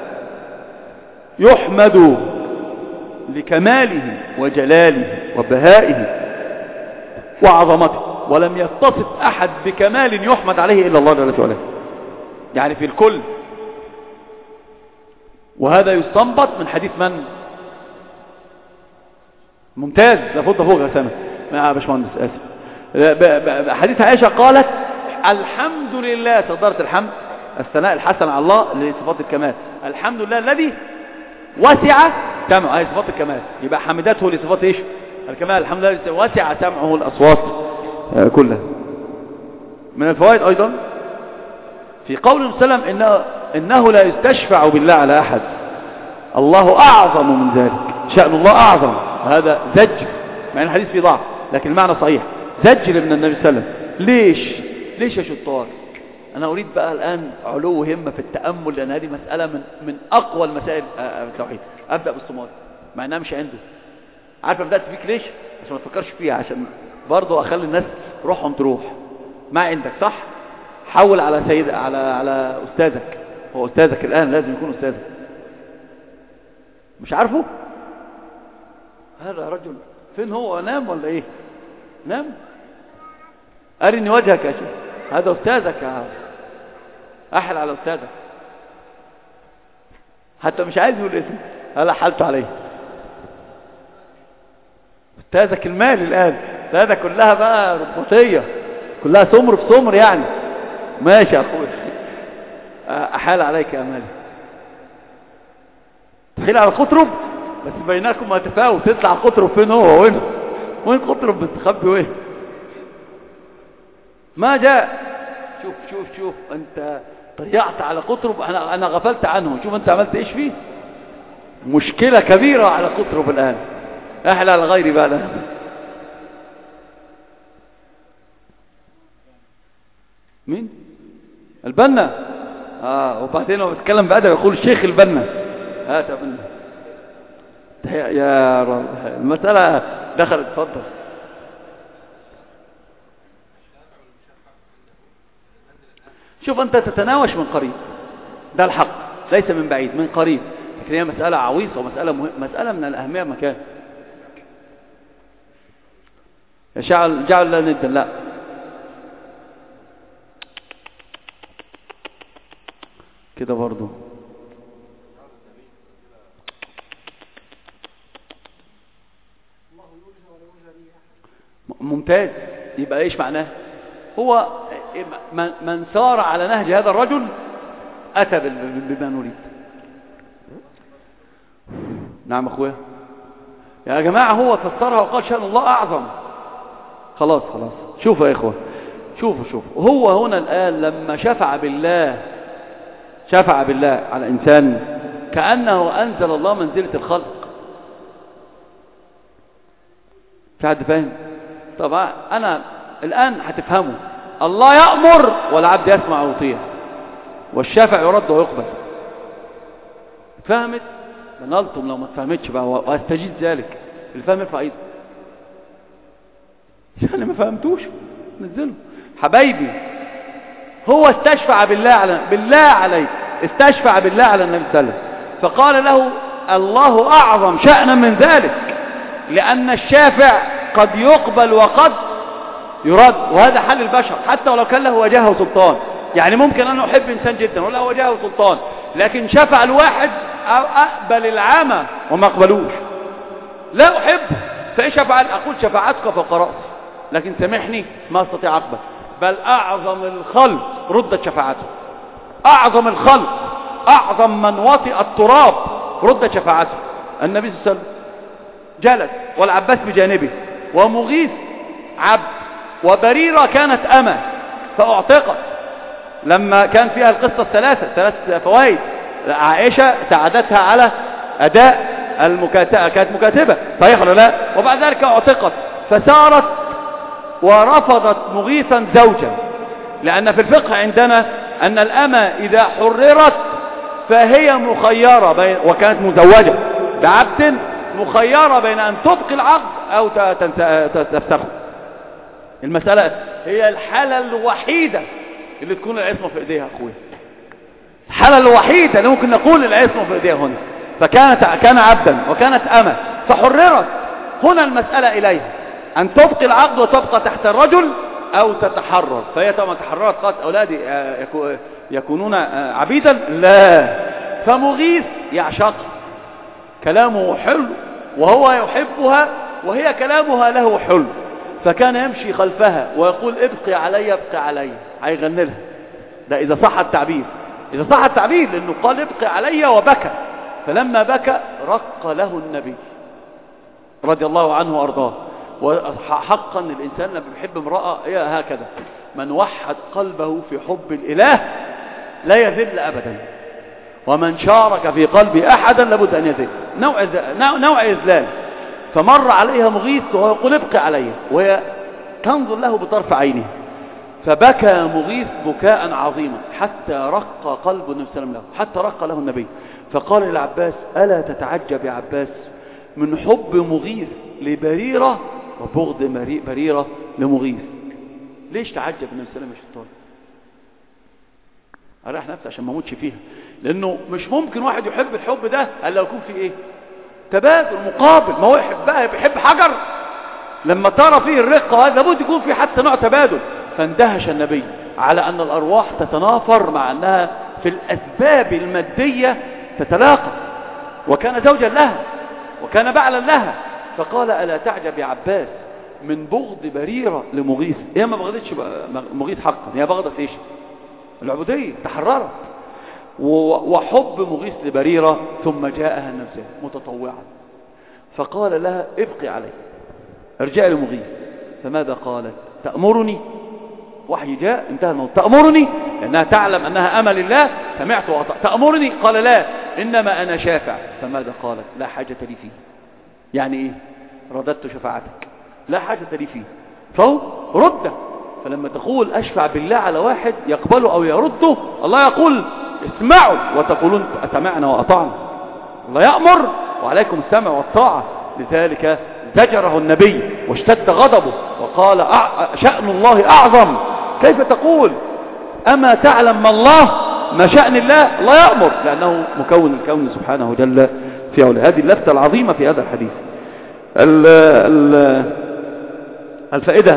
يحمد لكماله وجلاله وبهائه وعظمته، ولم يتصف أحد بكمال يحمد عليه إلا الله جل في علاه، يعني في الكل. وهذا يستنبط من حديث من؟ ممتاز، لابد فوق يا سامة يا باشمهندس، آسف. حديث عائشة قالت الحمد لله، صدرت الحمد الثناء الحسن على الله لصفات الكمال، الحمد لله الذي وسع سمعه، هي صفات الكمال، يبقى حمدته لصفات ايش؟ الكمال. الحمد لله الذي وسع سمعه الأصوات كلها. من الفوائد أيضا في قول النبي صلى الله عليه وسلم إنه, إنه لا يستشفع بالله على أحد، الله أعظم من ذلك، شأن الله أعظم. هذا زجر، مع أن الحديث فيه ضعف لكن المعنى صحيح، زجر من النبي صلى الله عليه وسلم. ليش؟ ليش يا شطار؟ أنا أريد بقى الآن علو همة في التأمل، لأن هذه مسألة من, من أقوى المسائل التوحيد. أبدأ بالصمات مع أنها مش عنده. عارف بدأت فيك ليش؟ عشان ما تفكرش فيها، عشان برضو أخلي الناس روحهم تروح. ما عندك صح؟ حول على سيد على على أستاذك، هو أستاذك الآن لازم يكون أستاذك. مش عارفه؟ هذا رجل فين هو؟ نام ولا إيه؟ نام؟ أرني وجهك يا شيخ، هذا أستاذك يا هذا. أحل على أستاذك، حتى مش عايز يقول اسمه، هلا حلت عليه. أستاذك المال الآن، هذا كلها بقى رباطية، كلها سمر في سمر يعني. ماشي يا أخوي، أحال عليك يا مالي، تحيل على قطرب، بس بيناكم ما تفاوت، تطلع قطرب فين هو وين وين قطرب مستخبي وين؟ ما جاء. شوف شوف شوف انت ضيعت على قطرب، انا انا غفلت عنه. شوف انت عملت ايش فيه، مشكلة كبيرة على قطرب الآن. احلى على غيري بقى لها. مين؟ البنا. اه وبعدين لو بتكلم بأدب يقول الشيخ البنا. هات يا بنا يا رب، المسألة دخلت. اتفضل. شوف أنت تتناوش من قريب، ده الحق، ليس من بعيد، من قريب، لكن هي مسألة عويصة ومسألة مهم، مسألة من الأهمية مكان. جعل جعل لا ندا، لا كده برضو. ممتاز. يبقى ايش معناه؟ هو من سار على نهج هذا الرجل أتى بما نريد. نعم أخويا يا جماعة، هو فسرها وقال شأن الله أعظم. خلاص خلاص. شوفوا يا إخوة، شوفوا شوفوا هو هنا الآن لما شفع بالله، شفع بالله على إنسان كأنه أنزل الله منزلة الخلق. في حد فاهم؟ طبعا أنا الآن هتفهموا. الله يأمر والعبد يسمع ويطيع، والشافع يرد ويقبل. فهمت؟ بنالتم لو ما تفهمتش بقى واستجيد ذلك. الفهم يرفع ايده. يعني ما فهمتوش نزلوا حبايبي. هو استشفع بالله على بالله عليك، استشفع بالله على النبي صلى الله عليه وسلم، فقال له الله أعظم شأنا من ذلك، لأن الشافع قد يقبل وقد يرد، وهذا حل البشر حتى ولو كان له وجاهه وسلطان. يعني ممكن أنا أحب إنسان جدا وله وجاهه وسلطان، لكن شفع الواحد أو أقبل العامة وما أقبلوش، لا أحبه، فإيش أفعل؟ أقول شفاعتك فوق رأسي، لكن سامحني ما أستطيع أقبل. بل أعظم الخلق ردت شفاعته، أعظم الخلق، أعظم من وطئ التراب ردت شفاعته. النبي صلى الله عليه وسلم جلس والعباس بجانبه، ومغيث عبد، وبريرة كانت أمة فأعتقت لما كان فيها القصة الثلاثة، ثلاث فوائد. عائشة ساعدتها على أداء المكاتبة، كانت مكاتبة صحيح ولا لا؟ وبعد ذلك اعتقت، فسارت ورفضت مغيثا زوجا، لأن في الفقه عندنا أن الأمة إذا حررت فهي مخيرة، وكانت مزوجة بعبد مخيرة بين أن تبقي العقد أو تفسخه. المسألة هي الحالة الوحيدة اللي تكون العصمة في إيديها أخوي، الحالة الوحيدة اللي ممكن نقول العصمة في إيديها هنا. فكانت كان عبدا وكانت أمة فحررت، هنا المسألة إليها أن تبقي العقد وتبقى تحت الرجل أو تتحرر. فهي طبعا تحررت قالت أولادي يكونون عبيدا، لا. فمغيث يعشق، كلامه حلو وهو يحبها وهي كلامها له حلو، فكان يمشي خلفها ويقول ابقي علي ابقي علي، هيغني لها. ده إذا صح التعبير، إذا صح التعبير، لأنه قال ابقي علي وبكى. فلما بكى رق له النبي رضي الله عنه وأرضاه. وحقا الإنسان لما بيحب امرأة هي هكذا، من وحد قلبه في حب الإله لا يذل أبدا، ومن شارك في قلب أحدا لابد أن يذل، نوع, نوع إذلال. فمر عليها مغيث وهو يقول ابقي علي وهي تنظر له بطرف عينه، فبكى مغيث بكاء عظيما حتى رق قلب النبي صلى الله عليه وسلم له، حتى رق له النبي. فقال للعباس ألا تتعجب يا عباس من حب مغيث لبريرة وبغض بريرة لمغيث؟ ليش تعجب النبي صلى الله عليه وسلم يا شيطان؟ أريح نفسي عشان ما اموتش فيها، لأنه مش ممكن واحد يحب الحب ده الا يكون فيه ايه؟ تبادل مقابل. ما هو يحبها بيحب حجر، لما ترى فيه الرقة هذا لابد يكون في حتى نوع تبادل. فاندهش النبي على أن الأرواح تتنافر مع أنها في الأسباب المادية تتلاقى، وكان زوجا لها وكان بعلا لها. فقال ألا تعجب يا عباس من بغض بريرة لمغيث؟ هي ما بغضتش مغيث حقا، هي بغضت ايش؟ العبودية، تحررت. وحب مغيث لبريرة. ثم جاءها النفس متطوعا فقال لها ابقي علي، ارجعي لمغيث. فماذا قالت؟ تأمرني؟ وحي جاء انتهى الموضوع. تأمرني لأنها تعلم أنها أمل الله، سمعت وأطعت. تأمرني؟ قال لا إنما أنا شافع. فماذا قالت؟ لا حاجة لي فيه. يعني إيه؟ رددت شفاعتك، لا حاجة لي فيه، فهو رده. فلما تقول أشفع بالله على واحد يقبله أو يرده، الله يقول اسمعوا وتقولون أسمعنا وأطعنا. الله يأمر وعليكم السمع والطاعة. لذلك زجره النبي واشتد غضبه وقال شأن الله أعظم. كيف تقول أما تعلم ما الله ما شأن الله؟ الله يأمر لأنه مكون الكون سبحانه جل في علاه. هذه اللفتة العظيمة في هذا الحديث. الفائدة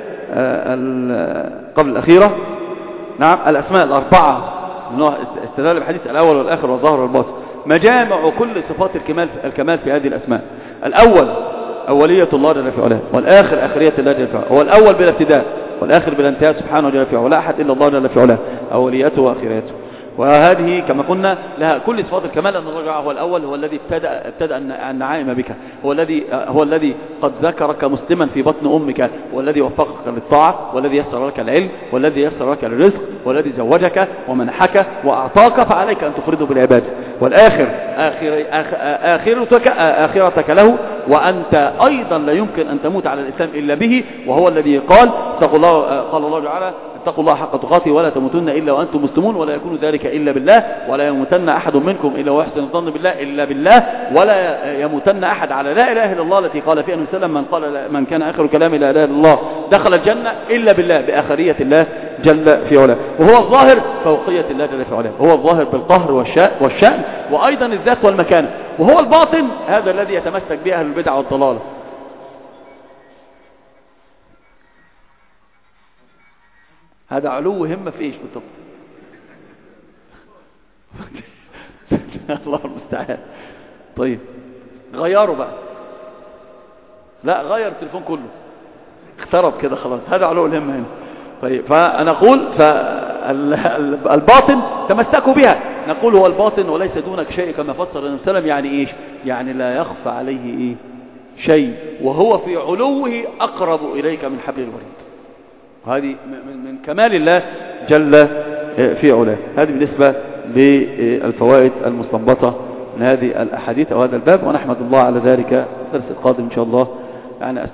قبل الأخيرة، نعم، الأسماء الأربعة استدل الحديث الأول والآخر والظاهر والباطن، مجامع كل صفات الكمال الكمال في هذه الأسماء. الأول أولية الله جل في علاه، والآخر آخرية الله جل في علاه. هو الأول بلا ابتداء والآخر بلا انتهاء سبحانه جل في علاه، ولا أحد إلا الله جل في علاه، أوليته وآخريته. وهذه كما قلنا لها كل صفات الكمال، أن الرجع هو الأول، هو الذي ابتدأ ابتدأ النعائم بك، هو الذي هو الذي قد ذكرك مسلما في بطن أمك، والذي وفقك للطاعة، والذي يسر لك العلم، والذي يسر لك الرزق، والذي زوجك ومنحك وأعطاك، فعليك أن تفرده بالعبادة. والآخر آخر آخرتك آخرتك له، وأنت أيضا لا يمكن أن تموت على الإسلام إلا به، وهو الذي قال اتقوا الله، قال الله تعالى اتقوا الله حق تقاته ولا تموتن إلا وأنتم مسلمون، ولا يكون ذلك إلا بالله، ولا يموتن أحد منكم إلا ويحسن الظن بالله إلا بالله، ولا يموتن أحد على لا إله إلا الله التي قال فيها النبي صلى الله عليه وسلم من قال من كان آخر كلام لا إله إلا الله دخل الجنة إلا بالله، بآخرية الله جل في علاه. وهو الظاهر فوقية الله جل في علاه، هو الظاهر بالقهر والشأن وأيضا الذات والمكانة. وهو الباطن هذا الذي يتمسك به أهل البدع والضلال. هذا علو همة في ايش بالضبط؟ الله المستعان. طيب غيروا بقى، لا غير التليفون كله اخترب كده خلاص، هذا علو الهمة هنا. طيب فأنا أقول فالباطن تمسكوا بها، نقول هو الباطن وليس دونك شيء كما فسر النبي صلى الله عليه وسلم. يعني ايش؟ يعني لا يخفى عليه ايه شيء، وهو في علوه أقرب إليك من حبل الوريد. وهذه من كمال الله جل في علاه. هذه بالنسبة للفوائد المستنبطة من هذه الأحاديث أو هذا الباب، ونحمد الله على ذلك. الدرس القادم إن شاء الله يعني